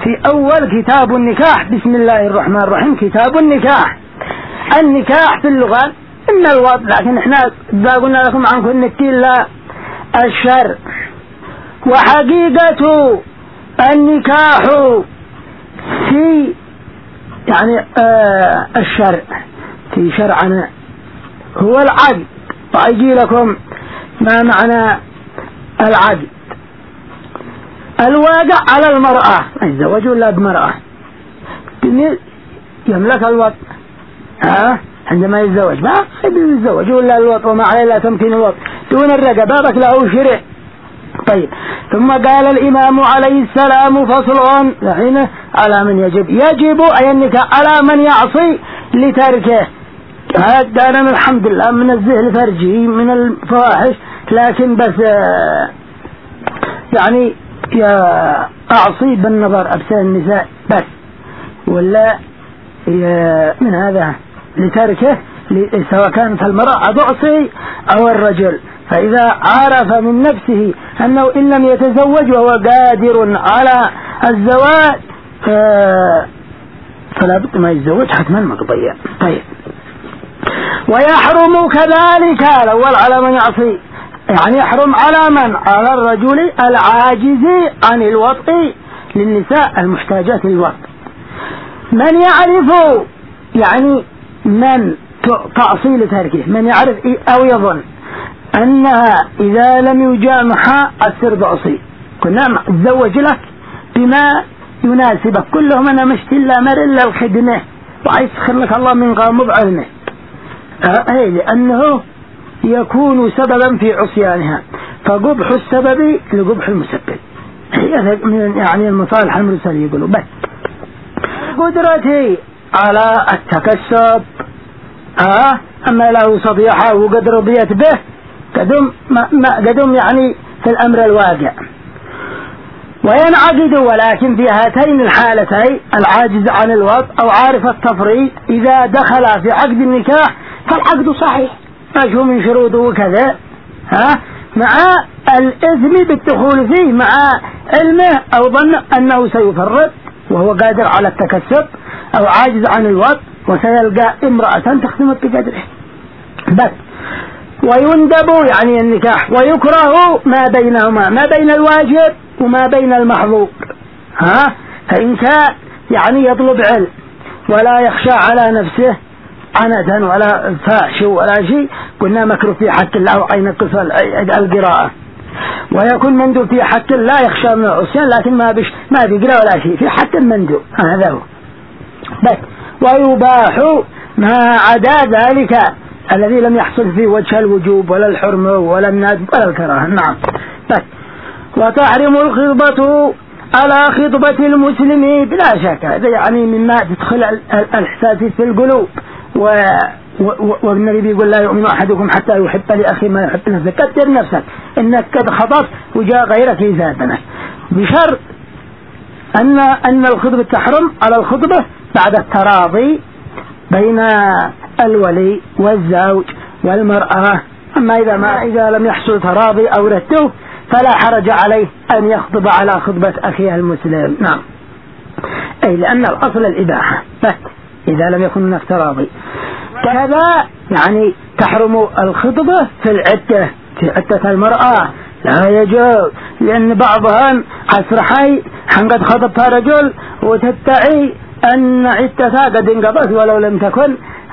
في أول كتاب النكاح. بسم الله الرحمن الرحيم. كتاب النكاح. النكاح في اللغة إن الوضع، لكن إحنا إذا قلنا لكم عن كل نكتيل الشرع. وحقيقة النكاح في يعني الشرع في شرعنا هو العقد. وأجي لكم ما معنى العقد. الواقع على المرأة، الزواج ولا بمرأة يملك الوطء عندما يتزوج ما يتزوج ولا الوطء وما عليه لا تمكن الوطء دون الرقبة بابك له شرع. طيب ثم قال الإمام عليه السلام فصل الحين على من يجب أي النكاح على من يعصي لتركه. هذا أنا الحمد لله من الزهل فرجي من الفواحش، لكن بس يعني أعصي بالنظر أبسال النساء بس، ولا من هذا لتركه سواء كانت المرأة تعصي أو الرجل. فإذا عرف من نفسه أنه إن لم يتزوج وهو قادر على الزواج فلا بد ما يتزوج حتما مقضية. طيب ويحرم كذلك الأول على من يعصي، يعني يحرم على من؟ على الرجل العاجز عن الوطء للنساء المحتاجات للوطء. من يعرف يعني من تعصي لتركه، من يعرف أو يظن أنها إذا لم يجامعها أصير بعصي، كنا تزوج لك بما يناسبك كلهم أنا مشت إلا مر إلا الخدمة ويسخر لك الله من غامض بعلمه لأنه يكون سببا في عصيانها، فقبح السبب لقبح المسبب. يعني المصالح المرسل يقولوا بس قدرتي على التكسب أما له صديحة وقد رضيت به قدم يعني في الأمر الواقع. وينعقد ولكن في هاتين الحالتين العاجز عن الوطء أو عارف التفريط إذا دخل في عقد النكاح فالعقد صحيح ماشي من شروطه وكذا مع الإثم بالدخول فيه مع علمه أو ظن أنه سيفرط وهو قادر على التكسب أو عاجز عن الوطء وسيلقى امرأة تخدم بقدره بس. ويندب يعني النكاح ويكره ما بينهما، ما بين الواجب وما بين المحظور فإن كان يعني يطلب علم ولا يخشى على نفسه عندا ولا فاحش ولا شيء قلنا مكروه في حق الله وعين قصة القراءة. ويكون مندوب في حق الله يخشى من العصيان لكن ما بيقرأ ولا شيء في حق المندوب هذا هو بس. ويباح ما عدا ذلك الذي لم يحصل فيه وجه الوجوب ولا الحرمة ولا الندب ولا الكراهة. نعم بس. وتحرم الخطبة على خطبة المسلم بلا شك، هذا يعني مما تدخل الإحساس في القلوب والنبي يقول لا يؤمن أحدكم حتى يحب لأخي ما يحب لنفسه. كتر نفسك إنك قد خطبت وجاء غيرك يزادنا بشرط أن الخطبة تحرم على الخطبة بعد التراضي بين الولي والزوج والمرأة. أما إذا لم يحصل تراضي أو رته فلا حرج عليه أن يخطب على خطبة أخيه المسلم. نعم أي لأن الأصل الإباحة بس إذا لم يكن هناك تراضي. كذا يعني تحرم الخطبة في العدة، في عدة المرأة لا يجوز، لأن بعضهم عصر حي قد خطبها رجل وتدعي أن عدتها قد انقضت ولو لم تكن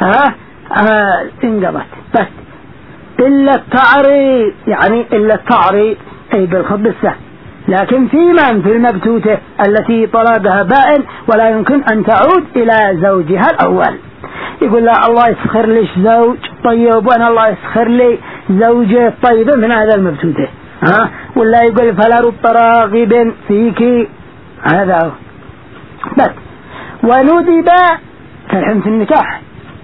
انقضت بس إلا التعريض، يعني إلا التعريض أي بالخطب السهل. لكن في المبتوتة التي طلبها بائن ولا يمكن أن تعود إلى زوجها الأول يقول لا الله يسخر لي زوج طيب وأنا الله يسخر لي زوجة طيبة من هذا المبتوتة ولا يقول فلا رب راغب فيك هذا هو بس. وندب في النكاح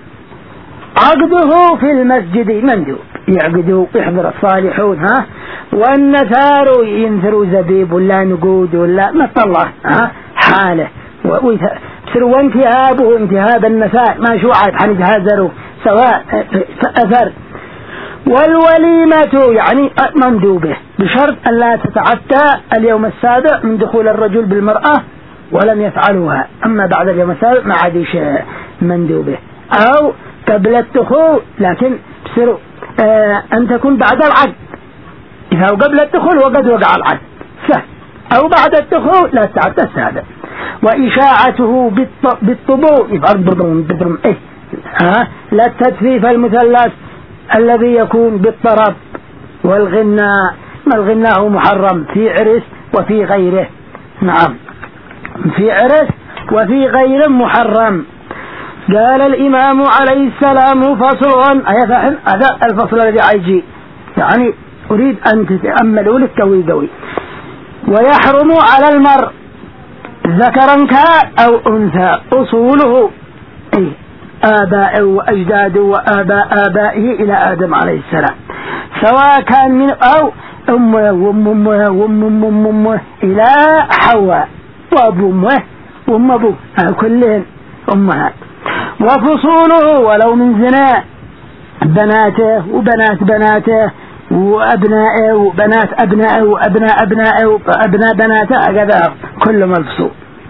عقده في المسجد مندوب يعقدوا يحضر الصالحون والنثار ينثروا زبيب ولا نقود ولا ما الله حاله وانتهابه انتهاب النساء ما شو عاد حنجهازروا سواء أثر. والوليمة يعني مندوبة بشرط أن لا تتعدى اليوم السابع من دخول الرجل بالمرأة ولم يفعلوها، أما بعد اليوم السابع ما عادش مندوبه، أو قبل الدخول لكن بسروا أن تكون بعد العقد، إذا قبل الدخول وقد وقع العقد سهل، أو بعد الدخول لا تعد هذا. وإشاعته بالطبوع بدرم لا التدفيف المثلث الذي يكون بالطرب والغناء، ما الغناء محرم في عرس وفي غيره، نعم في عرس وفي غيره محرم. قال الإمام عليه السلام فصل، هذا الفصل الذي عيجي يعني أريد أن تتأملوا لك قوي. ويحرم على المرء ذكرا كان أو أنثى أصوله آباء وأجداده وآباء آبائه إلى آدم عليه السلام، سواء كان من أو أمه وأمه إلى حواء وأبوه وأم أبوه كلهم أمهات. وفصوله ولو من زنا بناته وبنات بناته وأبنائه وبنات أبنائه وأبناء أبنائه وأبناء بناته، هكذا كلهم الفصول.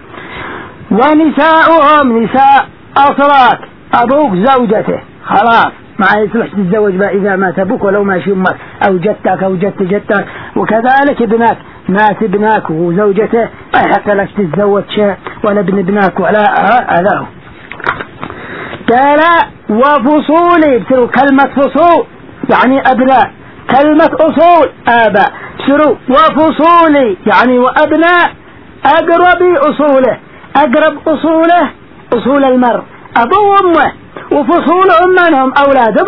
ونساؤهم نساء أصلات أبوك زوجته خلاص ما يصلح تتزوج بها إذا مات أبوك ولو ماشي أمك أو جدتك أو جدت جدتك، وكذلك ابنك مات ابنك وزوجته ما يحق لك تتزوج شيء ولا ابن ابنك ولا هذا هو. قال وفصولي بسروا كلمة فصول يعني أبناء، كلمة أصول آباء بسروا وفصولي يعني وأبناء أقرب أصوله، أقرب أصوله أصول المرء أبو وأمه، وفصولهم منهم أولادهم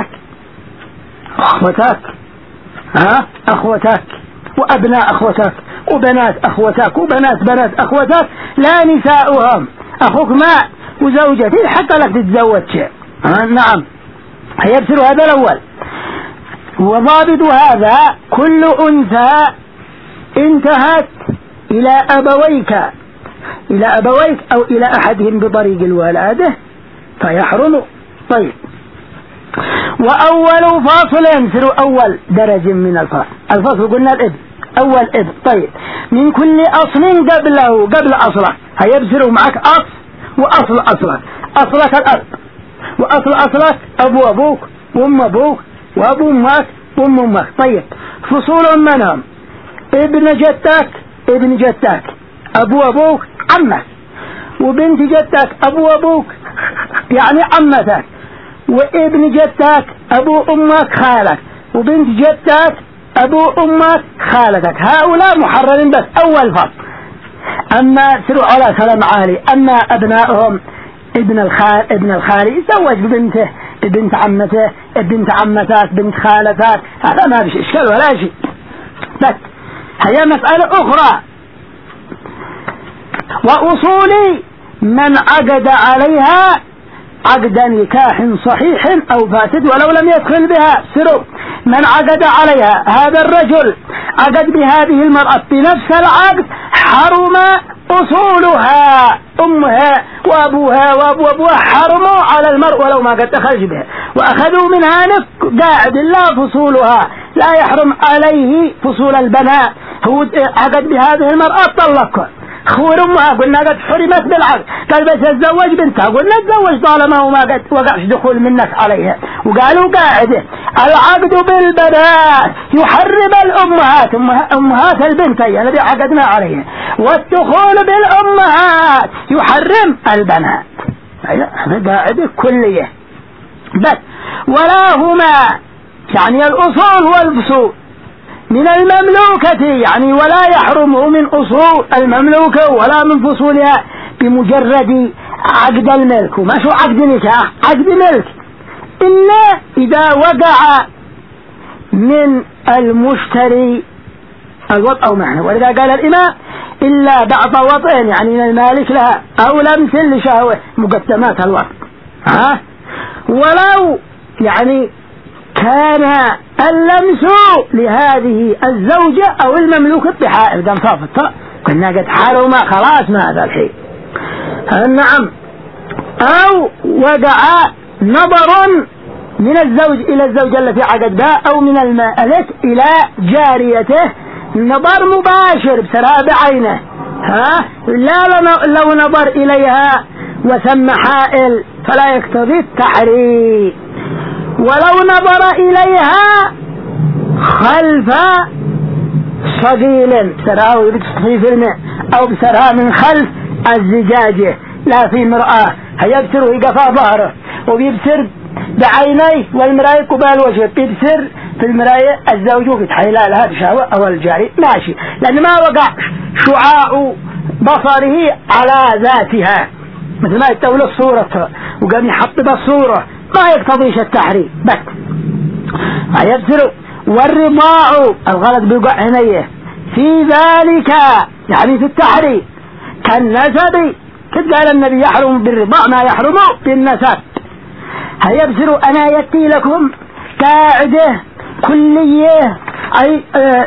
أخوتك وأبناء أخوتك وبنات أخوتك وبنات بنات أخوتك، لا نساؤهم أخوك مات وزوجتي حتى لك تتزوج شيء نعم هيبصر. هذا الأول. وضابط هذا كل أنثى انتهت إلى أبويك أو إلى أحدهم بطريق الولادة فيحرم. طيب وأول فاصل ينسر أول درجة من الفصل قلنا الإبن أول إبن. طيب من كل أصل قبل أصلك هيبصر معك أصل وأصل أصلك الأب وأصل أصلك أبو أبوك وأم أبوك وأبو أمك وأم أمك. طيب فصول منهم ابن جدتك أبو أبوك عمك، وبنت جدتك أبو أبوك يعني عمتك، وابن جدتك أبو أمك خالك، وبنت جدتك أبو أمك خالتك، هؤلاء محررين بس أول فصل. أما سروا على كلام عالي، أما أبنائهم ابن الخال يزوج ببنته بنت عمته بنت عمتك بنت خالتك، هذا ما فيش إشكال ولا شيء، بس هي مسألة أخرى. وأصولي من عقد عليها عقد نكاح صحيح أو فاسد ولو لم يدخل بها. سروا من عقد عليها، هذا الرجل عقد بهذه المرأة بنفس العقد، حرم أصولها أمها وأبوها وأبو أبوها حرموا على المرء ولو ما قد دخلش بها، وأخذوا منها قاعد لا فصولها، لا يحرم عليه فصول البنات. هو عقد بهذه المرأة طلقها خور أمها قلنا قد حرمت بالعقد، قال بس تزوج بنتها قلنا تزوج طالما وما قد وقعش دخول منك عليها. وقالوا قاعدة العقد بالبنات يحرم الأمهات أمهات البنتين الذي عقدنا عليها، والدخول بالأمهات يحرم البنات. هذا قاعدة كلية بس. ولا هما يعني الأصول والفصول من المملوكة يعني ولا يحرم من أصول المملوكة ولا من فصولها بمجرد عقد الملك، وما شو عقد نكاح عقد ملك، إلا إذا وقع من المشتري الوطء أو معنى. ولذا قال الإمام إلا بعض وطئ يعني من المالك لها أو لمس لشهوة مقدمات الوطء. ولو يعني كان اللمس لهذه الزوجة أو المملوك بحائل قام صافت كنا قد حرم خلاص ما هذا الحين. نعم. أو وقع نظر من الزوج إلى الزوجة التي عقد بها أو من المالك إلى جاريته، نظر مباشر بسراب عينه، لا لو نظر إليها وثم حائل فلا يقتضي التحريم، ولو نظر إليها خلف صقيل بسرها في الماء أو بسرها من خلف الزجاجة لا في مرآة، هيبسر ويقفى ظهره وبيبسر بعينيه والمراية قبال وجهه، بيبسر في المراية الزوج في حلالها بشهوة أو الجاري ماشي، لأن ما وقع شعاع بصره على ذاتها مثل ما يتولى الصورة وقام يحطب الصورة ما يقتضيش التحريم بس هيبسر. والرضاع الغلط بيقع عينيه في ذلك يعني في التحريم كالنسب، كد قال النبي يحرم بالرضاع ما يحرم بالنسب. هيبسر أنا يأتي لكم قاعدة كلية أي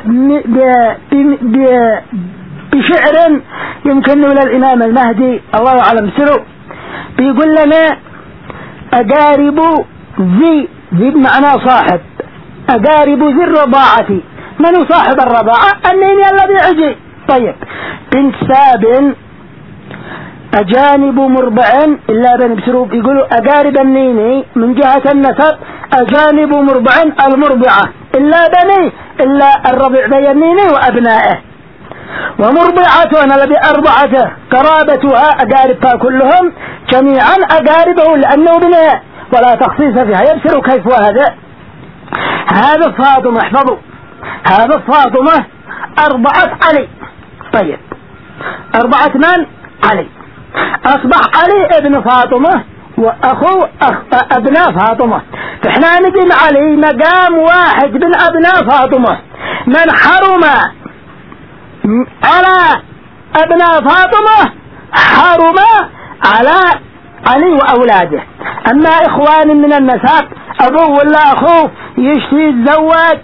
بشعر يمكن من الإمام المهدي الله أعلم سره بيقول لنا أقارب ذي بمعنى صاحب، أقارب ذي الرضاعة من صاحب الرضاعة النين الذي عجي. طيب بنت ساب أجانب مربع إلا بن بسروب يقولوا أقارب النيني من جهة النسب أجانب مربع المربعة إلا الربع بين النيني وأبنائه، ومربعته الذي أربعته قرابتها أقاربها كلهم جميعا أقاربه لأنه بناء ولا تخصيص فيها. يبصر كيف وهذا هذا فاطمة احفظوا هذا فاطمة أربعة علي. طيب أربعة من علي أصبح علي ابن فاطمة وأخو أبناء فاطمة، فإحنا نجي علي مقام واحد من أبناء فاطمة من حرم على أبناء فاطمة حرم على علي وأولاده. أما إخوان من النساب أبوه ولا أخوه يشتي يتزوج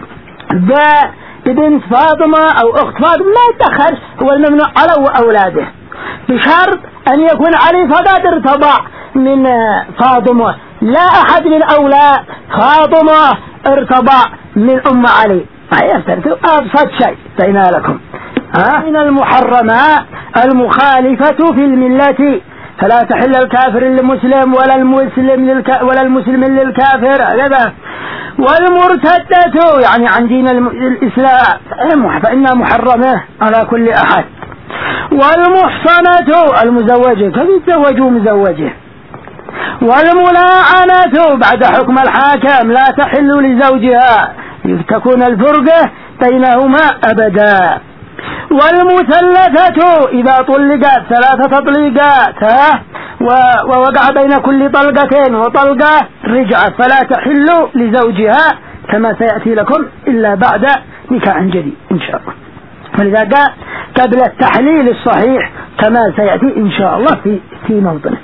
ببنت فاطمة أو أخت فاطمة ما يتدخل، هو الممنوع على وأولاده بشرط أن يكون علي فقد ارتضع من فاطمة، لا أحد من أولاد فاطمة ارتضع من أم علي. أبسط شيء بين لكم من المحرمات المخالفة في الملة، فلا تحل الكافر للمسلم ولا المسلم للكافر هذا. والمرتدة يعني عن دين الإسلام فإنها محرمة على كل أحد. والمحصنة المزوجة كيف يتزوجوا مزوجة. والملاعنة بعد حكم الحاكم لا تحل لزوجها تكون الفرقة بينهما أبدا. والمثلثة إذا طلقت 3 تطليقات ووقع بين كل طلقتين وطلقة رجعت فلا تحل لزوجها كما سيأتي لكم إلا بعد نكاح جديد إن شاء الله، فلذا جاء قبل التحليل الصحيح كما سيأتي إن شاء الله في موطنه.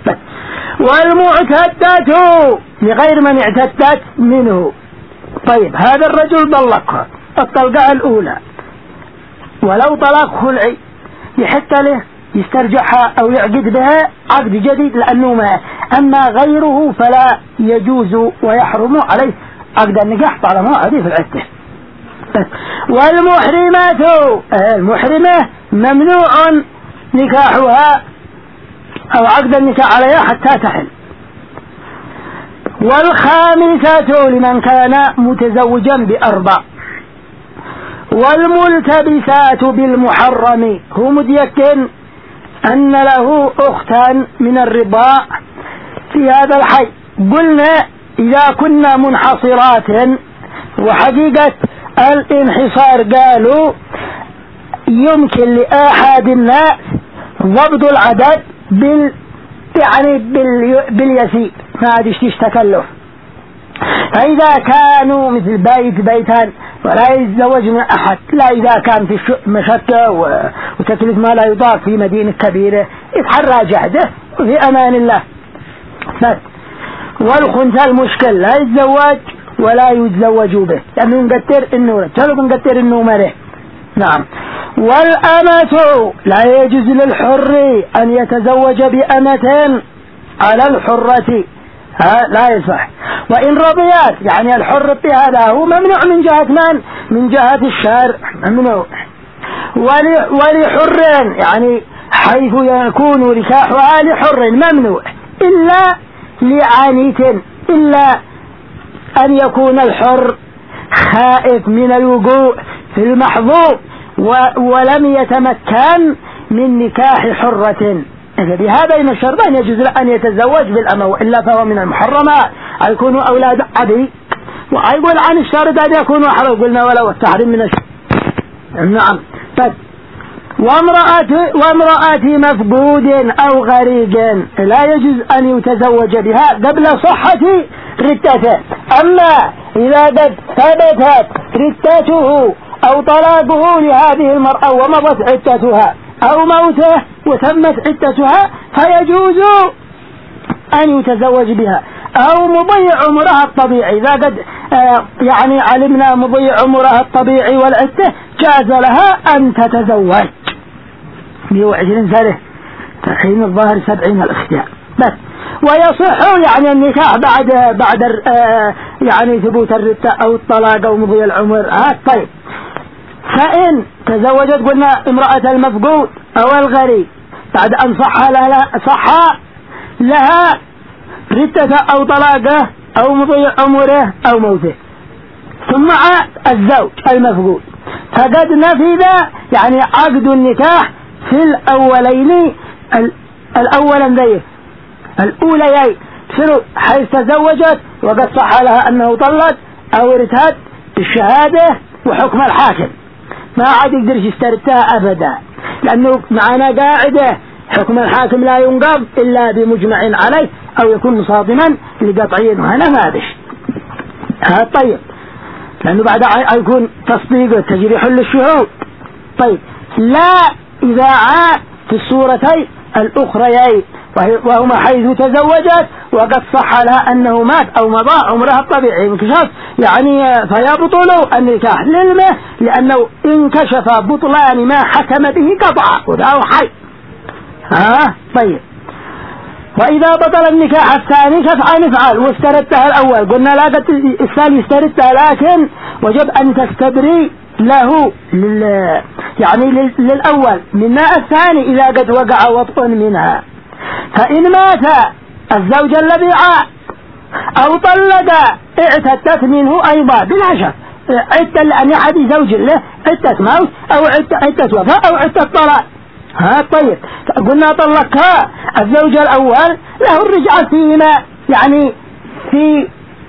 والمعتدة لغير من اعتدت منه. طيب هذا الرجل طلقها الطلقة الأولى ولو طلاق خلعي يحق له يسترجعها أو يعقد بها عقد جديد لأنه ما. أما غيره فلا يجوز ويحرم عليه عقد النكاح طالما عدي في العدة. المحرمة ممنوع نكاحها أو عقد النكاح عليها حتى تحل. والخامسة لمن كان متزوجا ب4. والملتبسات بالمحرم هو متيقن أن له أختا من الرضاع في هذا الحي. قلنا إذا كنا منحصرات، وحقيقة الانحصار قالوا يمكن لأحد الناس ضبط العدد باليسير ما عادش تكلف. فإذا كانوا مثل بيتان ولا يتزوج من أحد، لا إذا كان في مشقة وتكلف ما لا يضاف في مدينة كبيرة يتحرى جهده وفي أمان الله. والخنثى المشكل لا يتزوج ولا يتزوج به لأنه نقدر إنه رجل ونقدر إنه مره. نعم. والأمة لا يجوز للحر أن يتزوج بأمة على الحرة لا يصح. وإن رضيات يعني الحر بهذا هو ممنوع من جهة من جهة الشرع ممنوع. ولحر يعني حيث يكون نكاحها لحر ممنوع إلا لعانيت، إلا أن يكون الحر خائف من الوقوع في المحظور ولم يتمكن من نكاح حرة، بهذين الشرطين يجوز له أن يتزوج بالأمة، وإلا فهو من المحرمات أن يكونوا أولاد عبيد. ويقول عن الشرط أن يكونوا حرام، قلنا ولو التحريم من الشرط. نعم. وامرأة مفقود أو غريق لا يجوز أن يتزوج بها قبل صحة ردته. أما إذا قد ثبتت ردته أو طلاقه لهذه المرأة ومضت عدتها أو موته وتمت عدتها فيجوز أن يتزوج بها. أو مضيع عمرها الطبيعي، إذا قد يعني علمنا مضيع عمرها الطبيعي والعدة جاز لها أن تتزوج 120 سنة تحين الظاهر 70 الاختيار بس. ويصح يعني النكاح بعد يعني ثبوت الردة أو الطلاق أو مضي العمر. طيب، فإن تزوجت قلنا امرأة المفقود أو الغريب بعد أن صح لها ردة أو طلاقه أو مضي عمره أو موته، ثم الزوج المفقود فقد نفذ يعني عقد النكاح في الأولين الأوليين حيث تزوجت وقد صح لها أنه طلق أو ارتد بالشهادة وحكم الحاكم، ما عاد يقدرش يستردها أبدا، لأنه معنا قاعدة حكم الحاكم لا ينقض إلا بمجمع عليه أو يكون مصادما لقطعي، وهنا ما بش. طيب، لأنه بعد يكون تصديق تجريح للشهود. طيب، لا إذا عاد في الصورتين الأخريين وهما حيث تزوجت وقد صح لها أنه مات أو مضى عمرها الطبيعي انكشف يعني فيبطل النكاح للمه، لأنه انكشف بطلان ما حكم به قطعا وذا حي. طيب، وإذا بطل النكاح الثاني فافعل واستردتها الأول، قلنا لا الثاني استردتها، لكن وجب أن تستبري له يعني للأول من الثاني إذا قد وقع وطء منها. فإن مات الزوج الذي عاد أو طلق اعتدت منه أيضا بلا شك، عدة لأن أحد زوج له عدة موت أو عدة وفاة أو عدة طلاق. طيب، قلنا طلقها الزوج الأول له الرجعة فيما يعني في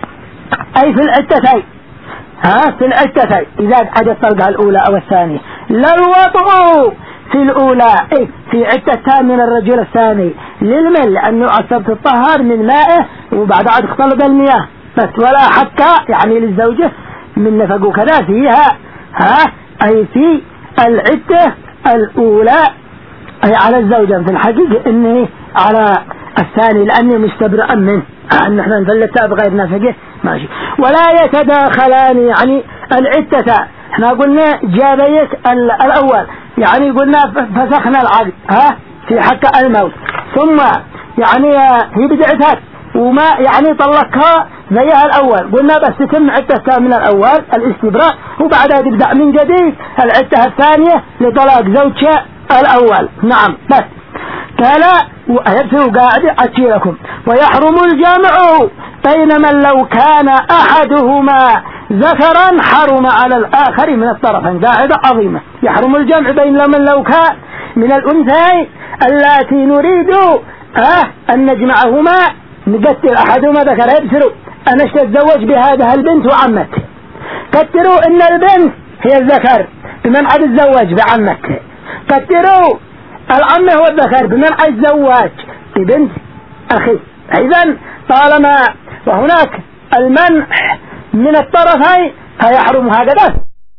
العدتين في العدتين إذا عدت الطلقة الأولى أو الثانية، لا الوطء في الأولى في عدتها من الرجل الثاني للمن، لأنه عصبت الطهار من مائه وبعد عاد اختلط المياه بس، ولا حق يعني للزوجة من نفق وكذا فيها أي في العدة الأولى أي على الزوجة في الحقيقة إنه على الثاني لأنه مستبرأ منه أن احنا نفلتها بغير نفقه ماشي. ولا يتداخلان يعني العدة، احنا قلنا جابيك الأول يعني قلنا فسخنا العقد في حق الموت، ثم يعني هي بدعتها وما يعني طلقها زيها الأول، قلنا بس تتم عدتها من الأول الاستبراء وبعدها تبدأ من جديد العدة الثانية لطلاق زوجها الأول. نعم، بس قال ويبسوا قاعد أتيركم. ويحرم الجمع بين من لو كان أحدهما ذكرا حرم على الآخر من الطرفين، قاعدة عظيمة. يحرم الجمع بين من لو كان من الأنثيين التي نريد أن نجمعهما، نقتل أحدهما ذكر يبسروا أنا اشتزوج بهذه البنت وعمته، قتلوا إن البنت هي الذكر بمن عد الزواج بعمته، قتلوا العم هو الذكر بمن عد الزواج ببنت أخي. إذن طالما وهناك المنع من الطرفين فيحرم هكذا.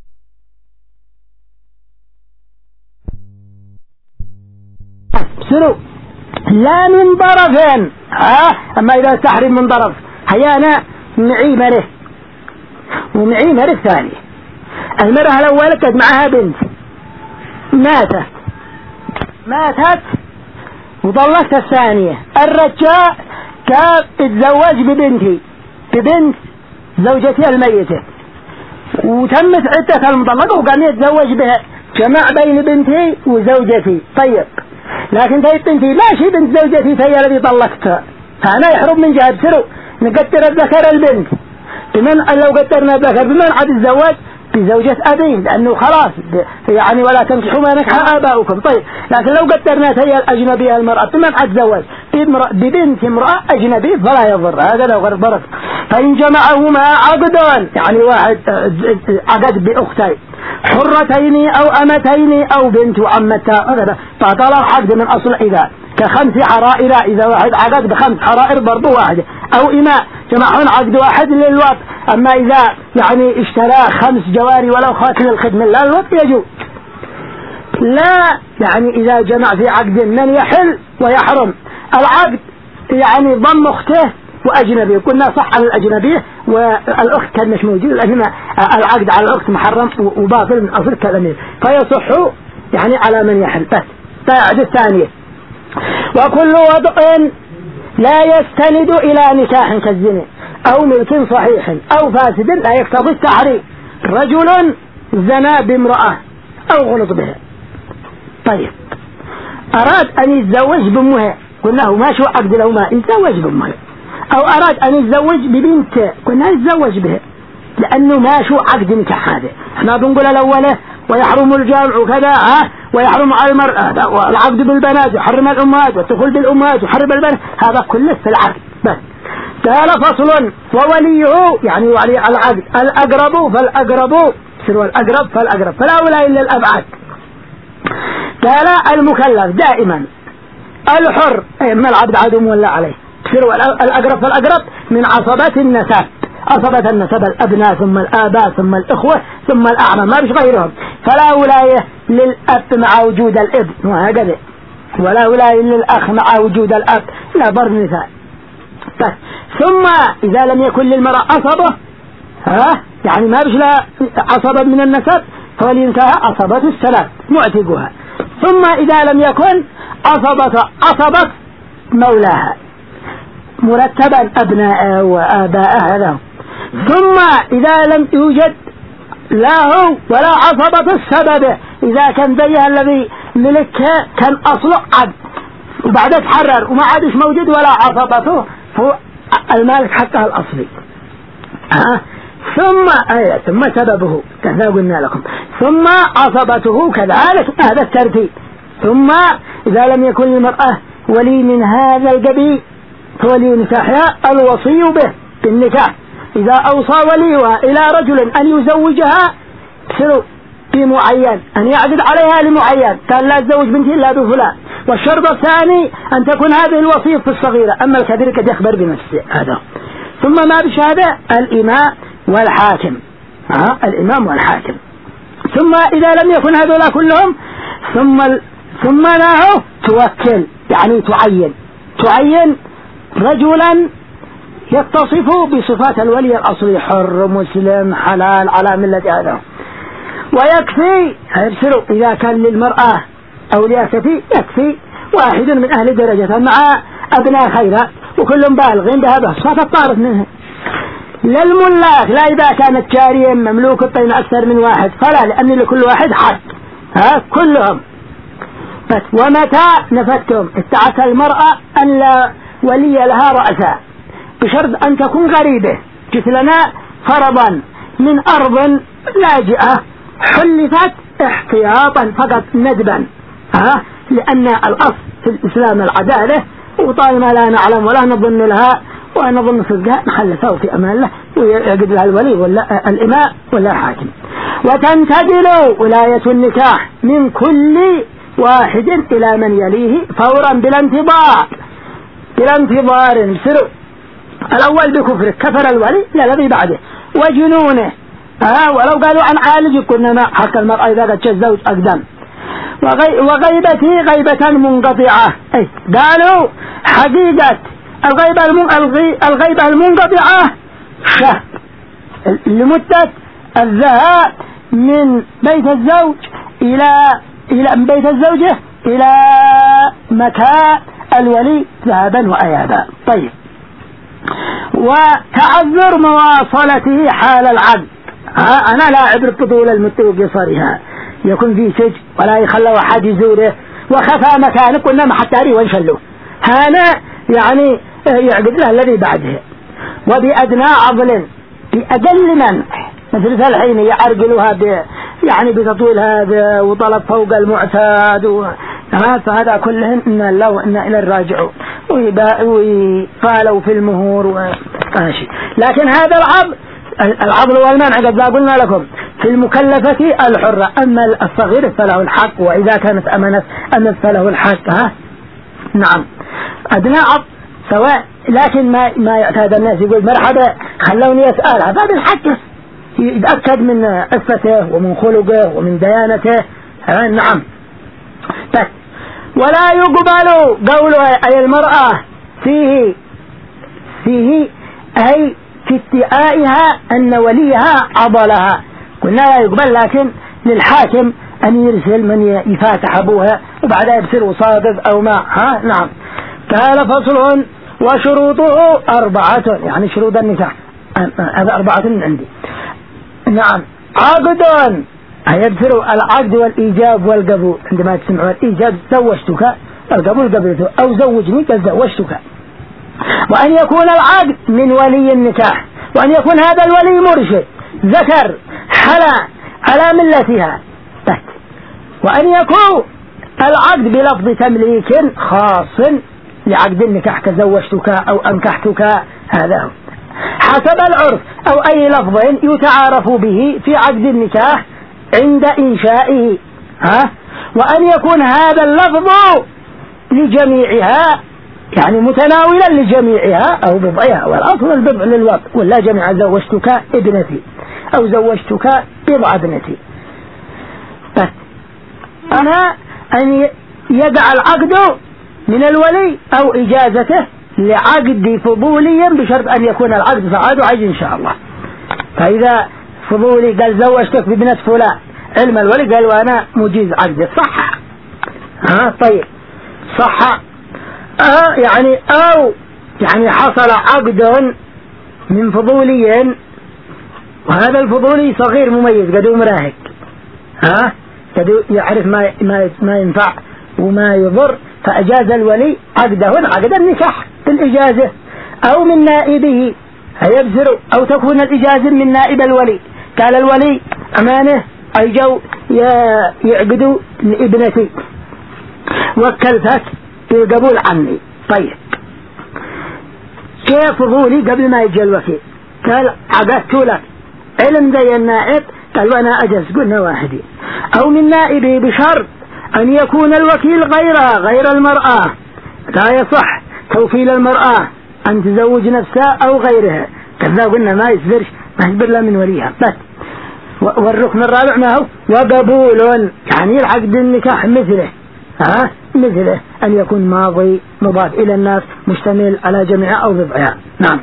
سلو لا من طرفين أما إذا تحرم من طرف هيانا معي مره ومعي مره ثاني. المرة الأولى كانت معها بنت ماتت وطلقت الثانية، الرجاء كان اتزوج ببنت زوجتي الميتة وتمت عدة المطلقة وقام يتزوج بها، جمع بين بنتي وزوجتي. طيب لكن طيب بنتي ماشي بنت زوجتي هي الذي طلقتها، فأنا يحرم من جهة سرو نقدر الذكر البنت بمن لو قدرنا الذكر بمن عاد الزواج بزوجة أبي، لأنه خلاص يعني ولا تنكحوا ما نكح آباؤكم. طيب لكن لو قدرنا هي الأجنبية المرأة بمن عاد زواج ببنت امرأة أجنبي فلا يضر، هذا غير ضرر. فإن جمعهما عقدان يعني واحد عقد بأختين حرتين أو أمتين أو بنت عمتها فطال العقد من أصل إذا كخمس حرائر، إذا واحد عقد بخمس حرائر برضو واحدة، أو إماء جمعون عقد واحد للوط. أما إذا يعني اشترى 5 جواري ولو خاتم الخدمة لا الوط يجوز. لا يعني إذا جمع في عقد من يحل ويحرم العقد يعني ضم أخته وأجنبي، قلنا صح على الأجنبي والأخت كان مش موجود، لأن العقد على الأخت محرم وباطل من أصل كلامه، فيصح يعني على من يحل. بس القاعدة الثانية وكل وضع لا يستند إلى نكاح كالزنا أو ملك صحيح أو فاسد لا يقتضي التحريم. رجل زنا بامرأة أو غلط بها، طيب أراد أن يتزوج بأمها، قلنا له ما شو عقد له ما يتزوج بأمها، أو أراد أن يتزوج ببنته قلنا يتزوج بها، لأنه ما شو عقد نكاح هذا. احنا بنقول الأولى ويحرم الجامع وكذا ويحرم على المرأة والعقد بالبنات يحرم الأمهات والدخول بالأمهات ويحرم البنات، هذا كله في العقد. بس قال فصل ووليه يعني ولي العقد الأقرب فالأقرب سر الأقرب فالأقرب فلا ولا إلا الأبعد. قال المكلف دائما الحر ما العبد عدم ولا عليه سر الأقرب فالأقرب من عصبة النسب، عصبة النسب الأبناء ثم الآباء ثم الإخوة ثم الأعمام ما بش غيرهم، فلا ولاية للأب مع وجود الابن وهكذا، ولا ولاية للأخ مع وجود الأب لا ضرب مثال. ثم إذا لم يكن للمرأة عصبة يعني ما بش لا عصبة من النسب فولينتها عصبة السلام معتقها. ثم إذا لم يكن عصبة مولاها مرتبا أبناء وآباء لهم. ثم إذا لم يوجد له ولا عصبة السبب، إذا كان زيها الذي ملكها كان أصله عبد وبعد تحرر وما عادش موجود ولا عصبته هو المالك حقها الأصلي. ثم سببه كذا قلنا لكم، ثم عصبته كذلك هذا الترتيب. ثم إذا لم يكن للمرأة ولي من هذا القبيل فولي نكاحها الوصي به بالنكاح، إذا أوصى وليها إلى رجل أن يزوجها سلو بمعين أن يعقد عليها لمعين قال لا تزوج بنتي إلا بفلان، والشرط الثاني أن تكون هذه الوصية في الصغيرة، أما الكبير قد يخبر بنفسه هذا. ثم ما بشهادة الإمام والحاكم الإمام والحاكم. ثم إذا لم يكن هذولا كلهم ثم له توكل يعني تعين رجلا يتصف بصفات الولي الأصلي حر مسلم حلال على ملة هذا. ويكفي هيبسلوا إذا كان للمرأة أولياء كفي يكفي واحد من أهل درجة مع أبناء خيرات وكلهم بالغين بهذا صفات الطارف منها. للملاك لا إذا كانت جاريا مملوك الطين أكثر من واحد فلا، لأن لكل واحد حق كلهم. بس ومتى نفتهم اتعت المرأة أن لا ولي لها رأسا بشرط أن تكون غريبة، جث لنا فرضا من أرض لاجئة حلفت احتياطا فقط ندبا لأن الأصل في الإسلام العدالة، وطالما لا نعلم ولا نظن لها ونظن صدقها نخلفه في أمان الله ويجد لها الولي ولا الإماء ولا الحاكم. وتنتقل ولاية النكاح من كل واحد إلى من يليه فورا بلا انتظار بسرو الأول بكفر كفر الولي لا الذي بعده وجنونه ولو قالوا عن عالج كنا ما حق المرأة إذا قد الزوج أقدم. وغيبته غيبة منقطعة قالوا حقيقة الغيبة المنقطعة شهر لمدة الذهاب من بيت الزوج إلى بيت الزوجة إلى مكان الولي ذهابا وأيابا. طيب وتعذر مواصلته حال العقد أنا لا عبر بطول المدة وقصرها يكون فيه سج ولا يخلوا أحد يزوره وخفى مكانه قلنا ما حتى ري وانشلوه هذا يعني يعقد له الذي بعده. وبأدنى عضل بأقل منع مثل الحين يعرقلوها يعني بتطويل هذا وطلب فوق المعتاد فهذا كلهم إن لو إن إلى الراجعون ويقالوا في المهور وماشي. لكن هذا العضل والمنع قد قلنا لكم في المكلفة الحرة، أما الصغير فله الحق، وإذا كانت أمنت فله الحق. نعم أدنى عضل سواء، لكن ما يعتاد الناس يقول مرحبا خلوني أسأل هذا الحق يتأكد من عفته ومن خلقه ومن ديانته. نعم. بس ولا يقبل قوله أي المرأة فيه أي في اتئائها أن وليها عضلها، قلنا لا يقبل، لكن للحاكم أن يرسل من يفاتح أبوها وبعدها يبصر صادق أو ما. نعم. قال فصل وشروطه 4 يعني شروط النكاح هذا 4 من عندي. نعم. عقد يبصر العقد والإيجاب والقبول، عندما تسمعوا الإيجاب زوجتك، القبول قبلته، أو زوجني قد زوجتك. وأن يكون العقد من ولي النكاح، وأن يكون هذا الولي مرشد ذكر حلا على ملتها، وأن يكون العقد بلفظ تمليك خاص لعقد النكاح كزوجتك أو أنكحتك، هذا هو حسب العرف أو أي لفظ يتعارف به في عقد النكاح عند إنشائه. وأن يكون هذا اللفظ لجميعها يعني متناولا لجميعها أو بضعها، والأصل البضع للوضع، ولا جميع زوجتك ابنتي أو زوجتك بضع ابنتي. بس أنا أن يدع العقد من الولي أو إجازته لعقد فضولي بشرط أن يكون العقد فعاد وعيد إن شاء الله. فإذا فضولي قال زوجتك بابنة فلان، علم الولي قال وأنا مجيز عقد، صح. طيب صح. يعني أو يعني حصل عقد من فضولي، وهذا الفضولي صغير مميز قد مراهق، قد يعرف ما ينفع وما يضر، فأجاز الولي عقده عقد النكاح بالإجازة أو من نائبه يبزر، أو تكون الإجازة من نائب الولي. قال الولي أمانه أيجوا يعقدوا ابنتي وكلتك بالقبول عني. طيب كيف فضولي قبل ما يجي الوكيل قال عقدت لك، علم زي النائب قال وأنا أجز، قلنا واحدي. أو من نائبه بشرط أن يكون الوكيل غير المرأة، لا يصح توكيل المرأة أن تزوج نفسها أو غيرها، كذا قلنا ما يصبر لا من وليها. بس والركن الرابع ما هو وقبول، يعني العقد النكاح مثله أن يكون ماضي مضاف إلى الناس مشتمل على جميعها أو بضعها. نعم.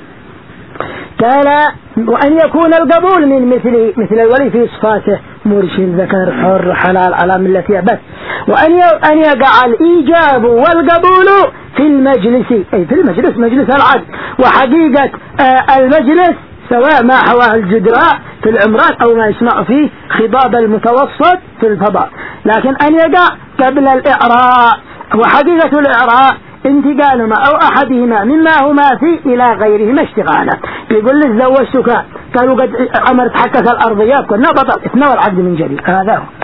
قال وأن يكون القبول من مثل الولي في صفاته مرشد ذكر حر حلال على ملتها. بس وأن يقع الإيجاب والقبول في المجلس، أي في المجلس مجلس العقد، وحقيقة المجلس سواء ما حواه الجدراء في العمران أو ما يسمع فيه خضاب المتوسط في الفضاء، لكن أن يقع قبل الإعراء، وحقيقة الإعراء انتقالهما أو أحدهما مما هما فيه إلى غيرهما اشتغالا. يقول لي زوجتك، قالوا قد أمرت حقك الأرضيات، قلنا بطل اثنوا العقد من جديد. هذا هو.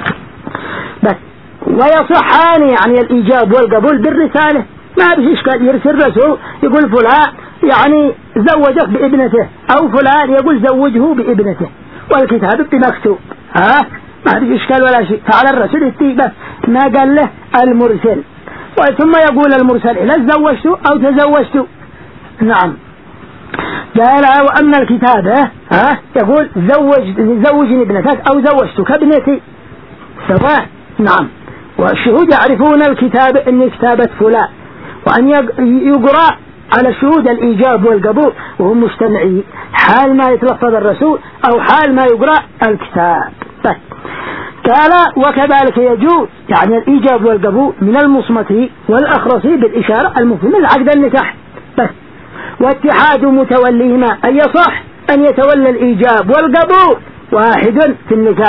بس ويصحان يعني الإيجاب والقبول بالرسالة، ما بشي إشكال يرسل رسول يقول فلان يعني زوجك بابنته، أو فلان يقول زوجه بابنته، والكتاب بمكتوب، ما بشي إشكال ولا شيء. فعلى الرسول التيبة ما قال له المرسل، ثم يقول المرسل إلى زوجته أو تزوجته. نعم. قال وأما الكتابة يقول زوجني ابنتك أو زوجتك ابنتي سواء. نعم. والشهود يعرفون الكتابة إن كتابة فلان، وأن يقرأ على الشهود الإيجاب والقبول وهم مجتمعين حال ما يتلفظ الرسول أو حال ما يقرأ الكتاب. بس قال وكذلك يجوز يعني الإيجاب والقبول من المصمت والأخرسي بالإشارة المفهمة لعقد النكاح. بس واتحاد متوليهما أن يصح أن يتولى الإيجاب والقبول واحد في النكاح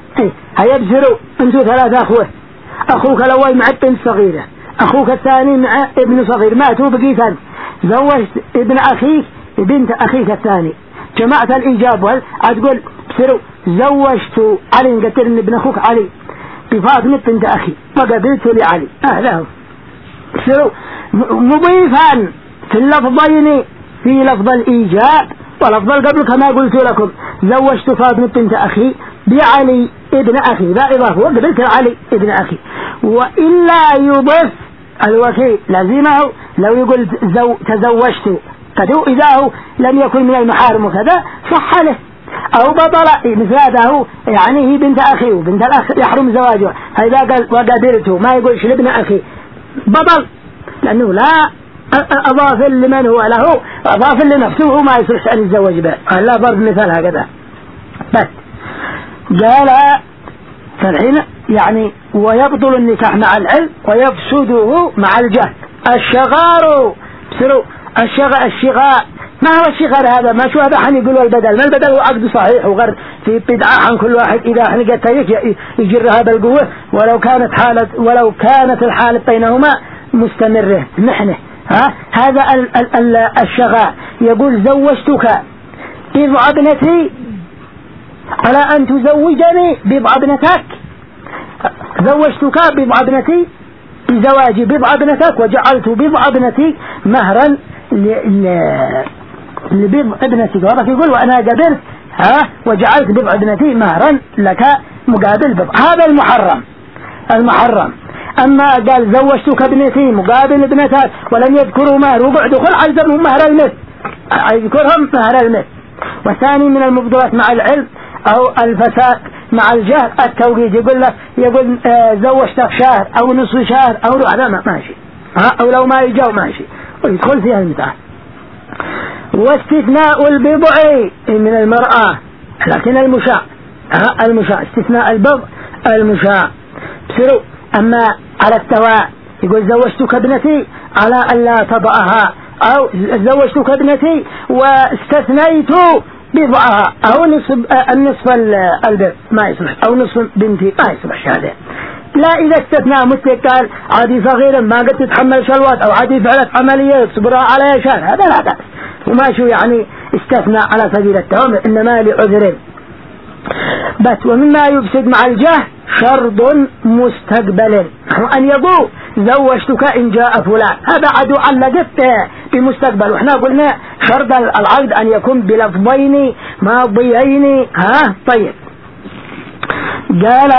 هيبصروا انتوا 3 أخوة، أخوك الأول مع بنت صغيرة، أخوك الثاني مع ابن صغير، ماتوا بقيت أنت، زوجت ابن أخيك بنت أخيك الثاني، جمعت الإجابة هتقول بصروا زوجت علي، قلت إن ابن أخوك علي بفاطمة بنت أخي وقبلت لعلي، له بصروا مضيفا في اللفظين، في لفظ الإيجاب ولفظ قبل كما قلت لكم، زوجت فاطمة بنت أخي بعلي ابن أخي، لا إضافة وقبلت علي ابن أخي. وإلا يضيف الوكيل لازمه لو يقول تزوجت فدو إذا هو لم يكن من المحارم وكذا صح له، أو بطل مثل هذا، يعني هي بنت أخي وبنت الأخ يحرم زواجها، إذا قال وقبلته ما يقولش لابن أخي بطل، لأنه لا أضاف لمن هو له، أضاف لنفسه ما يصلح أن يتزوج به. لا ضرب مثال هكذا بس. قال فالحين يعني ويبطل النكاح مع العلم ويفسده مع الجهل. الشغار بسروا الشغاء، ما هو الشغار هذا؟ ما شو هذا حن يقولوا البدل، ما البدل هو عقد صحيح وغير في بدعة عن كل واحد إذا حن قد تريك يجرها بالقوة، ولو كانت الحالة بينهما مستمرة محنة. هذا الشغاء يقول زوجتك بضع ابنتي على أن تزوجني بضع ابنتك، زوجتك بضع ابنتي بزواجي بضع ابنتك، وجعلت بضع ابنتي مهرا لبضع ابنتك، وهذا يقول وأنا قدرت وجعلت بضع ابنتي مهرا لك مقابل بضع، هذا المحرم. أما قال زوجتك ابنتي مقابل ابنتك ولم يذكروا مهر وقعد دخل عزمهم مهر المثل، يذكرهم مهر المثل. والثاني من المبطلات مع العلم أو الفساد مع الجهل التوقيت، يقول زوجتك شهر أو نصف شهر أو هذا ماشي، أو لو ما يجاو ماشي ويدخل فيها المثال. واستثناء البضع من المرأة، لكن المشاع استثناء البضع المشاع بسروا. أما على التواء يقول زوجتك ابنتي على أن لا تضعها، أو زوجتك ابنتي واستثنيت بضعها، أو النصف البضع ما يصلح، أو نصف بنتي ما يصلح هذا. لا إذا استثناء متقال عادي صغيرا ما قد تتحمل شلوات، أو عادي فعلت عملية صبرها على شهر، هذا لا بأس، وما شو يعني استثناء على سبيل التوامر، إنما لعذر بس. ومما يفسد مع الجهل شرط مستقبل، أن يقول زوجتك إن جاء فلان، هذا عدو علقت بمستقبل، وإحنا قلنا شرط العقد أن يكون بلفظين ماضيين. طيب قال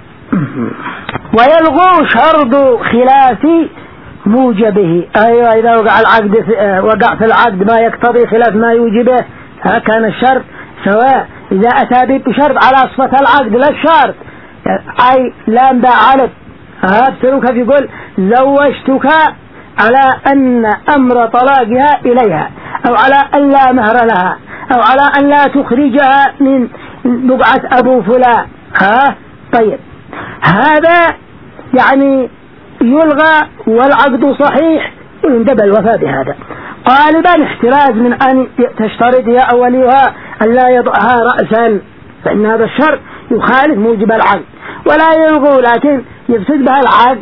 ويلغو شرط خلاف موجبه، أيوة إذا وقع في العقد ما يقتضي خلاف ما يوجبه كان الشرط سواء. إذا أتى بشرط على صفة العقد لا الشرط، أي لام باعلت بسروك يقول زوجتك على أن أمر طلاقها إليها، أو على أن لا مهر لها، أو على أن لا تخرجها من بقعة أبو فلان. طيب هذا يعني يلغى والعقد صحيح ويندب الوفاء بهذا. غالبا احتراز من أن تشترط هي أوليها أن لا يضعها رأسا، فإن هذا الشرط يخالف موجب العقد، ولا يلغو لكن يفسد بها العقد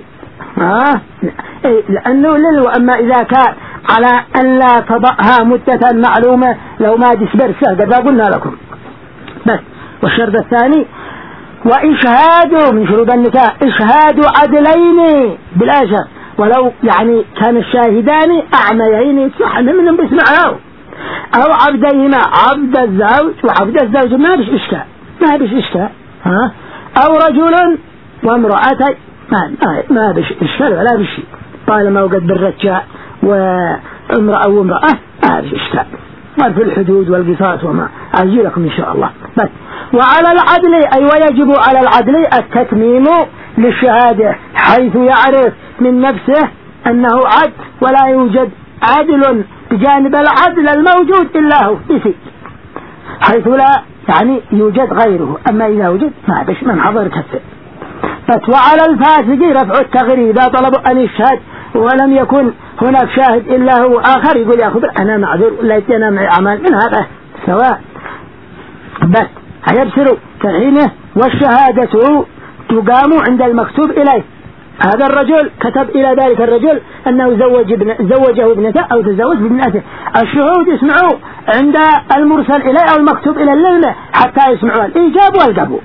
لأنه وأما إذا كان على أن لا تضعها مدة معلومة لو ما جسبر قد قلنا لكم بس. والشرط الثاني وإشهاد من شروط النكاح إشهاد عدلين بالأجر، ولو يعني كان الشاهدان أعميين صح منهم بيسمعوا، أو عبديهما عبد الزوج وعبد الزوج ما بش إشكال أو رجل وامرأتين ما بش إشكال ولا بشي، طالما وقد بالرجاء وامرأة وامرأة ما بش إشكال، في الحدود والقصاص وما أجي لكم إن شاء الله بس. وعلى العدل أي ويجب على العدل التتميم للشهادة، حيث يعرف من نفسه أنه عدل ولا يوجد عدل بجانب العدل الموجود إلا هو يسير، حيث لا يعني يوجد غيره، أما إذا وجد ما بش من حضر كفر بس. وعلى الفاسق رفع التغريب إذا طلبوا أن يشهد ولم يكن هناك شاهد إلا هو آخر يقول يا خبر أنا معذور ولا أنا معي أعمال من هذا سواء بس. هيبصروا كالحينه والشهادة تقام عند المكتوب إليه. هذا الرجل كتب إلى ذلك الرجل أنه زوجه ابنته أو تزوج بابنته. الشهود يسمعوا عند المرسل إليه أو المكتوب إلى الليلة حتى يسمعوا الإيجاب والقبول.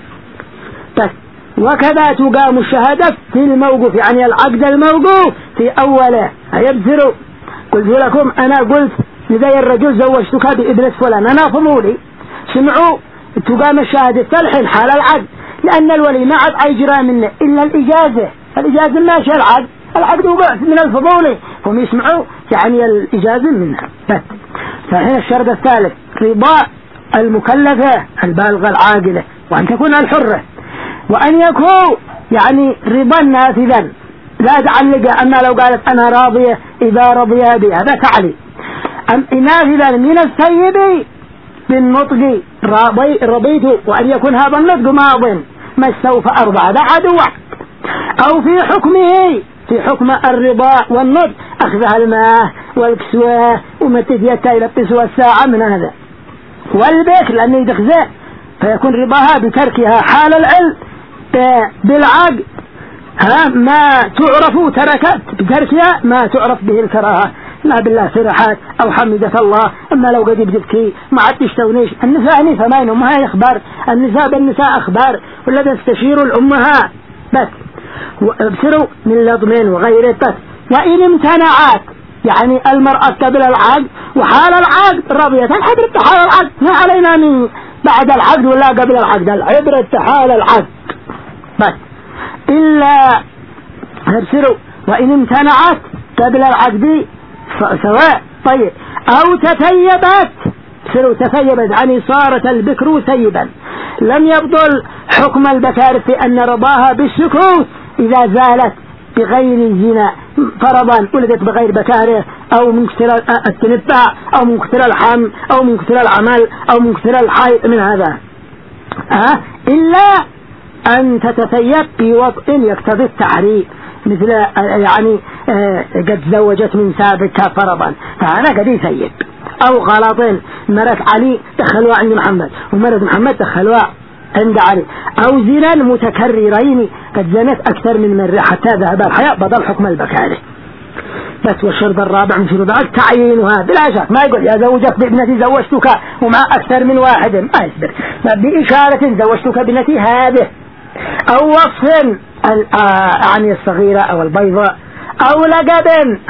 بس وكذا تقام الشهادة في الموقوف، يعني العقد الموقوف في أوله. يبصروا قلت لكم أنا قلت لذي الرجل زوجتك بابنة فلان، أنا فضولي سمعوا تقام الشهادة الحين حال العقد، لأن الولي ما عاد أجرى منه إلا الإجازة ماشي العقد وقع من الفضولي، هم يسمعوا يعني الإجازة منها. فهنا الشرط الثالث رضا المكلفة البالغة العاقلة، وأن تكون الحرة، وأن يكون يعني رضا نافذا لا تعلق. أما لو قالت أنا راضية إذا رضي بها هذا تعلي. نافذا من السيد بالنطق رضيت، وأن يكون هذا النطق ماض ما سوف أرضى هذا عدو. أو في حكمه في حكم الرضا والنطق أخذها الماء والكسوة ومتديتها إلى القسوة الساعة من هذا والبكر لأنه يدخزه، فيكون رضاها بتركها حال العلم بالعقد ما تعرف تركت بتركها ما تعرف به الكراهة، لا بالله سرحات أو حمدة الله. أما لو قد بتبكي ما عاد تشتونيش النساء نساء ما ينهم هاي أخبار النساء بالنساء أخبار ولا تستشير الأمهات. بس وابصروا من لضمين وغيره. بس وإن امتنعت يعني المرأة قبل العقد وحال العقد رضيت، العبرة حال العقد ما علينا من بعد العقد ولا قبل العقد، العبرة حال العقد بس. إلا ابصروا وإن امتنعت قبل العقد سواء. طيب أو تثيبت، ابصروا تثيبت يعني صارت البكر ثيبا، لم يبطل حكم البكار في أن رضاها بالسكوت إذا زالت بغير زنا فرضا، ولدت بغير بكاره أو من كثر التنبع أو من كثر الحم أو من كثر العمل أو من كثر الحيض من هذا. إلا أن تتثيب في وطء يقتضي التحريم، مثل يعني قد زوجت من سابقها فرضا فأنا قد يثيب. أو غلطين مرت علي دخلوا عند محمد ومرت محمد دخلوا عند علي. أو زنا متكررين قد زنت أكثر من مرة حتى ذهب الحياء بطل حكم البكارة. بس والشرط الرابع من شروط العقد تعيينها بلا شك، ما يقول يا زوجت بابنتي زوجتك ومع أكثر من واحد، ما يصبر بإشارة زوجتك بابنتي هذه، أو وصف يعني الصغيرة أو البيضاء، أو لقب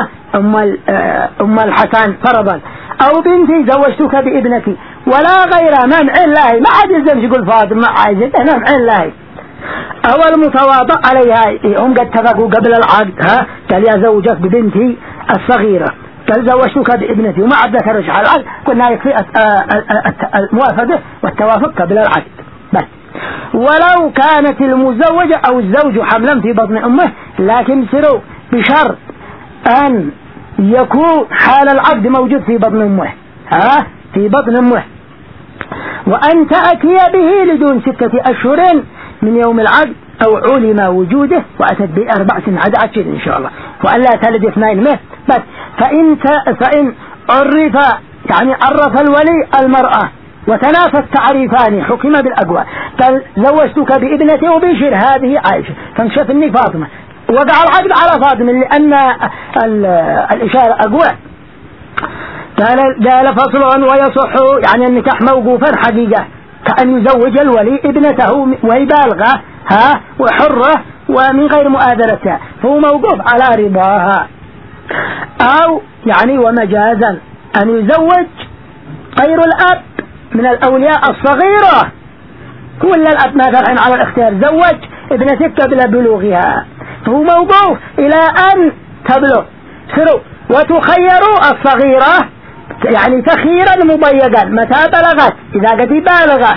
أم الحسن فرضا، أو بنتي زوجتك بابنتي ولا غيرها منع الله، ما عاد يلزم يقول فاطمة عايزة منع الله. أو المتواضع عليها هم قد اتفقوا قبل العقد قال يا زوجك ببنتي الصغيرة قال زوجتك بابنتي وما عاد ذكرش على العقد، قلنا يكفي الموافقة والتوافق قبل العقد بس. ولو كانت المزوجة أو الزوج حملا في بطن أمه، لكن سروا بشرط أن يكون حال العقد موجود في بطن أمه في بطن أمه، وأن تأتي به لدون 6 أشهر من يوم العقد أو علم وجوده وأتت ب4 سنين عاد عشر إن شاء الله، وأن لا تلد 2 منه بس. فإن عرف يعني عرف الولي المرأة وتنافى التعريفان حكم بالأقوى، قال زوجتك بابنتي وبشر هذه عائشة فانشف إني فاطمة، وقع العقد على فاطمة لأن الإشارة أقوى. قال فصل ويصح يعني النكاح موقوفا حقيقة كأن يزوج الولي ابنته وهي بالغة وحرة ومن غير مؤاذرتها، فهو موقوف على رضاها. أو يعني ومجازا أن يزوج غير الأب من الأولياء الصغيرة، كل الأب ما فرحين على الاختيار زوج ابنتك قبل بلوغها، فهو موقوف إلى أن تبلغ. وتخيروا الصغيرة يعني تخييرا مضيقا متى بلغت إذا قد بالغة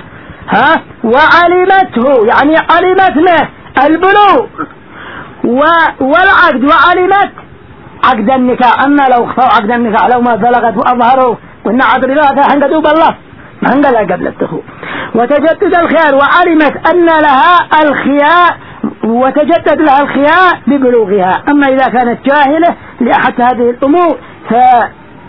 وعلمته يعني علمت له البلوغ والعقد وعلمت عقد النكاح. أما لو اخفوا عقد النكاح لو ما بلغت وأظهروا قلنا عقد الله فهنقدوا بالله ما هنقلها قبل الدخول. وتجدد الخيار وعلمت أن لها الخيار وتجدد لها الخيار ببلوغها. أما إذا كانت جاهلة لأحد هذه الأمور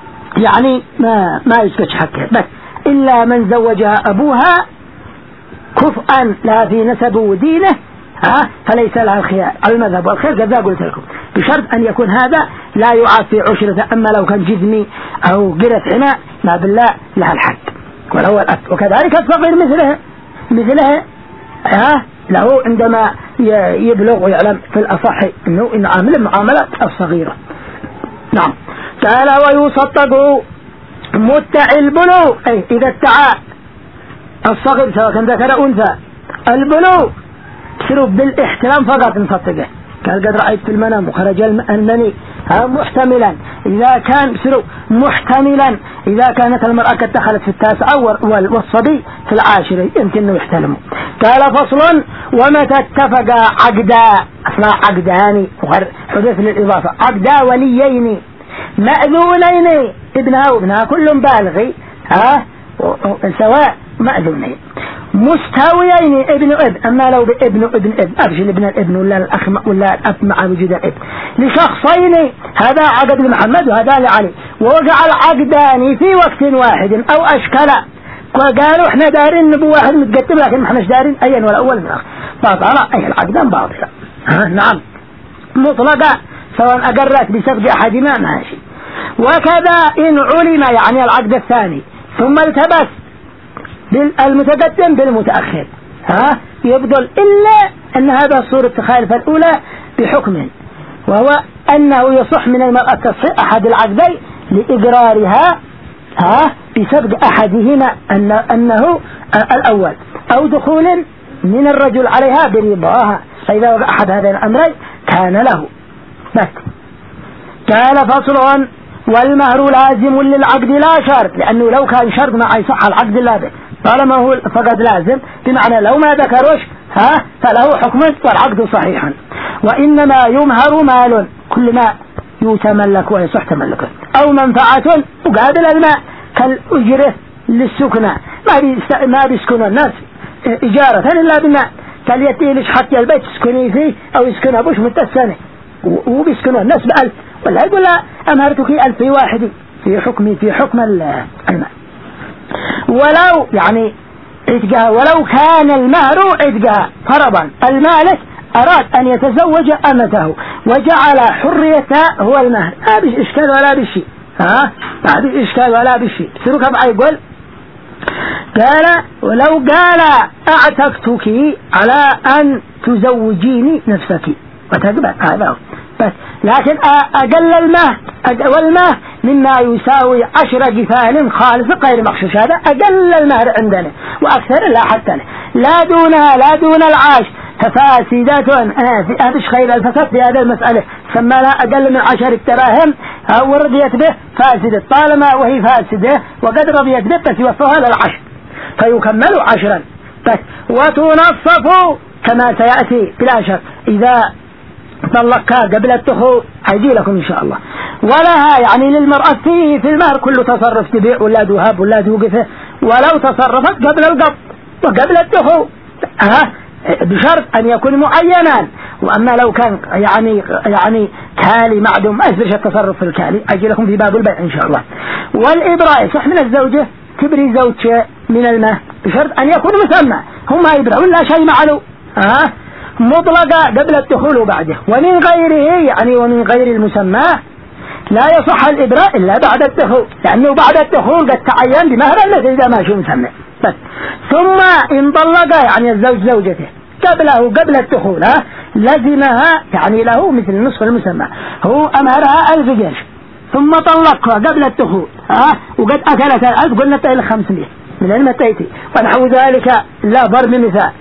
يعني ما يسكتش حقها بس. إلا من زوجها أبوها كفءا لا في نسب ودينه فليس لها الخيار. المذهب والخير كذا قلت لكم، بشرط أن يكون هذا لا يعاد في عشرة. أما لو كان جذمي أو قرة عناء ما بالله لها الحد ولو الأصل. وكذلك الصغير مثله له عندما يبلغ ويعلم في الأصح أنه إن عامل معاملة الصغيرة. نعم. قال ويصدق متع البلوغ، أي إذا ادعى الصغير سواء كان ذكر أو أنثى البلوغ سروا بالاحتلام فقط نصدقه. قال قد رأيت في المنام وخرج المني محتملا، إذا كان سروا محتملا إذا كانت المرأة قد دخلت في 9 والصبي في 10 يمكن أنه يحتلموا. قال فصل ومتى اتفق عقدا، أصلا عقدان حدث للإضافة، عقدا وليين مأذونين ابنها وابنها كل بالغي سواء مأذونين مستويين ابن ابن. أما لو بابن ابن أبشي الابن الابن ولا الأخ ولا الأب مع وجود الابن لشخصين، هذا عقد لمحمد وهذا لعلي، ووقع العقدان في وقت واحد أو أشكلا، وقالوا احنا دارين نبو واحد متقدم لكن ما احناش دارين أين ولا أول من آخر، باطلة أي العقدان باطلة. نعم مطلقة سواء أقرت بسبب أحدهما ماشي. وكذا إن علم يعني العقد الثاني ثم التبس المتقدم بالمتأخر يبدل، إلا أن هذا الصورة تخالف الأولى بحكم، وهو أنه يصح من المرأة تصحيح أحد العقدين لإقرارها بسبب أحدهما أنه الأول، أو دخول من الرجل عليها برضاها، فإذا وقع أحد هذين الأمرين كان له بس. قال فصل والمهر لازم للعقد لا شرط، لأنه لو كان شرط ما يصح العقد لا به، طالما هو فقد لازم بمعنى لو ما ذكروش فله حكم والعقد صحيحا. وإنما يمهر مال كل ما يتملك ويصح تملكه، أو منفعة مقابل الماء كالأجرة للسكنة، ما بيسكن الناس إجارة إلا بالماء، كاليتيلش حتى البيت يسكني فيه أو يسكن أبوش متسنة وبيسكن الناس ب1000، ولا يقول لا أمهرتك 1000 واحد في حكم الماء. ولو يعني عتقها، ولو كان المهر عتقها فرضا، المالك أراد أن يتزوج أمته وجعل حريتها هو المهر، ما بيش إشكال ولا بشيء، ما بيش إشكال ولا بشيء. سيروك أبعى يقول قال ولو قال أعتقتك على أن تزوجيني نفسك وتقبل هذا بس، لكن أقل والمهر مما يساوي 10 جفال خالص غير مغشوش، هذا أقل المهر عندنا، وأكثر لا حتى لا دون العاش ففاسدة. هذا خير الفساد في هذه المسألة، سمى لها أقل من 10 دراهم أو رضيت به فاسدة، طالما وهي فاسدة وقد رضيت به بس يوفوها للعشر فيكمل 10 بس. وتنصف كما سيأتي في العشر إذا طلقها قبل الدخول، هيجي لكم إن شاء الله. ولها يعني للمرأة في المهر كل تصرف تبيع ولا ذهب ولا توقفه، ولو تصرفت قبل القبض وقبل الدخول بشرط أن يكون معينا. وأما لو كان يعني كالي معدوم ما يصيرش التصرف في الكالي، أجي لكم في باب البيع إن شاء الله. والإبراء صح من الزوجة تبري زوجة من المهر بشرط أن يكون مسمى، هم ما يبرأ ولا شيء معلوم مطلقة قبل الدخول وبعده. ومن غيره يعني ومن غير المسمى لا يصح الإبراء إلا بعد الدخول، لأنه بعد الدخول قد تعين بمهر الذي إذا ما شو مسمى بس. ثم إن طلق يعني الزوج زوجته قبل الدخول لزمها يعني له مثل نصف المسمى، هو أمهرها 1000 قرش ثم طلقها قبل الدخول وقد أكلت 1000 قلنا إلى 500 من المتيتي ونحو ذلك. لا ضرب مثال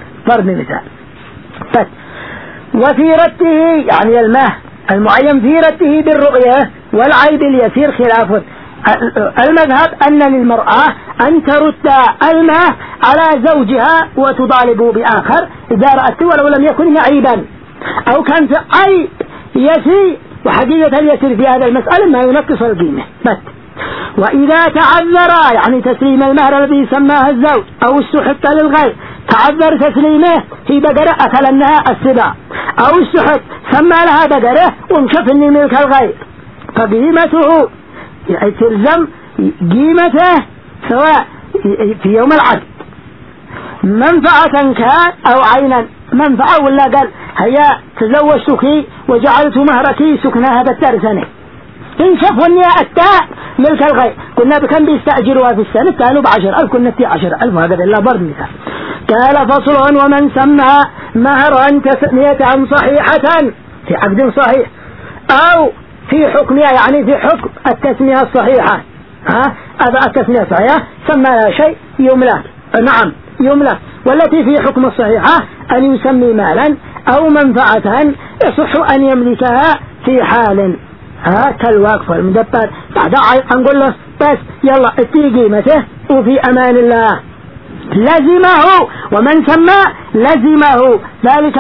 بس. وفي رده يعني المهر المعين في رده بالرؤية والعيب اليسير خلاف المذهب أن للمرأة أن ترد المهر على زوجها وتطالب بآخر إذا رأت ولو لم يكن عيبا أو كان في عيب يسير، وحقيقة اليسير في هذا المسألة ما ينقص القيمة بس. وإذا تعذر يعني تسليم المهر الذي سماه الزوج أو استحق للغير، تعذر تسليمه في بقرة أكلنها السباع، أو استحق سمى لها بقرة وانشفني ملك الغير، فقيمته تلزم قيمته سواء في يوم العقد منفعة كان أو عينا. منفعة ولا قال هيا تزوجتك وجعلت مهرك سكنها بالدار سنة، إن شافوا التاء ملك الغير قلنا بكم بيستأجرها في السنة كانوا ب10,000 كنا 10,000 هكذا إلا برد مثال. قال فصل ومن سمى مهرا تسمية صحيحة في عقد صحيح أو في حكمها يعني في حكم التسمية الصحيحة، التسمية الصحيحة سمى لها شيء يملك، نعم يملك، والتي في حكم الصحيحة أن يسمي مالا أو منفعة يصح أن يملكها في حال كالوقف والمدبر. بعد نقول له بس يلا اتي قيمته وفي أمان الله لزمه. ومن سمى لزمه ذلك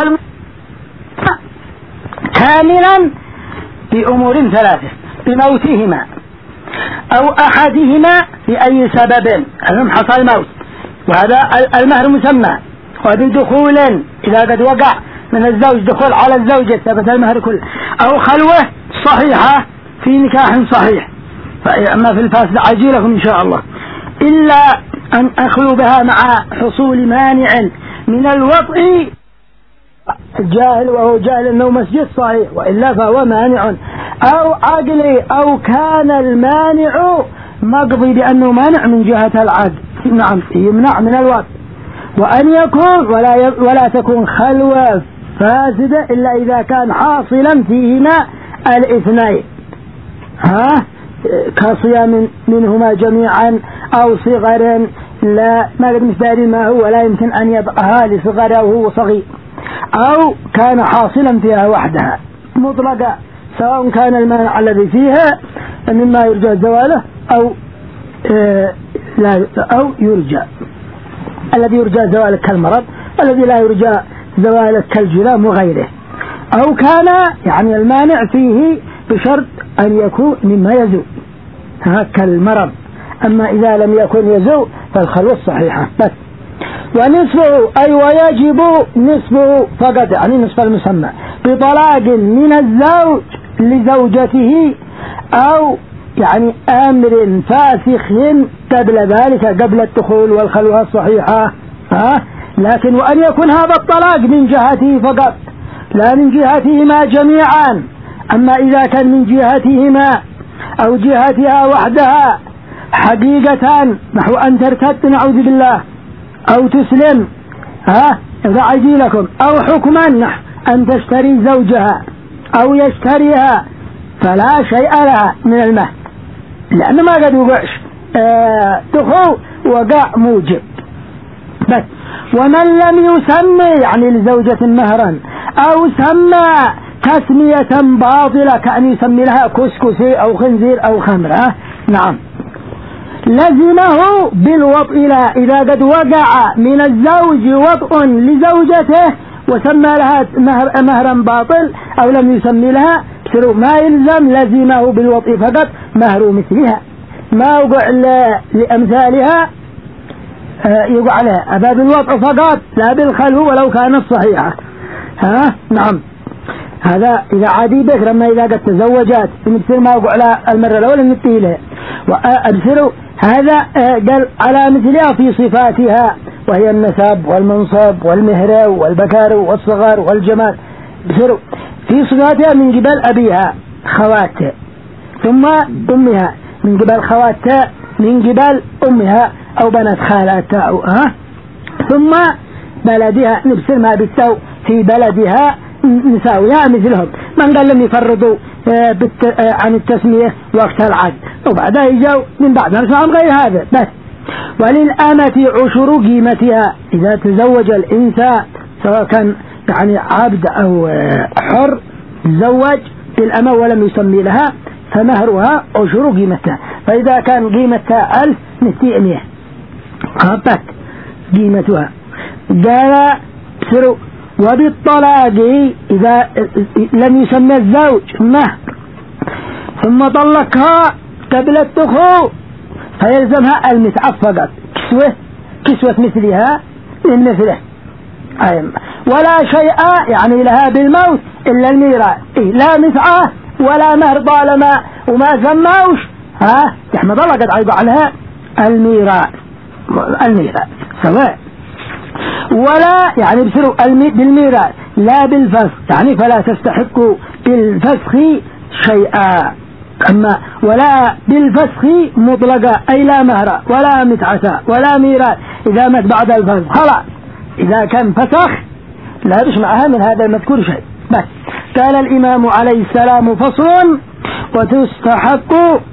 كاملا بأمور ثلاثة: بموتهما أو أحدهما بأي سبب المهم حصل موت وهذا المهر مسمى، وبدخول إذا قد وقع من الزوج دخول على الزوجة ثبت المهر كله، أو خلوة صحيحة في نكاح صحيح. فأما في الفاسد عجيلكم إن شاء الله إلا أن أخلو بها مع حصول مانع من الوطء الجاهل وهو جاهل أنه مسجد صحيح وإلا فهو مانع، أو عقلي أو كان المانع مقضي بأنه مانع من جهة العقل، نعم يمنع من الوطء. وأن يكون ولا تكون خلوة فاسدة إلا إذا كان حاصلا فيهما الاثنين، كصيام منهما جميعا أو صغر لا ما قد مثال ما هو ولا يمكن أن يبقى لصغره وهو صغير، أو كان حاصلا فيها وحدها مطلقة سواء كان المانع الذي فيها مما يرجى زواله أو يرجى الذي يرجى زواله كالمرض الذي لا يرجى زواله كالجذام وغيره، أو كان يعني المانع فيه بشرط أن يكون مما يزول كالمرض. أما إذا لم يكن يزول فالخلوة الصحيحة بس. ونصفه أي ويجب نصفه فقط يعني نصف المسمى بطلاق من الزوج لزوجته أو يعني أمر فاسخ قبل ذلك قبل الدخول والخلوة الصحيحة، لكن وأن يكون هذا الطلاق من جهته فقط لا من جهتهما جميعا. أما إذا كان من جهتهما أو جهتها وحدها حقيقة نحو أن ترتد نعوذ بالله أو تسلم رعجي لكم، أو حكما نحو أن تشتري زوجها أو يشتريها فلا شيء لها من المهر لأنه ما قد وقعش دخول وقع موجب بس. ومن لم يسمي يعني لزوجة مهرا أو سمى تسمية باطلة كأن يسمي لها كسكسي أو خنزير أو خمرة، نعم لزمه بالوطء إذا قد وقع من الزوج وطء لزوجته وسمى لها مهرا باطل أو لم يسمي لها ما يلزم لزمه بالوطء فقط مهر مثلها، ما وقع لأمثالها يقع لها أبا بالوطء فقط لا بالخلو ولو كانت صحيحة. نعم هذا إذا عادي بكر. أما إذا قد تزوجت مثل ما وقع لها المرة الأولى نتيلها وأبصروا هذا قال على مثلها في صفاتها وهي النسب والمنصب والمهر والبكار والصغر والجمال، بصروا في صفاتها من قبل أبيها خواتها ثم أمها من قبل خواتها من قبل أمها أو بنات خالاتها أو ثم بلدها نفس ما بالتو في بلدها نساويها مثلهم. من قال لم يفرضوا عن التسمية وقت العقد وبعدها يجوا من بعد نساهم غير هذا بس. وللأمة عشر قيمتها إذا تزوج الإنسان سواء كان يعني عبد أو حر تزوج بالأمة ولم يسمي لها فمهرها عشر قيمتها، فإذا كان قيمتها 1000 200 قابت قيمتها. قال سروا وبالطلاق إذا لم يسمى الزوج مهر ثم طلقها قبل الدخول فيلزمها المتعة فقط كسوة مثلها من مثله ولا شيء يعني لها بالموت إلا الميراث، لا متعة ولا مهر طالما وما سموش يحمد الله قد عيب عليها الميراث سواء. ولا يعني بسروا بالميراث لا بالفسخ، يعني فلا تستحق بالفسخ شيئا. أما ولا بالفسخ مطلقة أي لا مهر ولا متعة ولا ميراث إذا مات بعد الفسخ خلاص. إذا كان فسخ لا يسمعها من هذا المذكور شيء. بس قال الإمام عليه السلام فصل وتستحق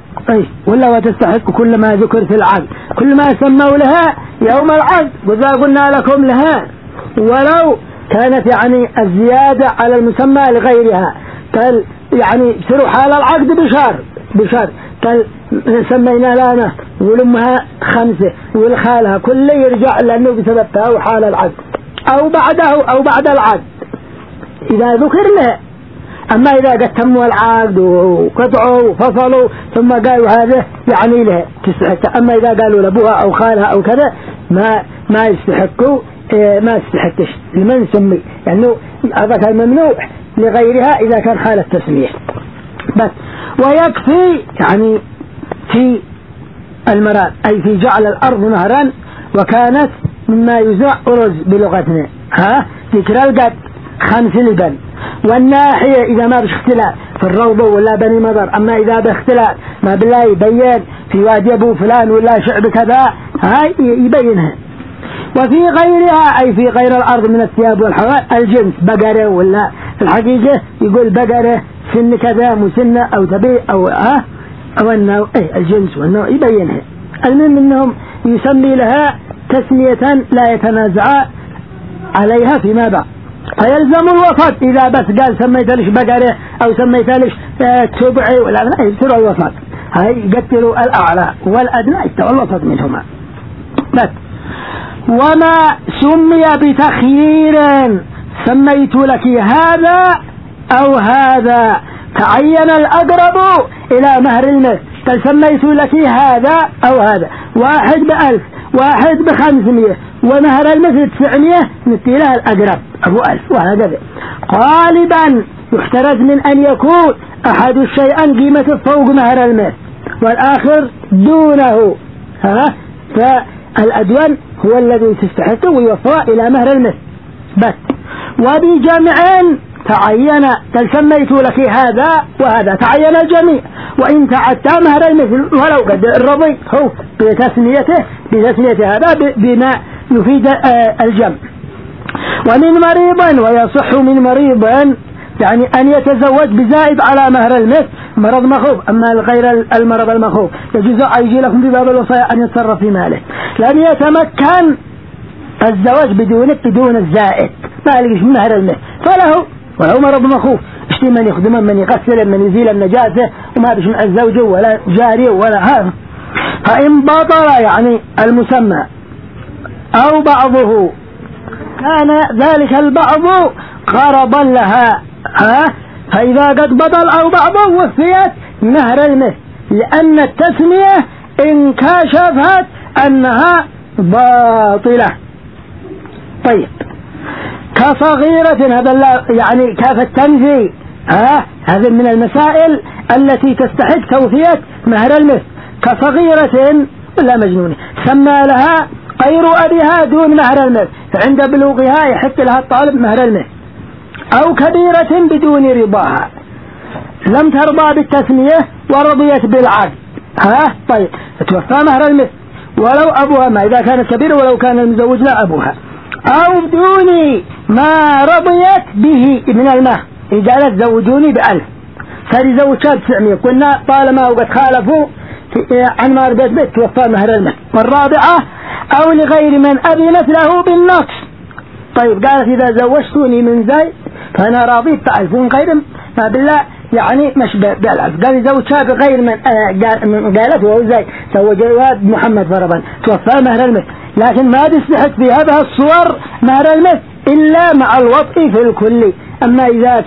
ولا وتستحق كل ما ذكر في العقد، كل ما سموا لها يوم العقد وإذا قلنا لكم لها، ولو كانت يعني الزيادة على المسمى لغيرها قال يعني سروا حال العقد بشار قال سمينا لنا ولمها 5 والخالها كل يرجع لأنه بسببها وحال العقد أو بعده أو بعد العقد إذا ذكر له. أما إذا قد تموا العقد وقطعوا وفصلوا ثم قالوا هذا يعني له تستحق، أما إذا قالوا لأبوها أو خالها أو كذا ما يستحقوا، ما يستحقش لمن سمي، لأنه يعني هذا كان ممنوع لغيرها إذا كان حالة تسمية بس. ويكفي يعني في المراد أي في جعل الأرض نهرا وكانت مما يزرع أرز بلغتنا ذكر القد 5 لبن، والناحية إذا ما بش اختلاف في الروضة ولا بني مضر، أما إذا باختلاف ما بالله يبين في وادي أبو فلان ولا شعب كذا هاي يبينها. وفي غيرها أي في غير الأرض من الثياب والحوائج الجنس بقرة ولا في الحقيقة يقول بقرة سن كذا مسنة أو تبي أو النوع الجنس والنوع يبينها. المهم أنهم يسمي لها تسمية لا يتنازع عليها فيما بعد. فيلزم الوسط إذا بس قال سميت ليش بقرة أو سميت ليش تبعي ولا لا يصير الوسط، هاي يقتلوا الأعلى والأدنى يستوى الوسط منهما بس. وما سمي بتخيير سميت لك هذا أو هذا تعين الأقرب إلى مهر المثل، سميت لك هذا أو هذا، 1 ب1000 1 ب500 ومهر المثل 900 نتي لها الأقرب أبو 1000 وهكذا. غالبا يحترز من أن يكون أحد الشيئين قيمة فوق مهر المثل والآخر دونه، فالأدون هو الذي تستحق ويوفى إلى مهر المثل بس. وبجمع تعين سميت لك هذا وهذا تعين الجميع، وإن تعدى مهر المثل ولو قد الرضي هو بتسميته هذا بما يفيد الجمع. ومن مريض ويصح من مريض يعني أن يتزوج بزائد على مهر المثل مرض مخوف، أما غير المرض المخوف يجوز أن يجي لكم في باب الوصايا أن يتصرف في ماله. لم يتمكن الزواج بدون الزائد ما لقيش من مهر المثل فله ولو مرض مخوف اشتي من يخدم من يغسل من يزيل النجاسة وما بش مع الزوج ولا جاري ولا هذا. فإن بطل يعني المسمى أو بعضه كان ذلك البعض غرضا لها فإذا قد بطل أو بعضه وفيت مهر المثل، لأن التسمية انكشفت أنها باطلة. طيب كصغيرة هذا يعني كاف التنفي هذا من المسائل التي تستحق توفية مهر المثل. كصغيرة ولا مجنونة سمى لها غير أبيها دون مهر المثل فعند بلوغها يحق لها الطالب مهر المثل، أو كبيرة بدون رضاها لم ترضى بالتسمية ورضيت بالعقد طيب توفى مهر المثل ولو أبوها ما إذا كانت كبيرة ولو كان المزوج لا أبوها، أو دون ما رضيت به من المهر إذا قالت زوجوني ب1000 فلزوجها 900 قلنا طالما وقد خالفوا عن ما رضيت به توفى مهر المثل. والرابعة أو لغير من أذنت له بالنقص. طيب قالت إذا زوجتوني من زي فأنا راضي ب1000 من غير ما بالله يعني مش ب1000 قال زوجها بغير من قالت وهو زي زوجها محمد فرضا توفى مهر المثل، لكن ما تستحق في هذه الصور مهر المثل إلا مع الوطء في الكل. أما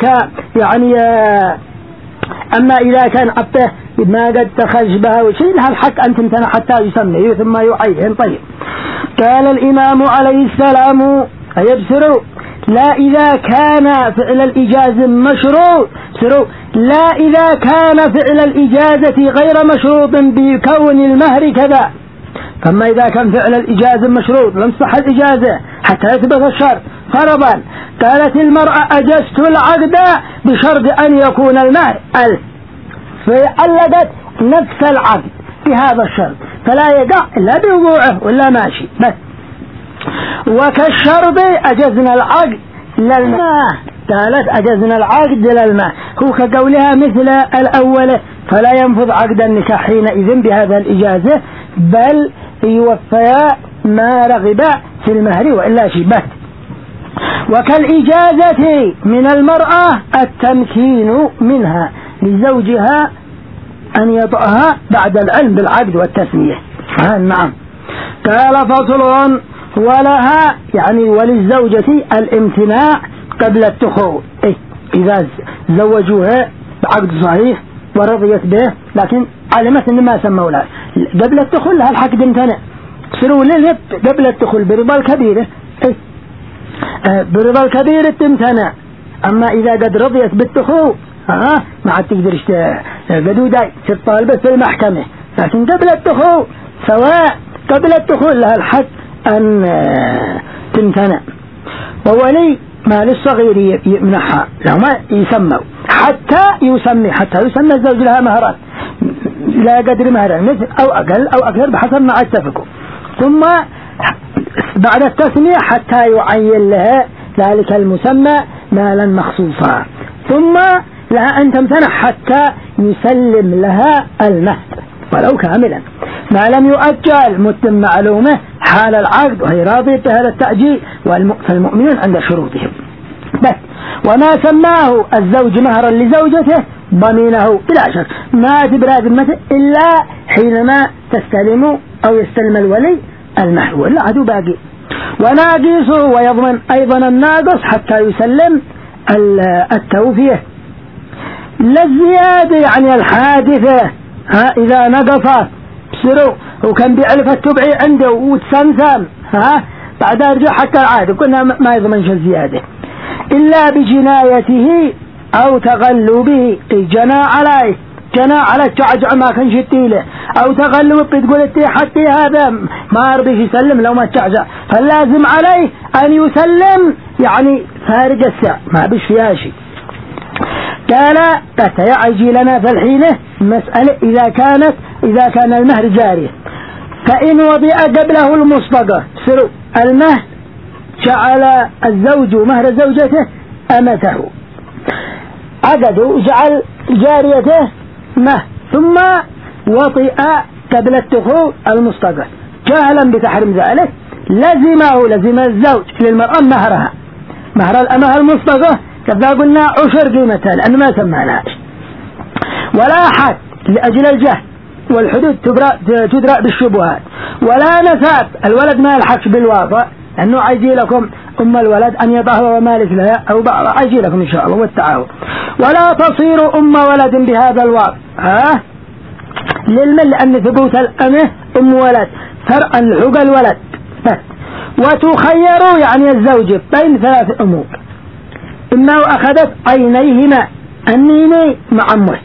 إذا كان عبته ما قد تخرج بها وشيء لها الحق أن تمتنع حتى يسميه ثم يعيدهم. طيب قال الإمام عليه السلام يبصروا لا إذا كان فعل الإجازة مشروط لا إذا كان فعل الإجازة غير مشروط بكون المهر كذا فما إذا كان فعل الإجازة مشروط لم تصح الإجازة حتى يثبت الشرط. فرضا قالت المرأة أجزت العقد بشرط أن يكون المهر 1000، فعلقت نفس العقد بهذا الشرط فلا يقع إلا بوقوعه ولا ماشي بس. وكالشرط أجزنا العقد للماء، قالت أجزنا العقد للماء، هو كقولها مثل الأول فلا ينفذ عقد النكاح حينئذ بهذا الإجازة، بل يوفيا ما رغب في المهر وإلا شبه. وكالإجازة من المرأة التمكين منها لزوجها أن يطأها بعد العلم بالعقد والتسمية. نعم. قال فصل ولها يعني وللزوجة الامتناع قبل الدخول، إذا زوجوها بعقد صحيح ورضيت به لكن علمت أن ما سموا لها قبل الدخول لها الحق امتنع، سروا للهب قبل الدخول برضا الكبيرة، برضا الكبيرة تمتنع. أما إذا قد رضيت بالدخول ما عاد تقدر قدوداي في الطالبة في المحكمة، لكن قبل الدخول سواء قبل الدخول لها الحق أن تمتنع. وولي ما للصغير يمنحها لو ما يسموا حتى يسمى الزوج لها مهرات لا قدر مهرها مثل أو أقل أو أكثر بحسب ما اتفقوا، ثم بعد التسمية حتى يعين لها ذلك المسمى مالا مخصوصا، ثم لها أن تمتنع حتى يسلم لها المهر ولو كاملا ما لم يؤجل مدة معلومة حال العقد وهي راضية بهذا التأجيل، فالمؤمنون عند شروطهم بس. وما سماه الزوج مهرا لزوجته ضمينه بلا شك ما تبرى ذمته إلا حينما تستلم أو يستلم الولي المهر ولا عدو باقي. وناقصه ويضمن أيضا الناقص حتى يسلم التوفية للزيادة يعني الحادثة إذا نقصت بسرو وكان بألف التبعي عنده وتسمسم بعد أرجع حتى العادة كنا ما يضمنش الزيادة إلا بجنايته أو تغلبه، جنى على الجعجع ما كان شتيله أو تغلب بتقول انت حتى هذا ما رضيش يسلم لو ما الجعجع، فاللازم عليه أن يسلم يعني فارق الساعة ما بيش فيها شيء. قال يعجي لنا في الحين مسألة إذا كان المهر جارية، فإن وضع قبله المصبغة سرو المهر جعل الزوج مهر زوجته أمته عقده جعل جاريته مهر ثم وطئ قبل الدخول المصبغة جهلا بتحريم ذلك لزم الزوج للمرأة مهرها مهر الأمه المصبغة كذا قلنا عشر قيمتها لأنه ما سمعناش، ولا حد لأجل الجهل والحدود تدرأ بالشبهات، ولا نساب الولد ما يلحقش بالواضع لأنه عايزي لكم أم الولد أن يطهر ومالك لها أو بعض عايزي لكم إن شاء الله والتعاون، ولا تصير أم ولد بهذا الواضع للمن لأن ثبوت الأمه أم ولد فرعا لحق الولد وتخيروا يعني الزوج بين ثلاث أمور، إما أخذت عينيهما النيني مع أمه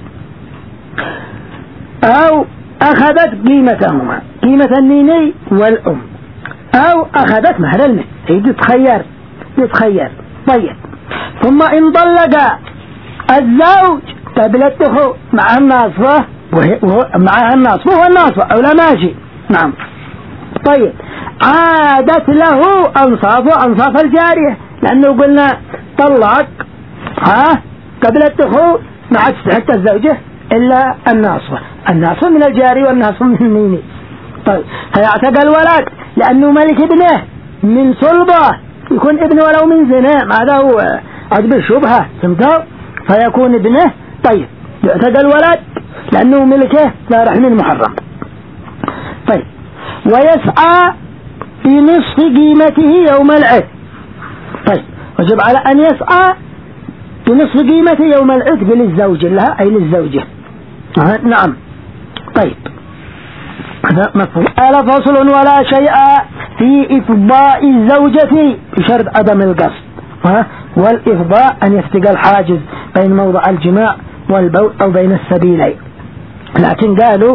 أو أخذت قيمتهما قيمة النيني والأم أو أخذت مهر المهر، هي تتخير. طيب ثم إن طلق الزوج قبل الدخول معها الناصفة والناصفة أو لا ماشي نعم. طيب عادت له أنصاف الجارية لأنه قلنا طلق قبل الدخول ما عاد تستحق الزوجة إلا الناصفة من الجاري والناصفة من النيني. طيب فيعتقى الولد لأنه ملك ابنه من صلبه يكون ابنه ولو من زنا هذا هو عجب الشبهة فهمتوا فيكون ابنه. طيب يعتقى الولد لأنه ملكه لا رحم محرم. طيب ويسعى بنصف قيمته يوم العتق. طيب وجب على أن يسعى بنصف قيمته يوم العتق للزوج لها أي للزوجة نعم. طيب هذا مفهوم. قال فصل ولا شيء في إفضاء الزوجة بشرط عدم القصد والإفضاء أن يفتق الحاجز بين موضع الجماع والبول أو بين السبيلين، لكن قالوا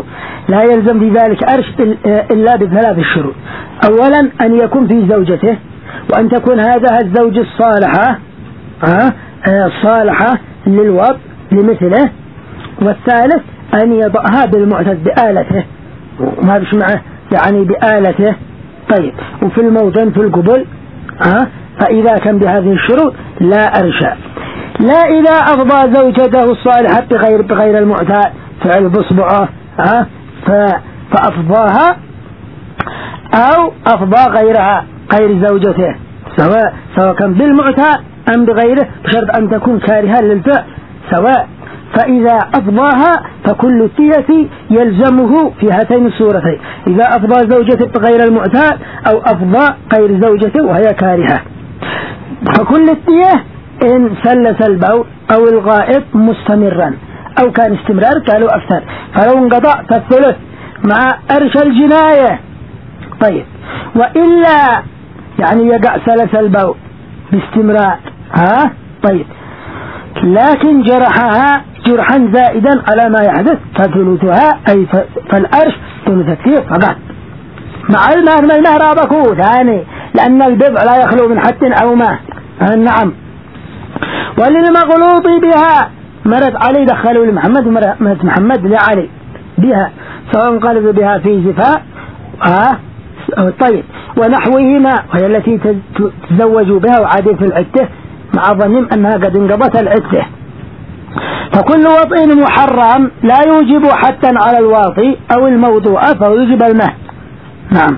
لا يلزم في ذلك أرش إلا بثلاث شروط. أولا أن يكون في زوجته، وأن تكون هذا الزوج الصالحة الصالحة للوضع لمثله. والثالث أن يضعها بالمعتد بآلته، وما بش معه يعني بآلته. طيب، وفي الموطن في القبل فإذا كان بهذه الشروط لا أرشى. لا إذا أفضى زوجته الصالحة بغير المعتاد، فعل بصبعه فأفضاها، أو أفضى غيرها غير زوجته، سواء كان بالمعتاد أم بغيره، بشرط أن تكون كارها للفعل سواء. فإذا أفضاها فكل التية يلزمه في هاتين الصورتين، إذا أفضى زوجته بغير المعتاد أو أفضى غير زوجته وهي كارهة. فكل التية إن سلس البول أو الغائط مستمرا أو كان استمرار قالوا أكثر، فلو انقطع فالثلث مع أرش الجناية. طيب، وإلا يعني يقع سلس البول باستمرار طيب، لكن جرحها جرحا زائدا على ما يحدث فثلثها، أي فالأرش ثلث التية فقط مع المهر بكو ثاني، لأن البضع لا يخلو من حد أو ماء. نعم. وللمغلوط بها مرت علي دخلوا لمحمد ومرت محمد لعلي بها، سواء انقلب بها في زفاء طيب، ونحوهما وهي التي تزوجوا بها وعادوا في العدة مع ظنهم أنها قد انقضت العدة. فكل وطئ محرم لا يوجب حتى على الواطي أو الموضوع فيوجب المهر. نعم.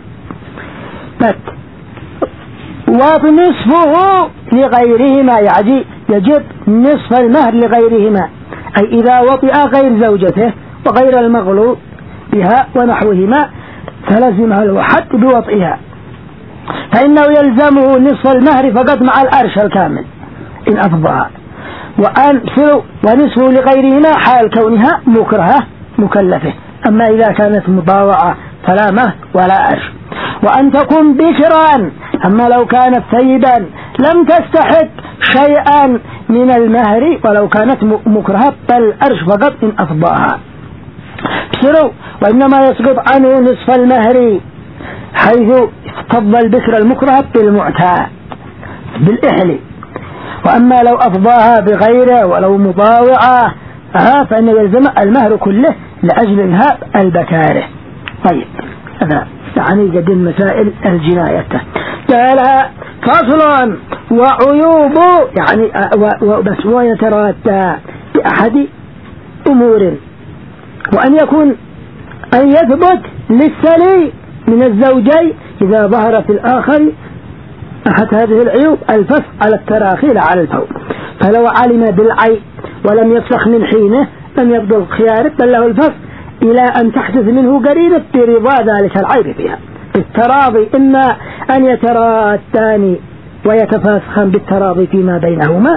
ونصفه لغيرهما، يعني يجب نصف المهر لغيرهما، أي إذا وطئ غير زوجته وغير المغلوط بها ونحوهما فلزمها الوحد بوطئها، فإنه يلزمه نصف المهر فقط مع الأرش الكامل إن أفضاها، ونصفه لغيرهما حال كونها مكرهة مكلفة. أما إذا كانت مضاوعة فلا مهر ولا أرش. وأن تكون بكرا، أما لو كانت ثيبا لم تستحق شيئا من المهر ولو كانت مكرهة فالأرش فقط إن أفضاها. وإنما يسقط عنه نصف المهر حيث تفضل البكر المكرهة بالمعتاد بالإحلي. وأما لو أفضاها بغيره ولو مضاوعة فإن يلزم المهر كله لأجل إنهاء البكاره. طيب، هذا يعني قد المسائل الجناية. قال فصل وعيوب يعني بس ويتراتى بأحد أمور، وأن يكون أن يثبت للسلي من الزوجين إذا ظهر في الآخر أحد هذه العيوب الفسخ على التراخي لا على الفور. فلو علم بالعيب ولم يفسخ من حينه لم يبدو خياره بل له الفسخ إلى أن تحدث منه قرينة برضا ذلك العيب فيها بالتراضي، إما أن يتراتان ويتفاسخان بالتراضي فيما بينهما،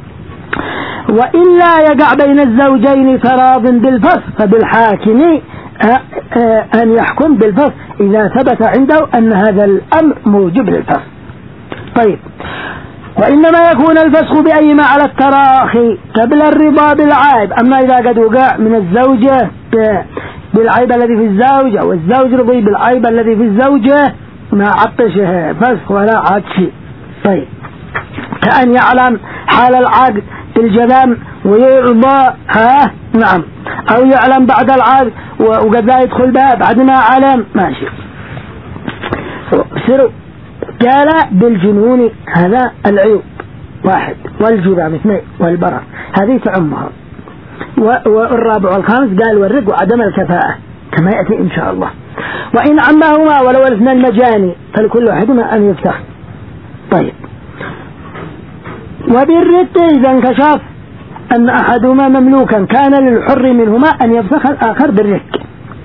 وإلا يقع بين الزوجين تراض بالفسخ فبالحاكم أن يحكم بالفسخ إذا ثبت عنده أن هذا الأمر موجب للفسخ. طيب، وإنما يكون الفسخ بأيما على التراخي قبل الرضا بالعيب. أما إذا قد وقع من الزوجة بالعيب الذي في الزوجة والزوج رضي بالعيب الذي في الزوجة ما عطشه فسخ ولا عطش. طيب، كأن يعلم حال العقد بالجذام ويرضى نعم، أو يعلم بعد العقد وقد لا يدخل بها بعد ما علم ماشي. قال بالجنون هذا العيوب واحد، والجذام اثنين، والبرر هذه تعمها. والرابع والخامس قال والرق وعدم الكفاءة كما يأتي إن شاء الله. وإن عمهما ولو الاثنين مجاني فلكل واحدهما أن يفتح. طيب، وبالرق إذا انكشف أن أحدهما مملوكا كان للحر منهما أن يفسخ الآخر بالرق،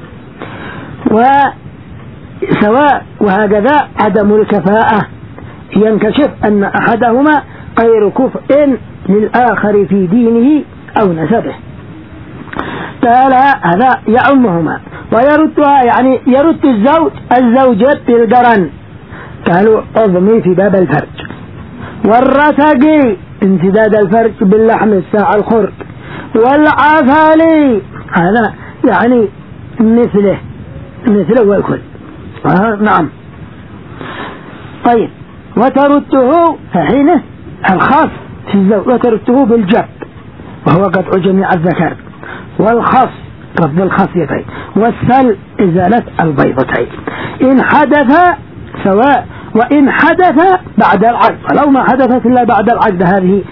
وسواء وهكذا عدم الكفاءة ينكشف أن أحدهما غير كفء للآخر في دينه أو نسبه. قال هذا يعمهما. ويردها يعني يرد الزوجة بالقرن، قالوا أضمي في باب الفرج، والرتق امتداد الفرج باللحم الساعة الخرق، والعفالي هذا يعني مثله والكل. نعم. طيب وترده فحينه الخاص في الزوج وترده بالجب وهو قطع جميع الذكر، والخص رد الخصيتين، والسل إزالة البيضتين إن حدث سواء، وإن حدث بعد العقد، فلو ما حدثت إلا بعد العقد هذه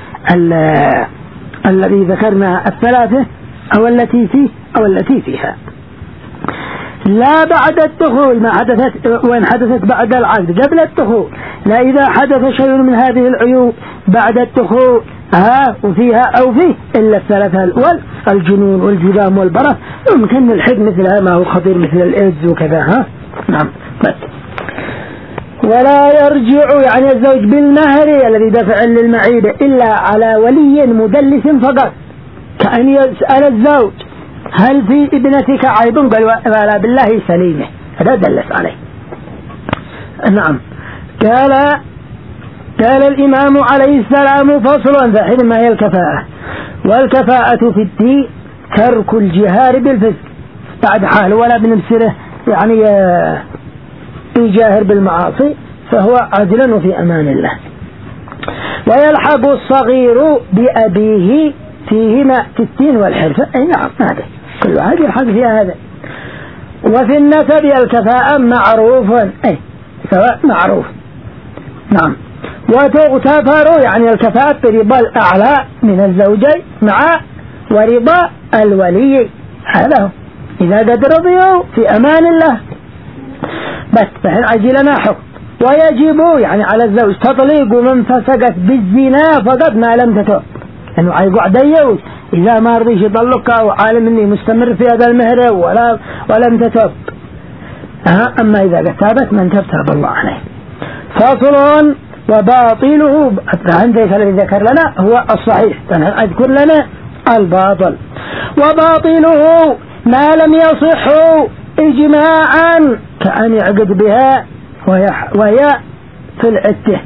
الذي ذكرنا الثلاثة أو التي فيه أو التي فيها، لا بعد الدخول ما حدثت، وإن حدثت بعد العقد قبل الدخول، لا إذا حدث شيء من هذه العيوب بعد الدخول وفيها أو فيه إلا الثلاثة الأول الجنون والجذام والبرص، يمكن الحد مثلها ما هو خطير مثل الإيدز وكذا. نعم. بس ولا يرجع يعني الزوج بالمهر الذي دفع للمعيبة إلا على ولي مدلس فقط، كأن يسأل الزوج هل في ابنتك عيب؟ قال ولا بالله سليمة، هذا دلس عليه. نعم. قال الإمام عليه السلام فصل فحينما هي الكفاءة، والكفاءة في الدين ترك الجهار بالفسق بعد حال ولا بنبسره يعني يجاهر بالمعاصي فهو عدل وفي أمان الله. ويلحق الصغير بأبيه فيهما في الدين والحرفة، أي نعم هذا كل واحد يلحق فيها هذا. وفي النسب الكفاءة معروف أي سواء معروف. نعم. وتغتفر يعني الكفاءة برضا الأعلى من الزوجين مع ورضا الولي، هذا هو إذا قد رضيوا في أمان الله. بس فهل عجلنا حكم. ويجب يعني على الزوج تطليق من فسقت بالزنا فقط ما لم تتوب، لأنه يقعد يوز إذا ما رضيش يطلقها وعالم أني مستمر في هذا المهر ولم تتوب. أما إذا قد تابت من تاب الله عليه. فصل وباطله عندك الذي ذكر لنا هو الصحيح، أذكر لنا الباطل. وباطله ما لم يصح إجماعا كأن يعقد بها وهي في العدة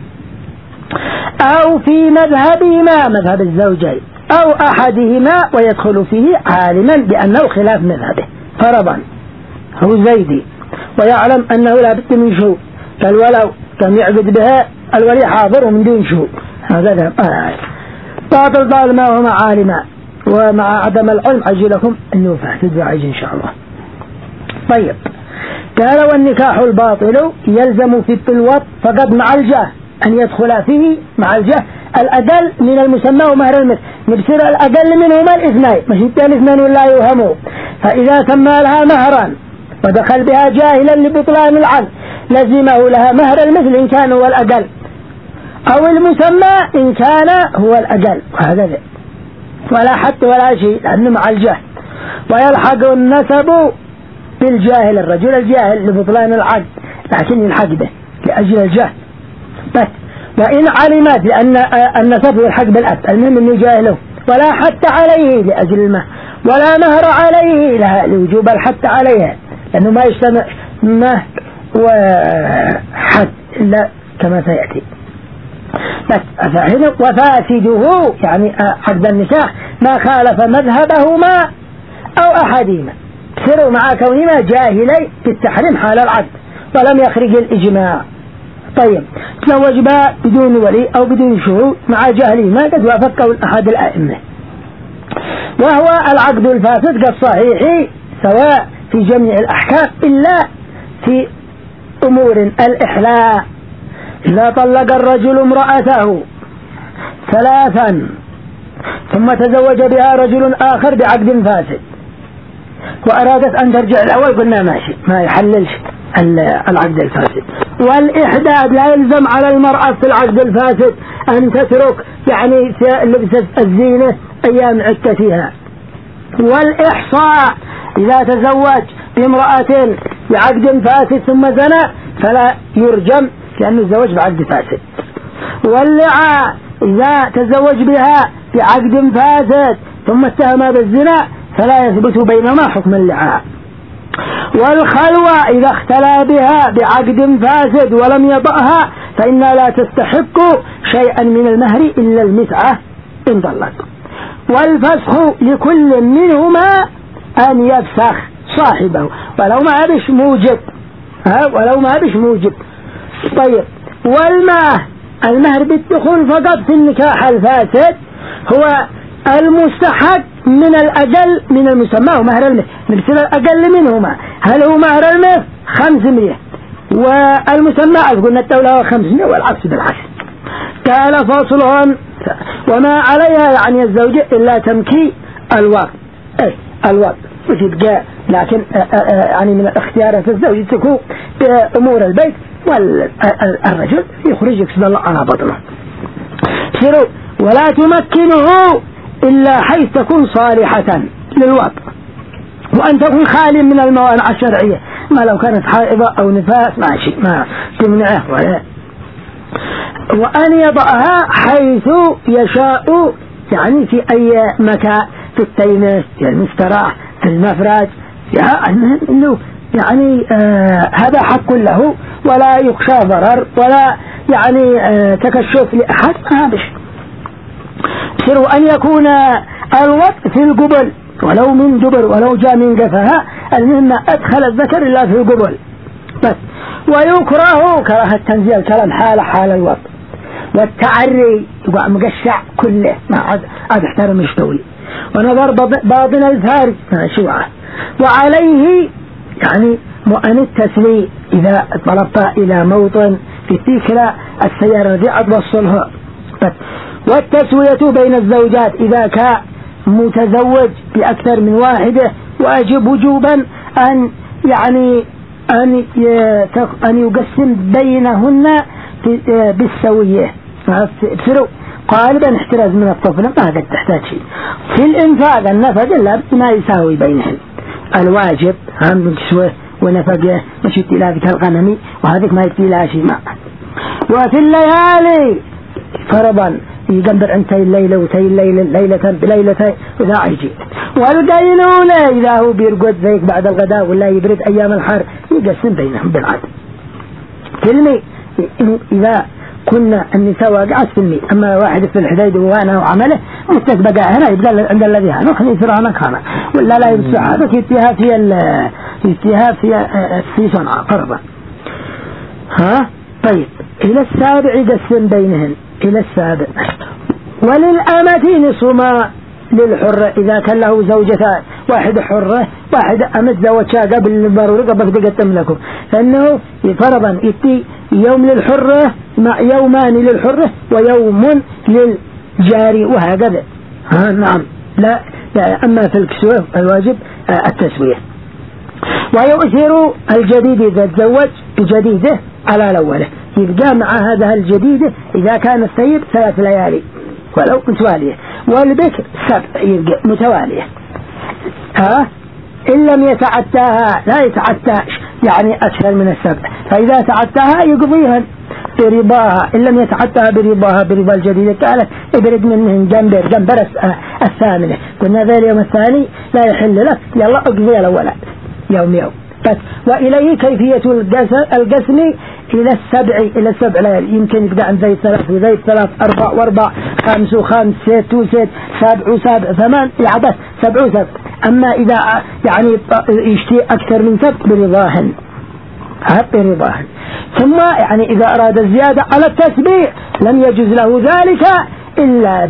أو في مذهبهما مذهب الزوجين أو أحدهما ويدخل فيه عالما بأنه خلاف مذهبه فرضا هو زيدي ويعلم أنه لا بد من شهود، قال ولو كان يعقد بها الولي حاضر ومن دون شهود، هذا باطل ظالما وهما عالما، ومع عدم العلم عجلكم أنه فاسد وعيج إن شاء الله. طيب قال والنكاح الباطل يلزم في الوط فقد مع الجاه أن يدخل فيه مع الجاه الأقل من المسمى ومهر المثل، نبصر الأقل منهما الاثنين مش الاثنين ولا يوهموا، فإذا سمى لها مهرا ودخل بها جاهلا لبطلان العقد لزمه لها مهر المثل إن كان هو الأقل أو المسمى إن كان هو الأقل، وهذا ولا حتى ولا شيء لأنه مع الجاه. ويلحق النسب بالجاهل الرجل الجاهل لبطلان العقد لكن يلحق به لأجل الجهل بس، وإن علمت لأن النسب يلحق بالأب المهم أنه جاهله ولا حتى عليه لأجل المهر ولا مهر عليه لها لوجوب الحتى عليها لأنه ما يجتمع مهر وحد إلا كما سيأتي. بس فهنا وفاسده يعني عقد النكاح ما خالف مذهبهما أو أحدهما سروا مع كونهما جاهلي بالتحريم حال العقد ولم يخرج الإجماع. طيب تزوج بها بدون ولي أو بدون شهود مع جهلهما قد وافقه أحد الأئمة، وهو العقد الفاسد كالصحيح سواء في جميع الأحكام إلا في أمور الإحلاء. إذا طلق الرجل امرأته ثلاثا ثم تزوج بها رجل آخر بعقد فاسد وأرادت أن ترجع الأول قلنا ماشي ما يحللش العقد الفاسد. والإحداد لا يلزم على المرأة في العقد الفاسد أن تترك يعني لبس الزينة أيام عدتها. والإحصاء إذا تزوج بامرأة بعقد فاسد ثم زنى فلا يرجم لأنه الزواج بعقد فاسد. واللعاء إذا تزوج بها بعقد فاسد ثم اتهم بالزنا فلا يثبت بينما حكم اللعاء. والخلوة إذا اختلى بها بعقد فاسد ولم يضعها فإنها لا تستحق شيئا من المهر إلا المتعة إن ضلت. والفسخ لكل منهما أن يفسخ صاحبه ولو ما بش موجب، ولو ما بش موجب. طيب المهر بالدخول فقط في النكاح الفاسد هو المستحق من الأقل من المسمى ومهر المثل، نبتل الأقل منهما. هل هو مهر المثل 500 والمسمى قلنا الدولة 500 والعكس بالعكس. قال فاصل وما عليها يعني الزوجة إلا تمكي الوقت، الوقت وتبقى، لكن يعني من اختيارات الزوج تكون أمور البيت والرجل يخرج يكسب الله على بطنه. سيروا ولا تمكنه إلا حيث تكون صالحة للوقت، وأن تكون خالي من الموانع الشرعية، ما لو كانت حائضة أو نفاس ماشي ما تمنعه، وأن يضعها حيث يشاء، يعني في أي مكان، في التيمس، في المستراح، في المفرج، أنه يعني هذا حق له ولا يخشى ضرر ولا يعني تكشف لأحد. ما بش سروا أن يكون الوقت في القبل ولو من دبر ولو جاء من قفها، المهم أدخل الذكر إلا في القبل بس. ويكره كراهة تنزيل الكلام حال الوقت، والتعري يبقى مقشع كله ما عاد احترم يشتوي، ونظر باطن الفارج شوعه. وعليه يعني مؤن التسلي إذا طلبت إلى موطن في تلك السيارة التي أتوصلها. والتسوية بين الزوجات إذا كان متزوج بأكثر من واحدة، وأجب وجوبا أن يعني أن يقسم بينهن بالسوية. بسرو قالبا احتراز من الطفل ما قد تحتاج شيء في الإنفاق النفق إلا ما يساوي بينهم. الواجب هم كسوة ونفقه مش اتلاقة الغنمي، وهذيك ما يتلا شيء ما. وفي الليالي فرضا يقدر عن الليلة وتي الليلة ليلة بليلتين وذا عيجي. والقيلولة إذا هو بيرقد ذيك بعد الغداء ولا يبرد أيام الحر يقسم بينهم بالعدل. كلمة إذا كنا النساء واقعات في المي، أما واحد في الحديد وانا وعمله مستقبقى هنا يبقى عند الذي هنا نحن يسرع مكانه ولا لا يبسع هذا يتيها في صنعاء فرضا. طيب إلى السابع يقسم بينهن إلى السابع. وللأمة نصف ما للحرة إذا كان له زوجتان، واحد حرة واحد أمت زوجها قبل الضرورة قبل تقدم لكم، فإنه فرضا يتي يوم للحرة مع يومان للحرة ويوم للجاري وهكذا. نعم لا أما في الكسوة الواجب التسوية. ويؤثر الجديد إذا تزوج بجديده على الأولى، يبقى مع هذا الجديد إذا كان السيد 3 ليالي ولو متوالية، والبكر 7 يبقى متوالية. إن لم يتعداها لا يتعداش يعني أكثر من 7، فإذا تعداها يقضيها برضاها. إن لم يتعداها برضاها برضا الجديد قالت ابرد منهن جنبر الثامنة، قلنا ذا اليوم الثاني لا يحل لك يلا اقضي الأول يوم بس. وإليه كيفية القسم إلى 7 ليالي، يمكن يبدأ عن زي 3 وزي 3 4 و4 5 و5 6 و6 7 و7 8 يعبث 7 و7. أما إذا يعني يشتي أكثر من 7 برضاهن برضاهن. ثم يعني إذا أراد الزيادة على التسبيع لم يجوز له ذلك إلا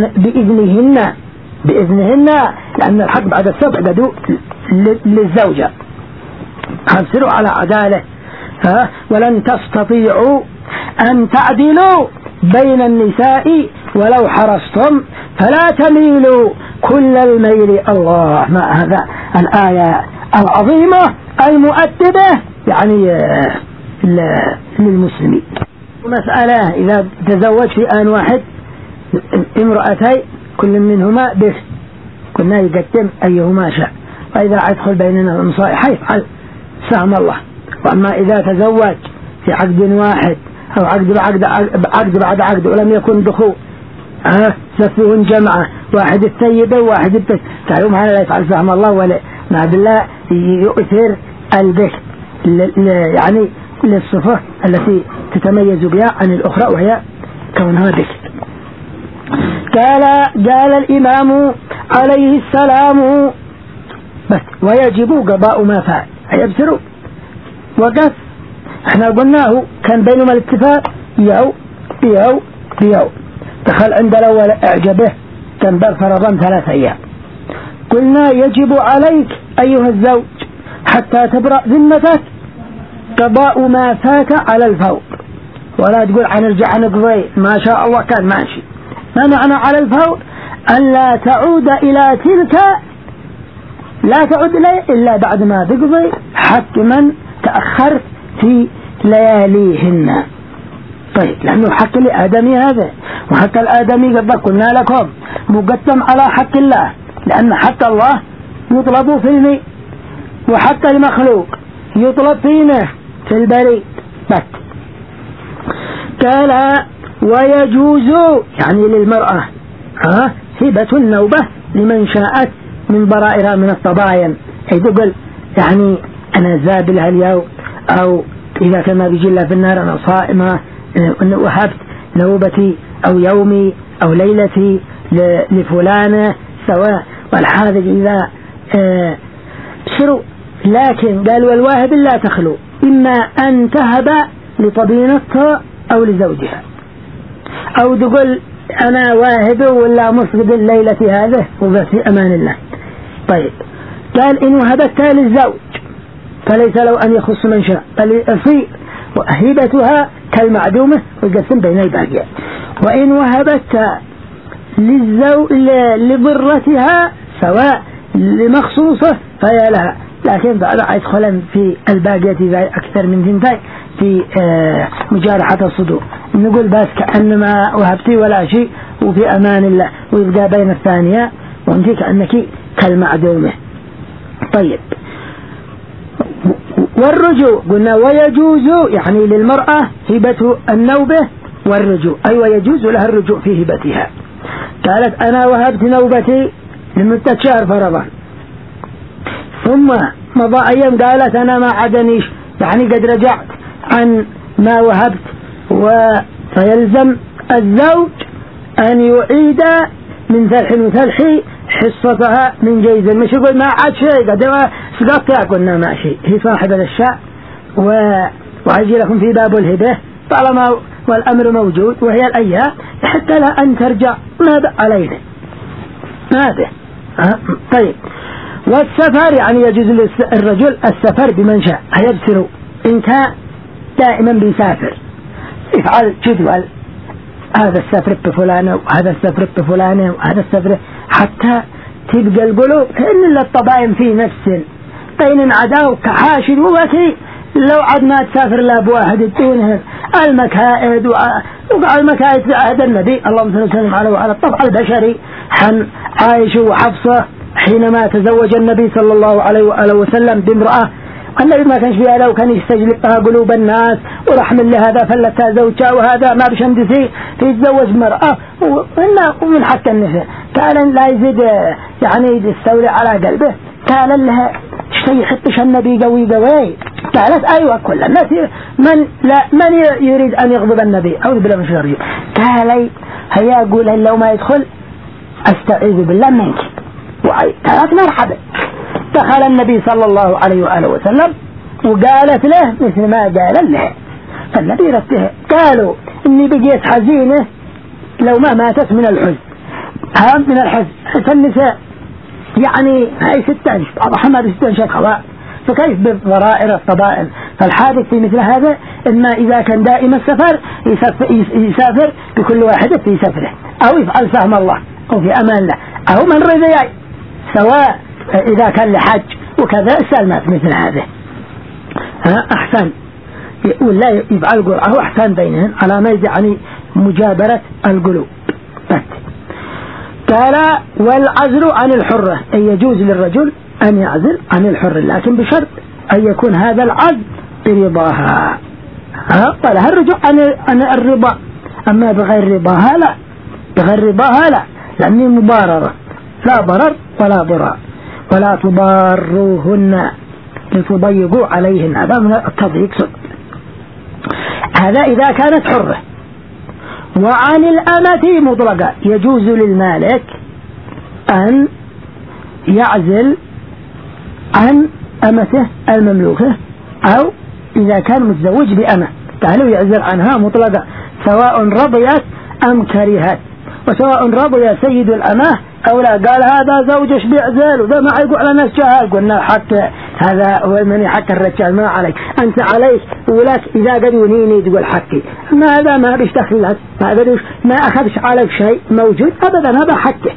بإذنهن، لأن الحق بعد 7 بدو للزوجة. هنسروا على عدالة. ولن تستطيعوا أن تعدلوا بين النساء ولو حرصتم فلا تميلوا كل الميل. الله ما هذا الآية العظيمة المؤدبة يعني للمسلمين. مسألة إذا تزوج في آن واحد امرأتين كل منهما بس كنا يقدم أيهما شاء، وإذا أدخل بيننا المصائح يفعل سهم الله. وأما إذا تزوج في عقد واحد أو عقد بعد عقد ولم يكن دخول سفيهن جمعة، واحد الثيبة وواحد البس، تعلم هذا لا يفعل سهم الله ولا ما بالله يؤثر البس يعني للصفة التي تتميز بها عن الأخرى وهي كونها بس. قال الإمام عليه السلام بس ويجب قضاء ما فات يبصروا وقف. احنا قلناه كان بينهما الاتفاق يو دخل عند الأول اعجبه كان بل فرضا 3 أيام. قلنا يجب عليك أيها الزوج حتى تبرأ ذمتك قضاء ما فات على الفور، ولا تقول هنرجع نقضي ما شاء الله كان ماشي. ما معنى على الفور؟ أن لا تعود إلى تلك، لا تعود إليه إلا بعد ما تقضي حق من تأخرت في لياليهن. طيب لأنه حق الآدمي هذا، وحق الآدمي قد قلنا لكم مقدم على حق الله، لأن حق الله يطلب في الماء وحق المخلوق يطلب فينا في البريد. بس قال ويجوز يعني للمرأة هبة النوبة لمن شاءت من ضرائرها من الطباين، أي تقول يعني أنا زابلها اليوم، أو إذا كان ما بيجي لها في النار أنا صائمة وهبت نوبتي أو يومي أو ليلتي لفلانة سواء، والحاذق إذا بشروا. لكن قال والواهب لا تخلو إما أن تهب لطبينتها أو لزوجها، أو تقول أنا واهب ولا مفقد الليلة هذه وبس في أمان الله. طيب قال إن وهبتها للزوج فليس له أن يخص من شاء، بل يصير هبتها كالمعدومة ويقسم بين الباقيات. وإن وهبتها لضرتها سواء لمخصوصة فهي لها، لكن بعد يدخل في الباقيات أكثر من 2 في مجارحة الصدور، نقول بس كأنما وهبتي ولا شيء وفي أمان الله، ويبقى بين الثانية وانت كأنك كالمعدومة. طيب والرجوع قلنا ويجوز يعني للمرأة هبة النوبة والرجوع، أي ويجوز لها الرجوع في هبتها. قالت أنا وهبت نوبتي لمدة شهر فرضا، ثم مضى أيام قالت أنا ما عدنيش يعني قد رجعت عن ما وهبت، فيلزم الزوج أن يعيد من ثلح حصتها من جيز، مش يقول ما عاد شيء قد سقطت. قلنا ما شيء، هي صاحبة الشاء وعجي لكم في باب الهبة طالما والأمر موجود وهي الأيام حتى لا أن ترجع ما علينا ماذا. طيب والسفر يعني يجوز للرجل السفر بمن شاء يبصر، إن كان دائما بيسافر يفعل جدول هذا السفر بفلانة وهذا السفر بفلانة وهذا السفر، حتى تبقى القلوب إن الطبائم في نفس بين عداو كحاشد ووكي. لو عد ما تسافر لا بواحد دونهم المكائد وقع المكائد في عهد النبي اللهم صل وسلم عليه وعلى الطبع البشري. حن عائشة وحفصة حينما تزوج النبي صلى الله عليه وآله وسلم بامرأة النبي ما كانش فيها لو كان يستجلبها قلوب الناس ورحم الله هذا فلتها زوجها وهذا ما بشمدسي يتزوج مرأة ومن حتى النساء كان لا يزيد يعني يستولي على قلبه. قال لها اشتي يحطش النبي قوي قالت ايوه كل الناس من يريد ان يغضب النبي او بالله من شر. قال هيا اقول لو ما يدخل استعيذ بالله منك قالت مرحبا. دخل النبي صلى الله عليه وآله وسلم وقالت له مثل ما قال له، فالنبي رده قالوا إني بقيت حزينة لو ما ماتت من الحزن. من الحزن فالنساء يعني هاي 6 بعض حمد 6 شخواء، فكيف بضرائر الطبائل؟ فالحادث في مثل هذا إما إذا كان دائم السفر يسافر بكل واحدة في سفره، أو يفعل سهم الله أو في أمان الله، أو من رضي سواء إذا كان لحج وكذا سلمت مثل هذا أحسن، ولا يفعل قرعه أحسن بينهم على ما يعني مجابرة القلوب. قال والعزل عن الحرة أي يجوز للرجل أن يعزل عن الحر، لكن بشرط أن يكون هذا العزل برضاها. ولها الرجوع عن الرضا، أما بغير رضاها لا، بغير رضاها لا، لأنه مباررة لا ضرر ولا ضرار. ولا تضاروهن لتضيقوا عليهن، هذا من التضييق صدق. هذا إذا كانت حرة. وعن الأمة مطلقة يجوز للمالك أن يعزل عن أمته المملوكة، أو إذا كان متزوج بأمة تعالوا يعزل عنها مطلقة، سواء رضيت أم كرهت، وسواء رضي سيد الأمة أو لا، قال هذا زوجش بيعزل وذا ما يقول على نفس جهال، قلنا حق هذا هو من حق الرجال، ما عليك أنت عليك ولك إذا قدونيني تقول حقي، ما هذا ما بيشتغل لك، ما أخذش عليك شيء موجود أبدا، هذا حقه.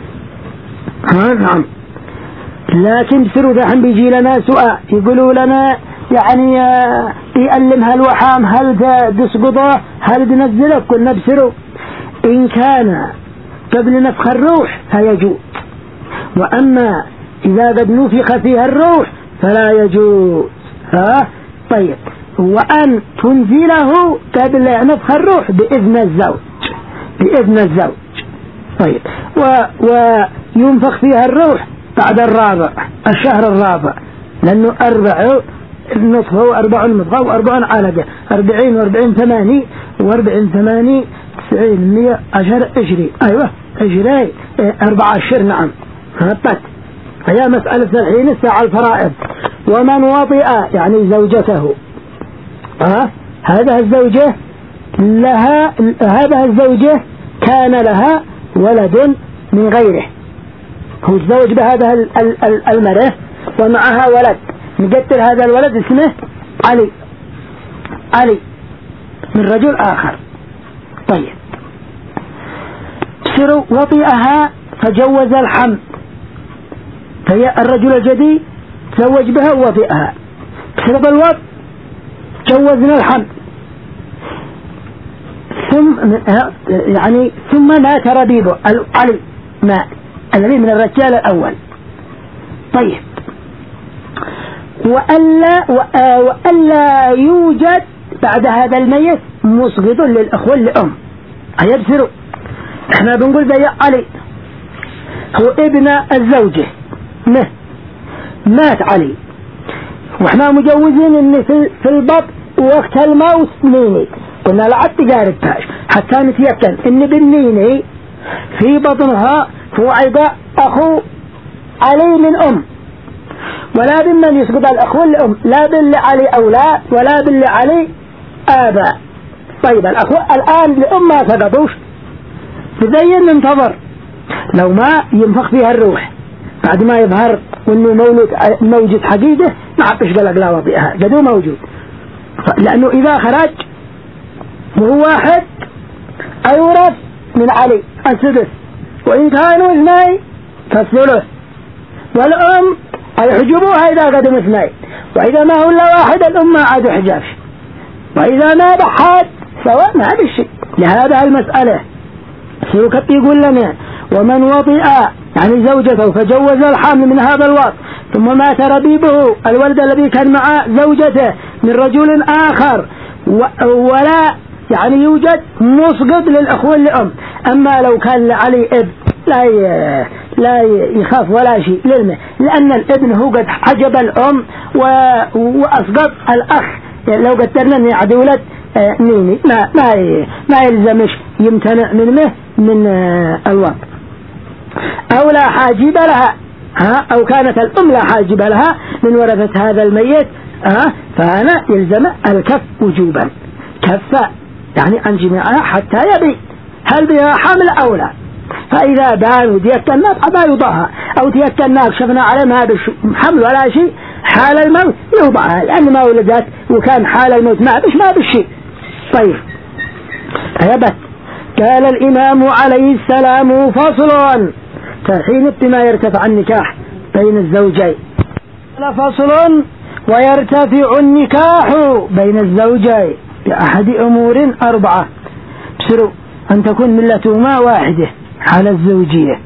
نعم. لكن بسروا ذحن بيجي لنا سؤال يقولوا لنا يعني يألمها الوحام هل تسقطه هل تنزله، قلنا بسروا إن كان قبل نفخ الروح فيجوز، وأما إذا قد نفخ فيها الروح فلا يجوز. طيب، وأن تنزله قبل نفخ الروح بإذن الزوج. طيب، وينفخ فيها الروح بعد الشهر الرابع، لأنه 4 نطفة و4 مضغة و4 علقة، 40 و40 8 و40 8 90 100 10 20 أيوة 20 14 نعم. طيب، فهي مسألة الحين الساعة الفرائض. ومن وطئ يعني زوجته، هذه الزوجة كان لها ولد من غيره، هو تزوج بهذا المرأة ومعها ولد، نقتل هذا الولد اسمه علي من رجل آخر. طيب، بسروا وطئها فجوز الحمل، فهي الرجل الجديد تزوج بها ووطئها، بسبب الوط جوزنا الحمل، ثم مات ربيبه علي الذي من الرجال الأول. طيب، وألا يوجد بعد هذا الميت مسقط للأخوة لأم. يبصروا احنا بنقول زي علي هو ابن الزوجة مات علي، واحنا مجوزين ان في البطن وقت الموت نيني، قلنا لعد تقاربتاش حتى نتيكن ان بالنيني في بطنها فوعد أخو علي من أم، ولا بمن يسقط الأخوة الأم، لا باللي علي أولاد ولا باللي علي آباء. طيب، الأخوة الآن لأم ما سقطوش، تزين ننتظر لو ما ينفخ فيها الروح بعد ما يظهر وانه موجود حقيقة، ما عطش قلق لا وضيئها قدو موجود، لأنه إذا خرج وهو واحد أيورث من علي السدس، وإن كانوا 2 فالثلث، والأم يحجبوها إذا قدم 2، وإذا ما هو إلا واحد الأم ما عاد يحجبش، وإذا ما بحاد سواء ما هذا الشيء. لهذا المسألة سيكت يقول لنا ومن وطئ يعني زوجته فجوز الحمل من هذا الوقت، ثم مات ربيبه الولد الذي كان مع زوجته من رجل آخر، ولا يعني يوجد مسقط للأخوة لأم. أما لو كان لعلي ابن لا يخاف ولا شيء للمه، لأن الابن هو قد حجب الأم وأسقط الأخ، لو قدرنا يعني ولد نيني ما يلزمش يمتنع من الوقت، أو لا حاجب لها، أو كانت الأم لا حاجب لها من ورثة هذا الميت، فأنا يلزم الكف وجوبا، كف يعني عن جميعها حتى يبي هل بها حمل أو لا. فإذا بان وتيكلنا فما يوضعها، أو تيكلنا شفنا على ما حمل ولا شيء حال الموت يوضعها، لأن ما ولدت وكان حال الموت ما بالشيء. طيب، هيبت قال الإمام عليه السلام فصل فحين بما يرتفع النكاح بين الزوجين. فصل ويرتفع النكاح بين الزوجين بأحد أمور 4، بسروا أن تكون ملتهما واحدة على الزوجية،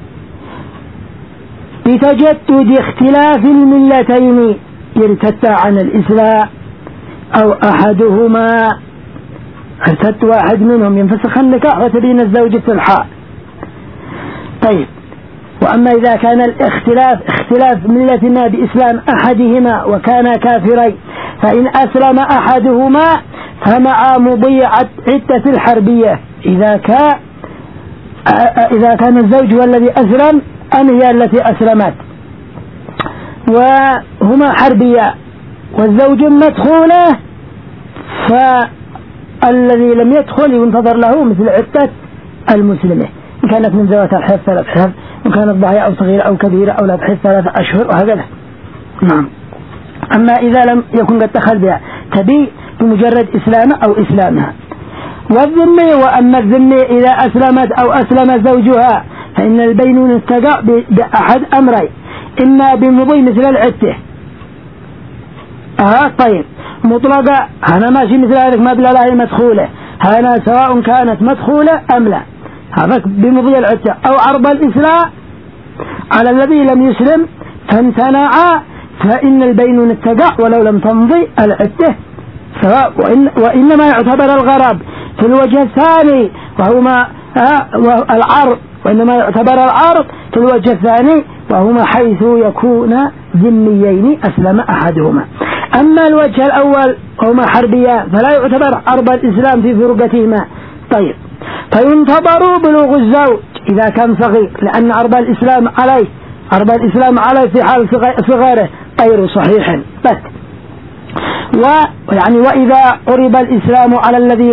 بتجدد اختلاف الملتين يرتد عن الإسلام، أو أحدهما ارتد واحد منهم ينفسخ النكاح وتبين الزوجة الحال. طيب، وأما إذا كان اختلاف ملتنا بإسلام أحدهما وكان كافرين، فإن أسلم أحدهما فمع مضيعة عدة الحربية إذا كان الزوج هو الذي أسلم أم هي التي أسلمت. وهما حربيان والزوج مدخوله، فالذي لم يدخل ينتظر له مثل عدة المسلمة، إن كانت من ذوات الحيض 3 أشهر، إن كانت ضعيفة أو صغيرة أو كبيرة أو لا تحيض 3 أشهر وهكذا. نعم. أما إذا لم يكن قد دخل بها تبي بمجرد إسلامه أو إسلامها. والذمي، وأما الذمي إذا أسلمت أو أسلم زوجها فإن البينونة تقع بأحد أمرين، إما بمضي مثل العدة. طيب مطلقة هنا ماشي مثل ذلك ما بلا لها مدخولة، هنا سواء كانت مدخولة أم لا، هذا بمضي العدة. أو عرض الإسلام على الذي لم يسلم فامتنع فإن البينونة تقع ولو لم تمضي العدة سواء. وإنما يعتبر الغرض في الوجه الثاني وهما العرض، وإنما يعتبر العرض في الوجه الثاني وهما حيث يكون ذميين أسلم أحدهما. أما الوجه الأول هما حربيان فلا يعتبر عرض الإسلام في فرقتهما. طيب فينتظر بلوغ الزوج إذا كان صغير، لأن عرض الإسلام عليه في حال صغيره غير صحيح بس. ويعني وإذا عرض الإسلام على الذي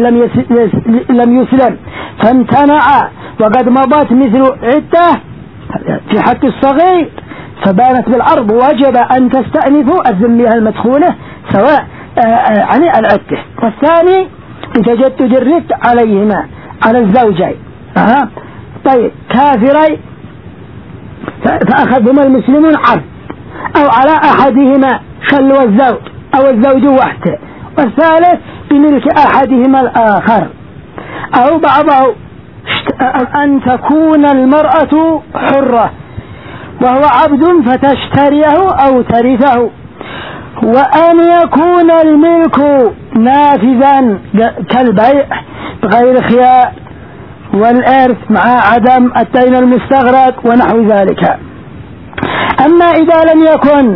لم يسلم فامتنع وقد مضت مثل عدة في حق الصغير فبانت بالعرض وجب أن تستأنفوا الذمية المدخولة سواء يعني العدة. والثاني بتجدد الرد عليهما على الزوجين. طيب كافرين فأخذهما المسلمون عرض، أو على أحدهما خلوا الزوج أو الزوج وحده، والثالث بملك أحدهما الآخر، أو بعضه أن تكون المرأة حرة وهو عبد فتشتريه أو ترثه، وأن يكون الملك نافذا كالبيع بغير خيار، والإرث مع عدم الدين المستغرق ونحو ذلك. أما إذا لم يكن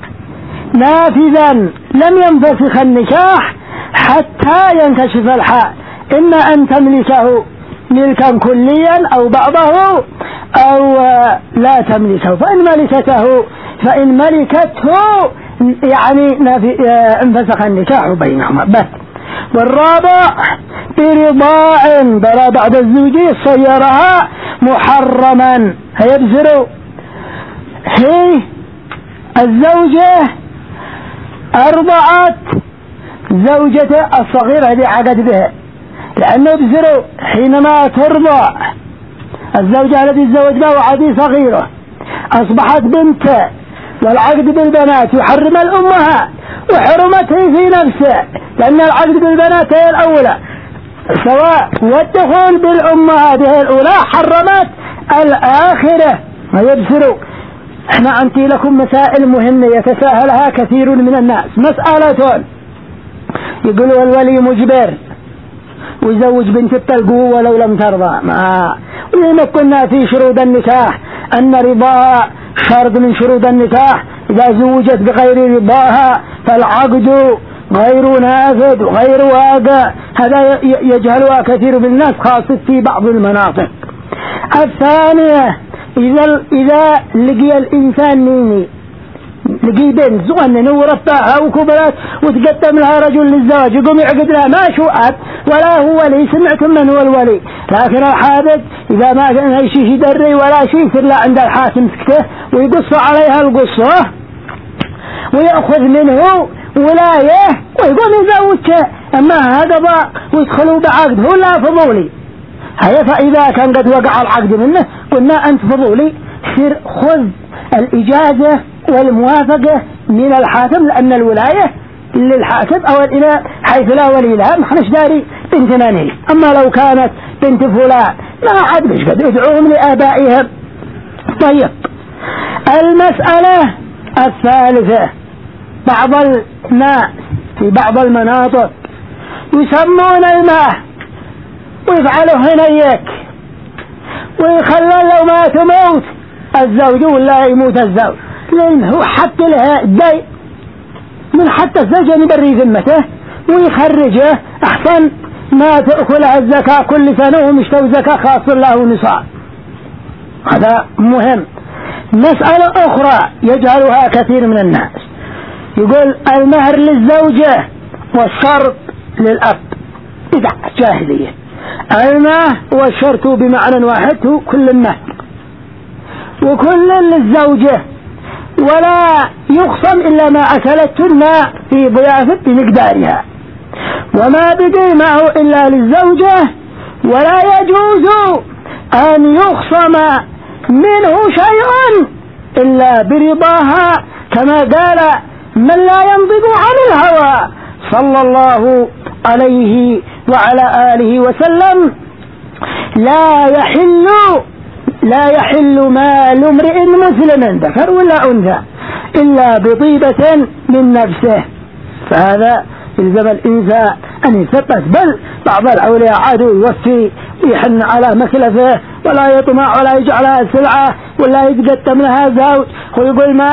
نافذا لم ينفسخ النكاح حتى ينكشف الحال، إما أن تملكه ملكا كليا أو بعضه أو لا تملكه، فإن ملكته يعني انفسخ النكاح بينهما بس. والرابع برضاع برا بعد الزوجية صيرها محرما، هيبزروا هي الزوجة أرضعت زوجته الصغيرة التي عقد بها، لأنه يبزروا حينما ترضع الزوجة التي تزوج بها وعدي صغيرة أصبحت بنت، والعقد بالبنات يحرم الأمهات وحرمته في نفسه، لأن العقد بالبنات هي الأولى سواء، والدخول بالأمهات هي الأولى حرمت الآخرة. ما يبصروا. احنا عندي لكم مسائل مهمة يتساهلها كثير من الناس. مسألة يقولوا الولي مجبر ويزوج بنت التلقوه ولو لم ترضى، ولما كنا في شروط النكاح أن رضاها شرط من شروط النكاح، إذا زوجت بغير رضاها فالعقد غير نافذ وغير واقع، هذا يجهلها كثير من الناس خاصة في بعض المناطق. الثانية إذا لقي الإنسان لقي بنت زغنن ورفعها وكبرت وتقدم لها رجل للزواج يقوم يعقد لها ما شوءت ولا هو ولي، سمعتم من هو الولي، لكن الحادث إذا ما كان أي شيء يدري ولا شيء يصير له عند الحاكم سكته ويقص عليها القصة ويأخذ منه ولايه ويقوم يزوجها. أما هذا ويدخلوا بعقد هو لا فضولي، فإذا كان قد وقع العقد منه قلنا أنت فضولي، سير خذ الإجازة والموافقة من الحاكم، لأن الولاية للحاكم أو الإله حيث لا ولي لها، ما حنش داري بنتنا نهي. أما لو كانت بنت فلان ما عاد مش قد يدعوهم لآبائهم. طيب المسألة الثالثة بعض الناس في بعض المناطق يسمون الماء ويفعلوا هنيك ويخلون لو ما تموت الزوج ولا يموت الزوج، لأنه هو حق لها الدين من حتى الزوج يبري ذمته ويخرجه أحسن ما تأكلها الزكاة كل سنة ومشتو زكاة خاص له نصاب. هذا مهم. مسألة أخرى يجهلها كثير من الناس، يقول المهر للزوجة والشرط للأب. بدعة جاهلية. المهر والشرط بمعنى واحد، هو كل المهر وكل للزوجة، ولا يخصم إلا ما أكلتن في ضيافة بمقدارها، وما بقي معه إلا للزوجة، ولا يجوز أن يخصم منه شيء إلا برضاها، كما قال من لا ينطق عن الهوى صلى الله عليه وعلى آله وسلم: لا يحل مال امرئ مسلم ذكر ولا أنثى إلا بطيبة من نفسه. فهذا يلزم الإنسان أن يثبت، بل بعض الأولياء عادوا يوفي ويحن على مكلفه، ولا يطمع ولا يجعلها سلعة، ولا يتقدم لها زوج ويقول ما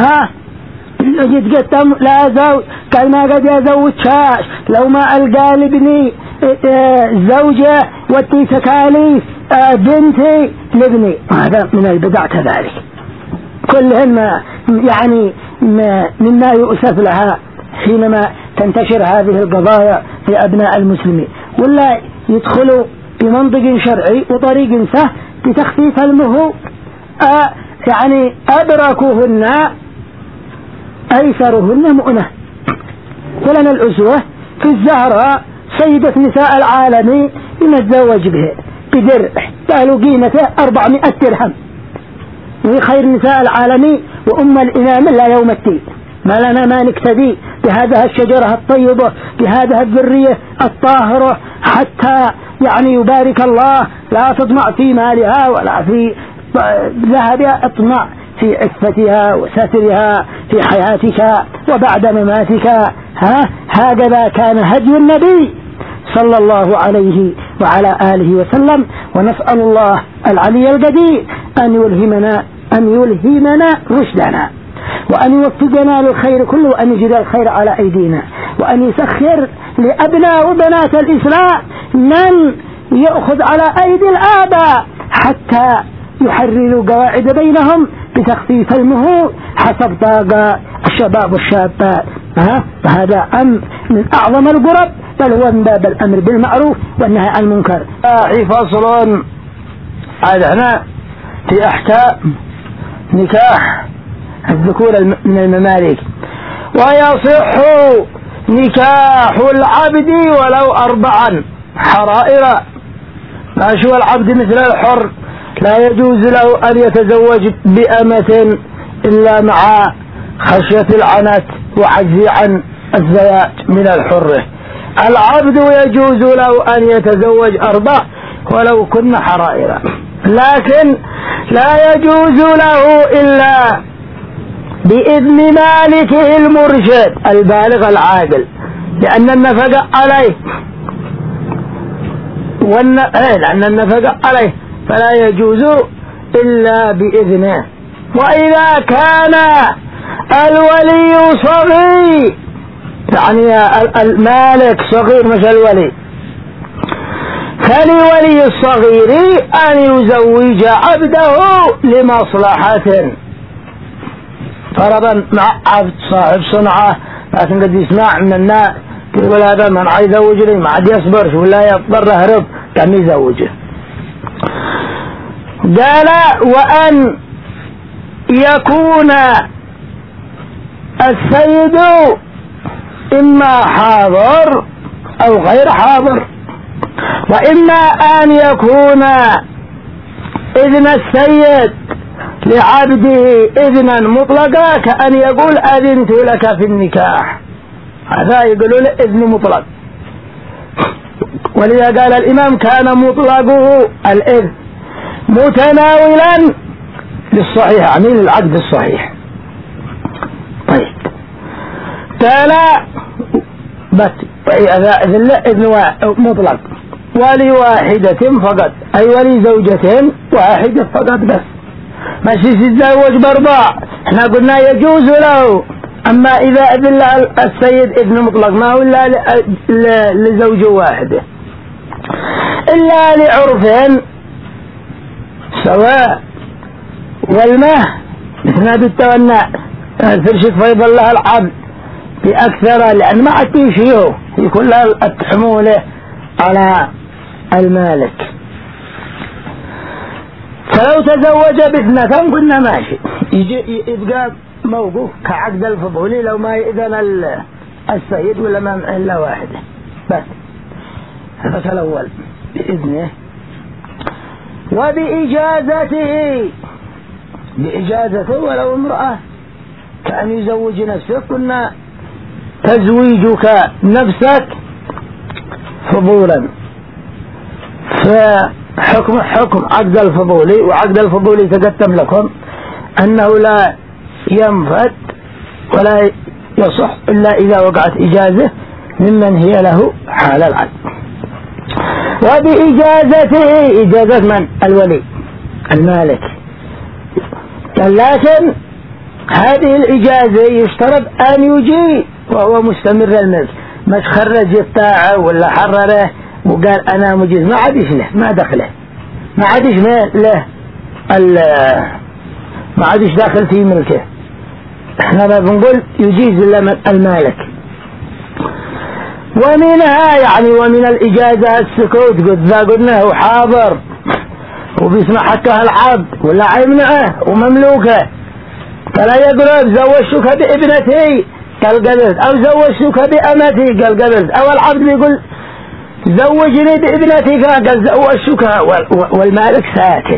يتقدم لها زوج، قال ما قد يزوجهاش، لو ما ألقى لابني زوجة ودي تكاليف بنتي لابني. هذا من البدع كذلك، كلهن يعني مما يؤسف لها حينما تنتشر هذه القضايا في أبناء المسلمين، ولا يدخلوا بمنطق شرعي وطريق سهل بتخفيف المهور، يعني أدركوهن أيسرهن مؤنة. ولنا الأسوة في الزهراء سيدة نساء العالم يتزوج به بدرع قالوا قيمته 400 درهم، وهي خير نساء العالم وأم الإمام لا يوم الدين. ما لنا ما نكتدي بهذه الشجرة الطيبة، بهذه الذرية الطاهرة، حتى يعني يبارك الله، لا تطمع في مالها ولا في ذهبها، اطمع في عفتها وسترها في حياتك وبعد مماتك. هكذا كان هدي النبي صلى الله عليه وعلى آله وسلم. ونسأل الله العلي القدير أن يلهمنا رشدنا، وأن يوفقنا للخير كله، وأن يجري الخير على أيدينا، وأن يسخر لأبناء وبنات الإسلام من يأخذ على أيدي الآباء حتى يحرروا قواعد بينهم بتخفيف المهور حسب طاقة الشباب والشابات. فهذا أمر من أعظم القرب، بل هو من باب الأمر بالمعروف والنهي عن المنكر. فصل هنا في أحكام نكاح الذكور من المماليك. ويصح نكاح العبد ولو 4 حرائر. شو العبد مثل الحر، لا يجوز له أن يتزوج بأمة إلا مع خشية العنت وعجز عن الزواج من الحر. العبد يجوز له أن يتزوج 4 ولو كن حرائر، لكن لا يجوز له إلا بإذن مالكه المرشد البالغ العاقل، لأن النفقة عليه لأن النفقة عليه فلا يجوز إلا بإذنه. وإذا كان الولي صغير، يعني المالك صغير مش الولي، فلولي الصغير أن يزوج عبده لمصلحة. فرضا مع عبد صاحب صنعة، لكن قد يسمع من الناس يقول هذا من عايز يزوج لي ما عاد يصبر ولا يضطر هرب كم يزوجه. قال وأن يكون السيد إما حاضر أو غير حاضر، وإما أن يكون إذن السيد لعبده إذنا مطلقا، كأن يقول أذنت لك في النكاح، هذا يقولوا له إذن مطلق. ولذا قال الإمام كان مطلقه الإذن متناولا للصحيح، يعني للعقد الصحيح. طيب قال بس إذن مطلق ولواحدة فقط، أي ولي زوجتين واحدة فقط بس، ماشي يتزوج بربع. احنا قلنا يجوز له، أما إذا أذن السيد إذن مطلق ما هو إلا لزوج واحدة إلا لعرف سواء. والمهر مثل التوناء الفرشة فيض الله العبد بأكثر، لأن ما عاد شيء يكون لها الحمولة على المالك. فلو تزوج باثنتين قلنا ماشي، يبقى موقوف كعقد الفضولي لو ما يأذن السيد ولا ما إلا واحدة بس. هذا الأول بإذنه بإجازته ولو امرأة كأن يزوج نفسه. قلنا تزويجك نفسك فضولا، فحكم عقد الفضولي، وعقد الفضولي تقدم لكم أنه لا ينفذ ولا يصح إلا إذا وقعت إجازة ممن هي له حال العقد. وبإجازته إجازة من؟ الولي المالك. لكن هذه الإجازة يشترط أن يجي وهو مستمر الملك، مش خرج الطاعة ولا حرره وقال أنا مجيز، ما عادش له، ما دخله، ما عادش له ما عادش داخل في ملكه. احنا ما بنقول يجيز المالك. ومنها يعني ومن الإجازة السكوت، قلنا هو حاضر وبيسمع حتى العبد ولا يمنعه ومملوكه، فلا يقول زوجتك بابنتي قال قبلت، أو زوجتك بأمتي قال قبلت، أو العبد بيقول زوجني بابنتي قال زوجتك والمالك ساكت.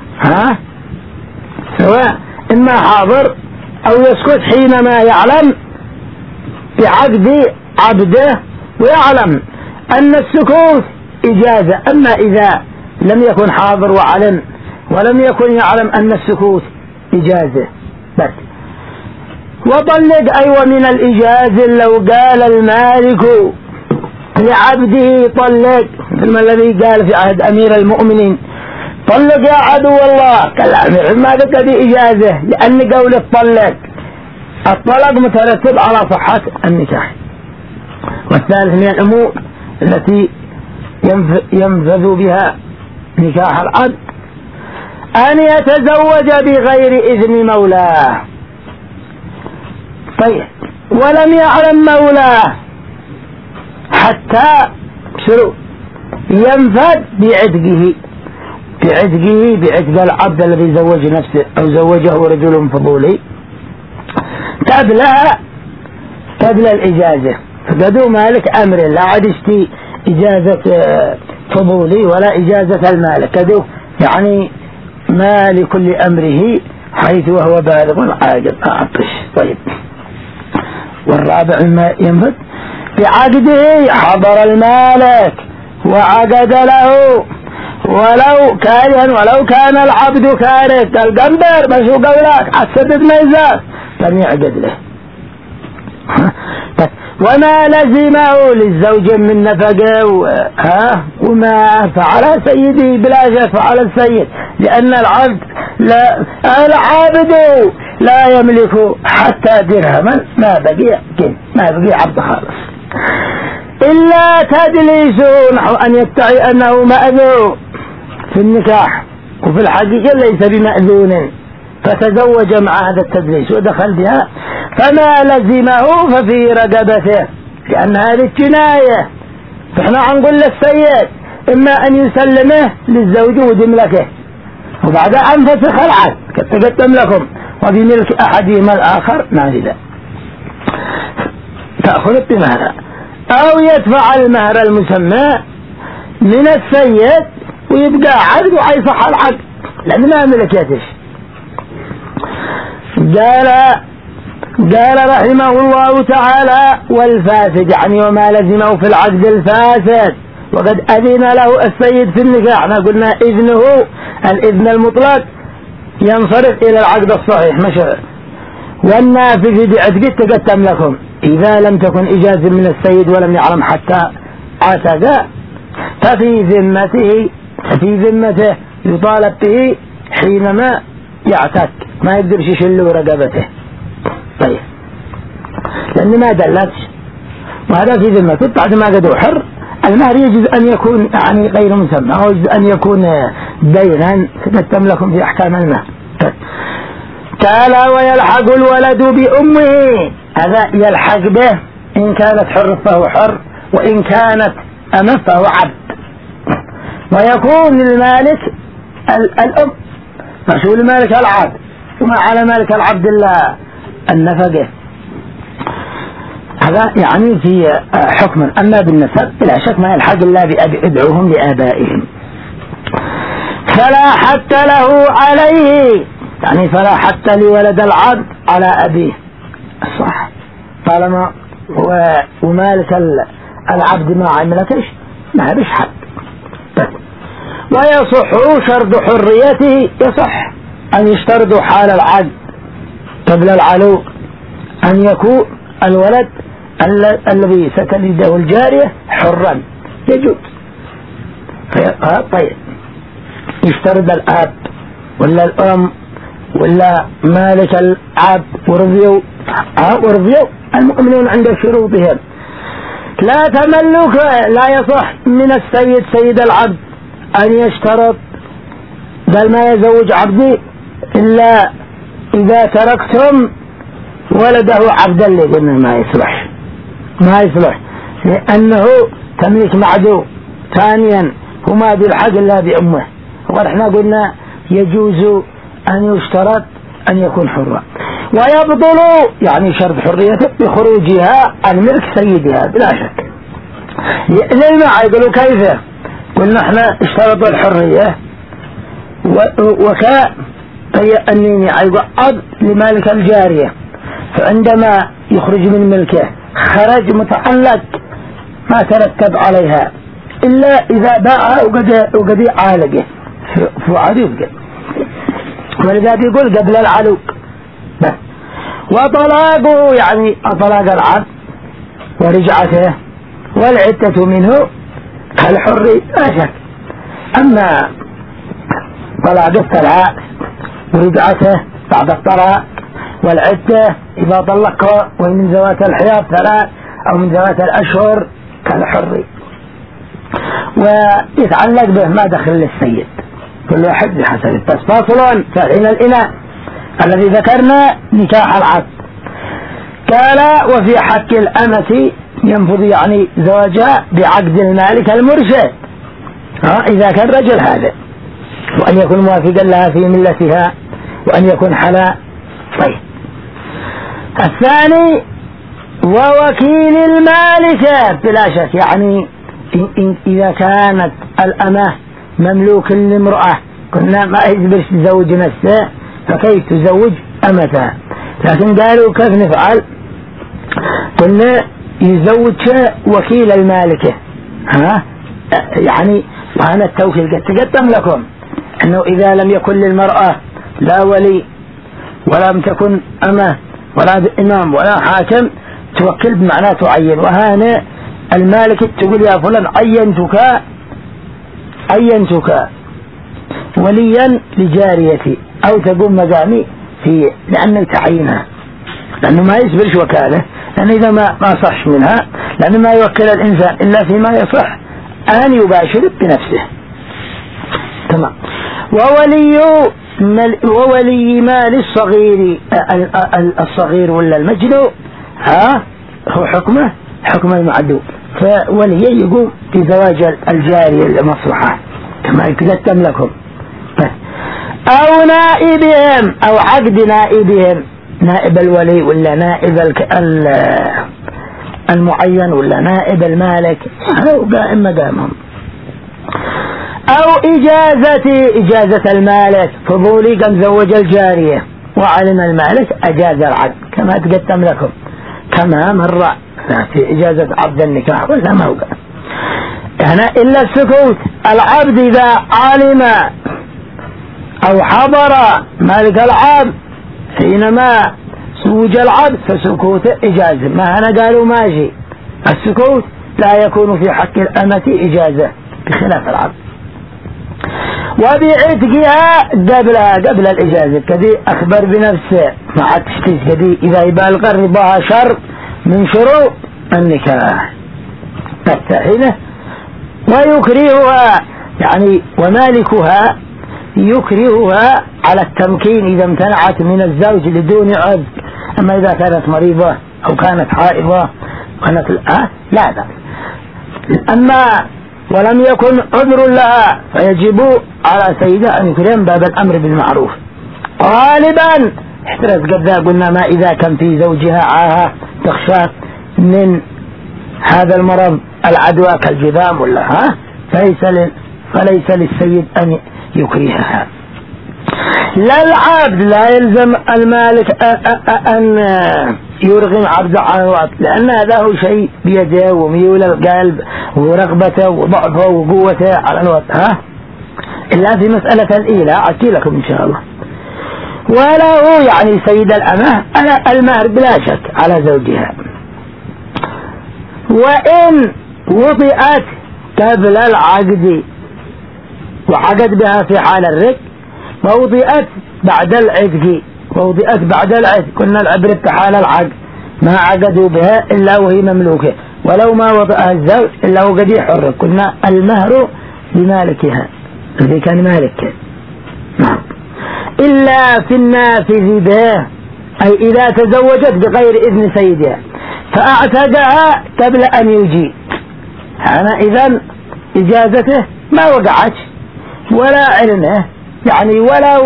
سواء إما حاضر أو يسكت حينما يعلم بعقد عبده ويعلم أن السكوت إجازة. أما إذا لم يكن حاضر وعلم ولم يكن يعلم أن السكوت إجازة بس. وطلق أيوة من الإجازة لو قال المالك لعبده طلق، مثل الذي قال في عهد أمير المؤمنين طلق يا عدو الله كالأمير، ما ذكر إجازة لأن قول الطلق مترتب على صحة النكاح. والثالث من الأمور التي ينفذ بها نكاح العبد أن يتزوج بغير إذن مولاه. طيب ولم يعلم مولاه حتى ينفذ بعتق العبد الذي زوج نفسه أو زوجه رجل فضولي قبل الإجازة. فقدوا مالك أمر لا عاد يشتي إجازة فضولي ولا إجازة المالك، قدوا يعني ما لكل أمره حيث وهو بالغ عاقل أعطش. طيب والرابع مما ينفذ بعقده حضر المالك وعقد له ولو كان العبد كارك القنبر بشو قولك عسبب ميزات لم يعقد له. وما لزمه للزوج من نفقه وما فعل سيده بلا فعل السيد، لأن العبد العابد لا يملك حتى درهما، ما بقي عبد خالص إلا تدليسه، نحو أن يدعي أنه مأذون في النكاح وفي الحقيقة ليس بمأذون، فتزوج مع هذا التدليس ودخل بها، فما لزمه ففي رقبته، لأن هذه الجناية. فإحنا عنقول للسيد إما أن يسلمه للزوج ويملكه وبعد أن فسخ العقد تقدم لكم وفي ملك أحدهما الآخر نازلا تأخذ بمهر، أو يدفع المهر المسمى من السيد ويبقى عقد ويصح العقد لأن ما ملكيتش. قال رحمه الله تعالى والفاسد يعني وما لزمه في العقد الفاسد وقد أذن له السيد في النكاح. احنا قلنا إذنه الإذن المطلق ينصرف إلى العقد الصحيح مشروع، والنافذ بعقد تقدم لكم إذا لم تكن إجازة من السيد ولم يعلم حتى عتق ففي ذمته يطالب به حينما يعتق، ما يقدرش يشل رقبته. طيب لأن ما دلتش وهذا في ذمته بعد ما قد حر. المهر يجوز أن يكون يعني غير مسمى أو يجوز أن يكون دينا تقدم لكم في أحكام المهر. قال ويلحق الولد بأمه، هذا يلحق به إن كانت حر فهو حر، وإن كانت أمه فهو عبد. ويكون للمالك الأم، مسؤول مالك العبد، وما على مالك العبد إلا النفقة. هذا يعني في حكم. أما بالنسب بلا شك ما يلحق إلا ادعوهم لآبائهم. فلا حتى له عليه، يعني فلا حتى لولد العبد على أبيه، صح، طالما ومالك العبد ما عملتش ما بش حد. ويصح شرط حريته، يصح أن يشترط حال العبد قبل العلو أن يكون الولد الذي ستلده الجارية حرا، يجوز. طيب يشترط الأب ولا الأم ولا مالك العبد ورضيوا المؤمنون عند شروطهم. لا تملك، لا يصح من السيد سيد العبد أن يشترط بل ما يزوج عبدي إلا إذا تركتم ولده عبدا لي. قلنا ما يصلح لأنه تمليك معدو. ثانيا هما بالحق إلا بأمه، ونحن قلنا يجوز أن يشترط أن يكون حرا. ويبطل يعني شرط حريته بخروجها عن ملك سيدها بلا شك. لما يقولوا كيف؟ قلنا احنا اشترط الحرية أنني يقعد لمالك الجارية، فعندما يخرج من ملكه خرج متعلق ما ترتب عليها إلا إذا باعها وقد عالقه فعاد يبقى. ولذا يقول قبل العلوق. وطلاقه يعني طلاق العبد ورجعته والعدة منه كالحر لا شك. أما طلاق الثلاث ورجعته بعد الطلاق والعدة إذا طلقه ومن ذوات الحياة 3 أو من ذوات الأشهر كالحر، ويتعلق به ما دخل للسيد كل واحد بحسب البس. فاصل فحين الإناء الذي ذكرنا نكاح العبد. قال وفي حق الأمة ينفذ يعني زواجها بعقد المالك المرشد إذا كان رجل هذا، وأن يكون موافقا لها في ملتها وأن يكون حلال. طيب الثاني ووكيل المالكة بلا شك، يعني إذا كانت الأمة مملوك لامرأة قلنا ما يجبرش تزوج نفسه فكيف تزوج أمتها، لكن قالوا كيف نفعل؟ قلنا يزوج وكيل المالكة. يعني وهنا التوكيل قد تقدم لكم أنه إذا لم يكن للمرأة لا ولي ولا لم تكن أمه ولا إمام ولا حاكم توكل بمعنى تعين. وهنا المالك تقول يا فلان عينتك وليا لجاريتي أو تقوم مقامي في لأنك تعينها، لأنه ما يسبرش وكالة، لأن إذا ما صحش منها، لأنه ما يوكل الإنسان إلا فيما يصح أن يباشر بنفسه. تمام. وولي مال الصغير ولا المجنون هو حكمه حكم المعدوم، فولي يقوم بزواج الجارية المصلحة كما يتقدم لكم، أو نائبهم أو عقد نائبهم، نائب الولي ولا نائب المعين ولا نائب المالك هو قائم مقامهم، أو إجازة المالك، فضولي قام زوج الجارية وعلم المالك أجاز العقد كما تقدم لكم كما مر في إجازة عبد النكاح ولا ما هو هنا إلا السكوت. العبد إذا علم أو حضر مالك العبد حينما زوج العبد فسكوت إجازة، ما هنا قالوا ماشي السكوت لا يكون في حق الأمة إجازة بخلاف العبد. وبعتقها قبل الإجازة كذي أخبر بنفسه مع التشتيت كذي إذا يبالغ رضاها شر من شروط النكاح تتحينه ويكرهها يعني ومالكها يكرهها على التمكين إذا امتنعت من الزوج لدون عذر. أما إذا كانت مريضة أو كانت حائضة كانت لا لا. أما ولم يكن عذر لها فيجب على سيدها أن يكرم باب الأمر بالمعروف. غالبا احترز قد قلنا ما إذا كان في زوجها عاهة تخشى من هذا المرض العدوى كالجذام ولا فليس للسيد أن يكرهها. لا العبد لا يلزم المالك أن يرغم عبده عن الوقت، لأن هذا هو شيء بيده وميول القلب ورغبته وضعفه وقوته على الوقت إلا في مسألة الإيلاء أحكي لكم إن شاء الله. وله يعني سيد الأمة المهر بلا شك على زوجها، وإن وطئت قبل العقد وعقد بها في حال الرق، ووطئت بعد العتق ووطئت بعد العتق، كنا العبرة حال العقد ما عقدوا بها إلا وهي مملوكة، ولو ما وطئها الزوج إلا وقد يحر، كنا المهر لمالكها الذي كان مالك. نعم. إلا في النافذ به، أي إذا تزوجت بغير إذن سيدها فأعتقها قبل أن يجي، أنا إذن إجازته ما وقعت ولا علمه يعني ولا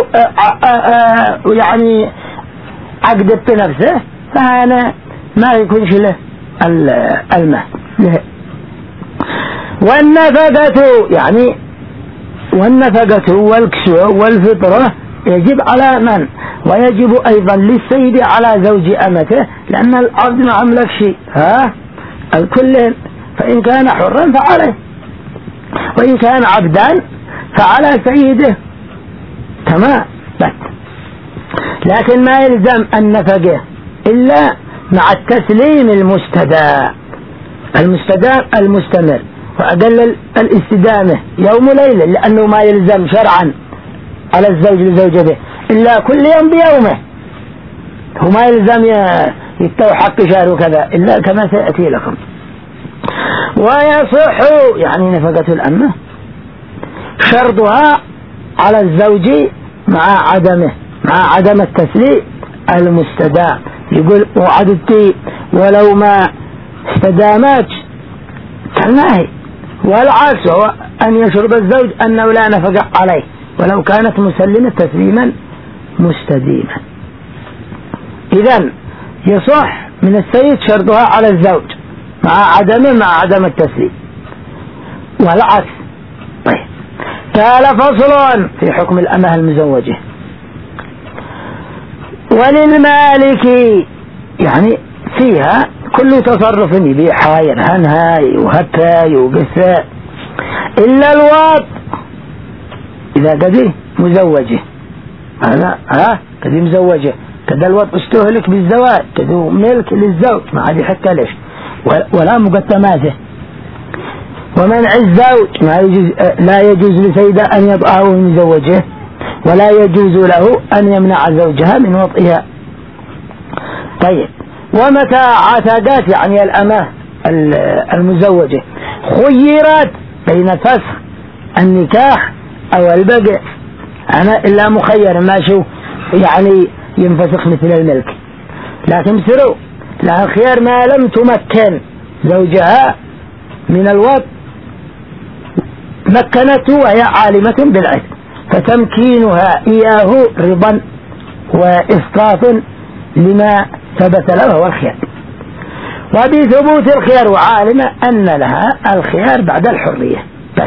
يعني عقدت نفسه، فأنا ما يكونش له المهر. والنفقة يعني والنفقة والكسوة والفطرة يجب على من؟ ويجب أيضا للسيد على زوج أمته، لأن العبد ما أملك شيء الكل، فإن كان حرا فعليه، وإن كان عبدا فعلى سيده تمام. لكن ما يلزم النفقة إلا مع التسليم المستمر، وأقل الاستدامة يوم وليلة، لأنه ما يلزم شرعا على الزوج لزوجته إلا كل يوم بيومه، هو ما يلزم يتوى حق شهر وكذا إلا كما سيأتي لكم. ويصح يعني نفقة الأمة شرطها على الزوج مع عدم التسليم المستدام، يقول وعدتي ولو ما استدامت كالناهي، والعكس هو أن يشرب الزوج أنه لا نفقة عليه ولو كانت مسلمة تسليما مستديما. إذن يصح من السيد شرطها على الزوج مع عدم التسليم، والعكس. طيب قال فصل في حكم الأمة المزوجة. وللمالك يعني فيها كل تصرف يبيعها يرهنها يوهبها يوقفها إلا الوط إذا قد مزوجه، أنا قد مزوجه كذا الوط استهلك بالزواج كذا ملك للزوج ما عاد حتى ليش ولا مقدماته. ومنع الزوج ما يجوز، لا يجوز لسيدة أن يضعه من زوجه، ولا يجوز له أن يمنع زوجها من وطئها. طيب ومتى عتقت يعني الأمة المزوجة خيرت بين فسخ النكاح أو البقع، أنا إلا مخير ما شو يعني ينفسخ مثل الملك، لكن سروا لا خير ما لم تمكن زوجها من الوط مكنته وهي عالمة بالعتق، فتمكينها إياه رضا وإسقاط لما ثبت له هو الخيار. وبثبوت الخيار وعالمة أن لها الخيار بعد الحرية،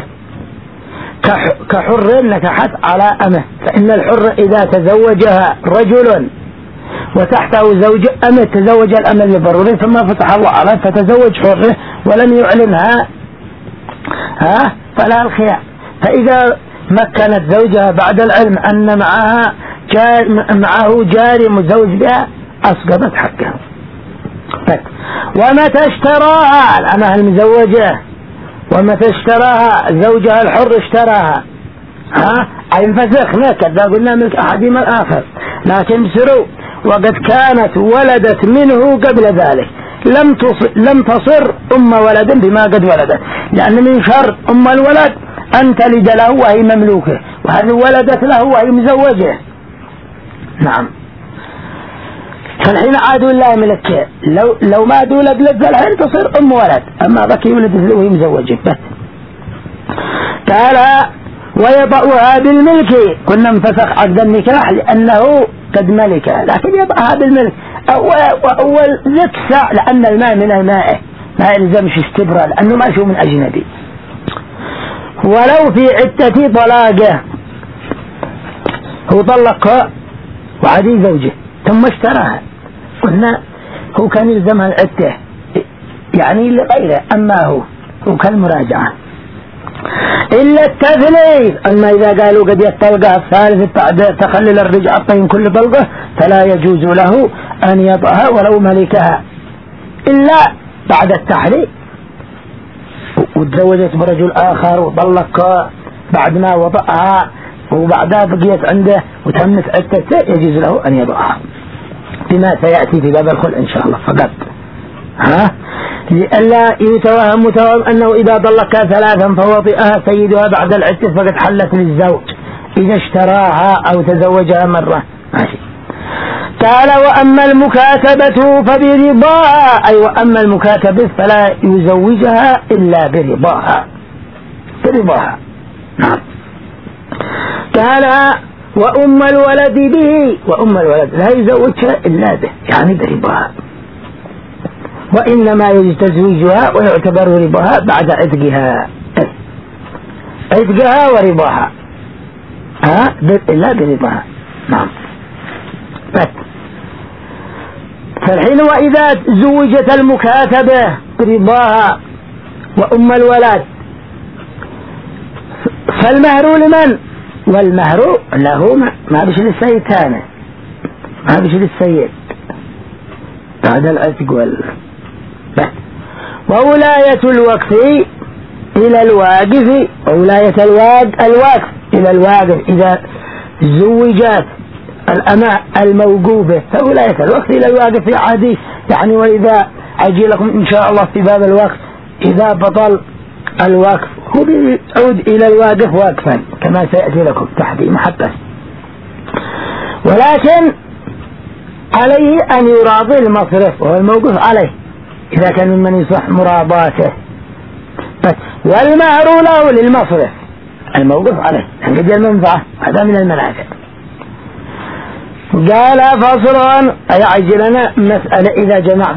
كحر نكحت على أمه، فإن الحر إذا تزوجها رجل وتحته زوج أمه تزوج الأمه لضرورة ثم فتح الله عليه فتزوج حره ولم يعلنها فلا الخيار. فإذا مكنت زوجها بعد العلم أن معه جاري مزوج بها أسقطت حقها. ومتى اشتراها الأمة المزوجة ومتى اشتراها زوجها الحر اشتراها أي انفسخنا كذا قلنا ملك أحدهما الآخر، لكن سروا وقد كانت ولدت منه قبل ذلك لم تصر أم ولد بما قد ولدت، لأن من شرط أم الولد أن تلد له وهي مملوكة، وهذه ولدت له وهي مزوجة. نعم. فالحين عادوا لا يملك، لو ما دولد لذ الحين تصير أم ولد، أما ذكي ولد وهي مزوجة بس. قال ويضعها بالملك، كنا انفسخ عقد النكاح لأنه قد ملكه، لكن يضعها بالملك أول ذكسع، لأن الماء من الماء ما يلزمش استبرا لأنه ما شو من أجنبي. ولو في عدة طلاقه، هو طلقها وعادي زوجه ثم اشتراها، قلنا هو كان يلزمها العدة يعني لغيره، أما هو كالمراجعة إلا التثليث. أما إذا قالوا قد يطلقها الثالث بعد تخلل الرجعتين كل طلقة فلا يجوز له أن يطأها ولو ملكها إلا بعد التحليل، وتزوجت برجل آخر وطلقها بعد ما وطأها وبعدها بقيت عنده وتمت عدته يجوز له أن يضعها، بما سيأتي في باب الخلع إن شاء الله فقط. لئلا يتوهم متوهم أنه إذا طلقها ثلاثا فوطئها سيدها بعد العدة فقد حلت للزوج إذا اشتراها أو تزوجها مرة. ماشي. قال وأما المكاتبة فبرضاها، أي وأما المكاتبة فلا يزوجها إلا برضاها. نعم. قال وأم الولد به، وأم الولد لا يزوجها إلا به يعني برضاها، وإنما يجب تزويجها ويعتبر رضاها بعد عتقها ورضاها إلا برضاها. نعم. فالحين وإذا زوجت المكاتبة برضاها وأم الولد فالمهر لمن؟ والمهر له ما بش للسيد ثاني، ما بش للسيد بعد العتق وولاية الوقف إلى الواقف، وولاية الوقف إلى الواقف إذا زوجت الأماء الموقوفة فولاية الوقف إلى الواقف عادي يعني. وإذا أجي لكم إن شاء الله في باب الوقف إذا بطل الوقف هو يعود إلى الواقف واقفا كما سيأتي لكم تحديد محدث، ولكن عليه أن يراضي المصرف وهو الموقوف عليه إذا كان ممن يصح مراضاته، والمهر له للمصرف الموقوف عليه عند المنفعة، هذا من المنافع. قال فصل أي عجلنا مسألة إذا جمع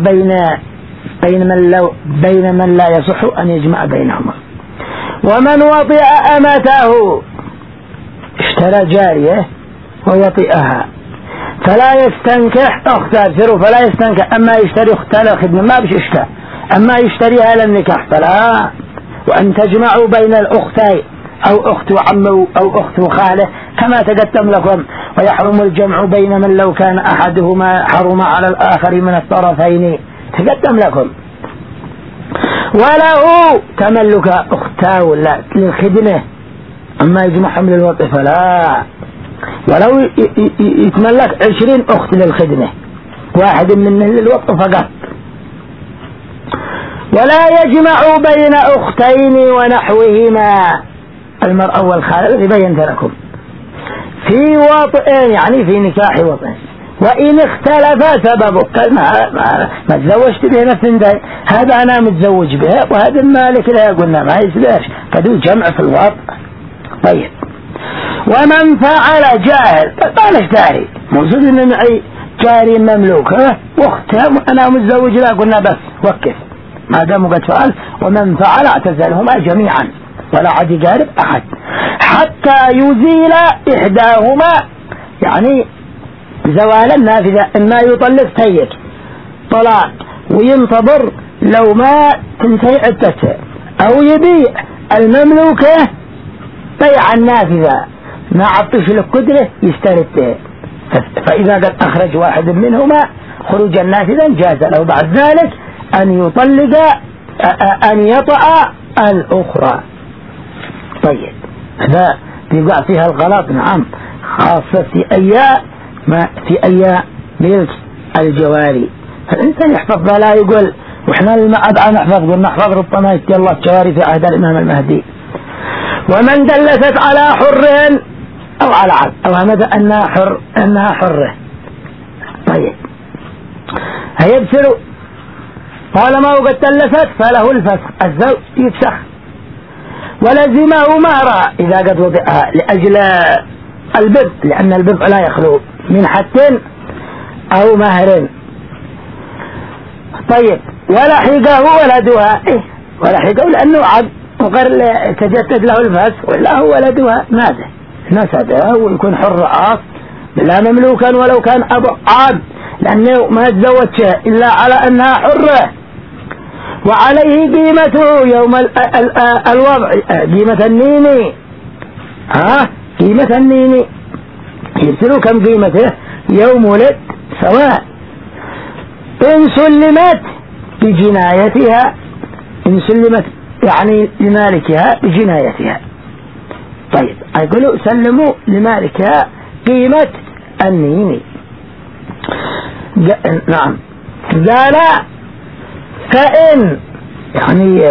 بين من لا يصح أن يجمع بينهما. ومن وطئ أمته، اشترى جارية ووطئها فلا يستنكح أختها فلا يستنكح، أما يشتري أختها لخدمة ما بش اشترى، أما يشتريها للنكاح فلا. وأن تجمعوا بين الأختين أو أخت عمه أو أخت خاله كما تقدم لكم. ويحرم الجمع بين من لو كان أحدهما حرم على الآخر من الطرفين تقدم لكم. وله تملك أختاه للخدمة، أما يجمع حمل الوطء فلا. ولو يتملك 20 أخت للخدمة واحد منه للوطء فقط. ولا يجمع بين أختين ونحوهما، المرأة والخالة الذي بينت لكم في وطء يعني في نكاح وطء. وإن اختلف سببه ما تزوجت به نفس هذا أنا متزوج به وهذا المالك لا قلنا ما يسلاش فدو جمع في الوطء. طيب. ومن فعل جاهل قال اشتاري موجود ان معي جاري مملوك واختها أنا متزوج لا قلنا بس وقف ما دام قد فعل. ومن فعل اعتزلهما جميعا ولا عاد يقارب أحد حتى يزيل إحداهما، يعني زوال النافذة، إما يطلق تيك طلاق وينتظر لو ما تنتهي عدته، أو يبيع المملوكة بيع النافذة ما عطش القدرة يسترده. فإذا قد أخرج واحد منهما خروج النافذة جاز له بعد ذلك أن يطلق أن يطأ الأخرى. طيب هذا يقع فيها الغلط. نعم خاصة في أيام ملك الجواري، فالإنسان يحفظ لا يقول وإحنا المعاد نحفظ ربما يتي الله الجواري في عهد الإمام المهدي. ومن دلست على حر أو على عبد أو همد أنها حرة. طيب هي بسرو طالما وقد تلفت فله الفسخ، الزوج يفسخ ولزمه مهرها إذا قد وضعها لأجل البضع، لأن البضع لا يخلو من حد أو مهر. طيب ولحقه ولدها، ولحقه لأنه عبد وقر تجدد له الفسخ ولا هو ولدها ماذا نسبه ويكون حر عاص لا مملوكا ولو كان أبو عبد، لأنه ما تزوجه إلا على أنها حرة. وعليه قيمته يوم الوضع، قيمة النيني، قيمة النيني يرسلوا كم قيمته يوم ولد سواء. إن سلمت بجنايتها، إن سلمت يعني لمالكها بجنايتها. طيب يقولوا سلموا لمالكها قيمة النيني. نعم قال فإن يعني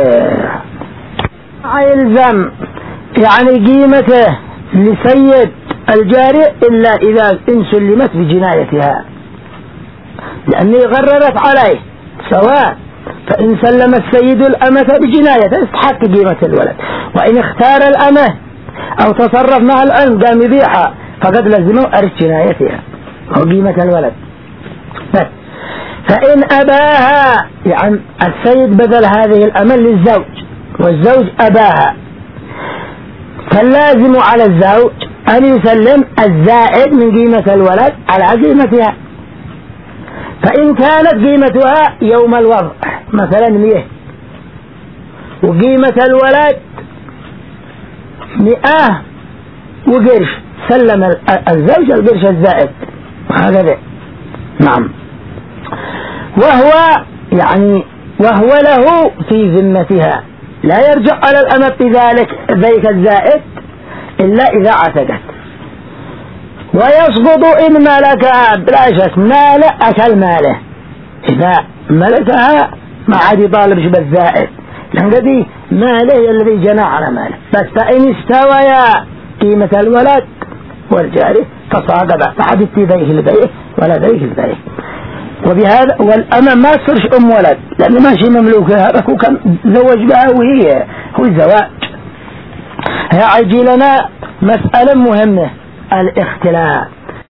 يلزم يعني قيمته لسيد الجارية إلا إذا إن سلمت بجنايتها، لأنه غررت عليه سواء. فإن سلم السيد الأمة بجنايته استحق قيمة الولد، وإن اختار الأمة أو تصرف مع العلم قام يبيعها فقد لزمه أرث جنايتها وقيمة الولد. فإن أباها يعني السيد بدل هذه الأمة للزوج والزوج أباها، فاللازم على الزوج أن يسلم الزائد من قيمة الولد على قيمتها. فإن كانت قيمتها يوم الوضع مثلا 100 وقيمة الولد 100 وقرش، سلم الزوج القرش الزائد هكذا. نعم وهو له في ذمتها، لا يرجع على الأمة ذلك الزائد إلا إذا عتقت. ويسقط إن ملكها بلا شك، مال أكل ماله، إذا ملكها ما عاد يطالبش بالزائد لأن دي ماله الذي جنى على ماله. بس فإن استويا قيمة الولد والجاري تصاقبا، ما عاد يتبيه البيع ولا بيه البيع. وبهذا والأمة ما تصيرش أم ولد لأنه ماشي مملوكها، هذا كان زوج بها وهي هو الزواج. هيجي لنا مسألة مهمة، الاختلاف.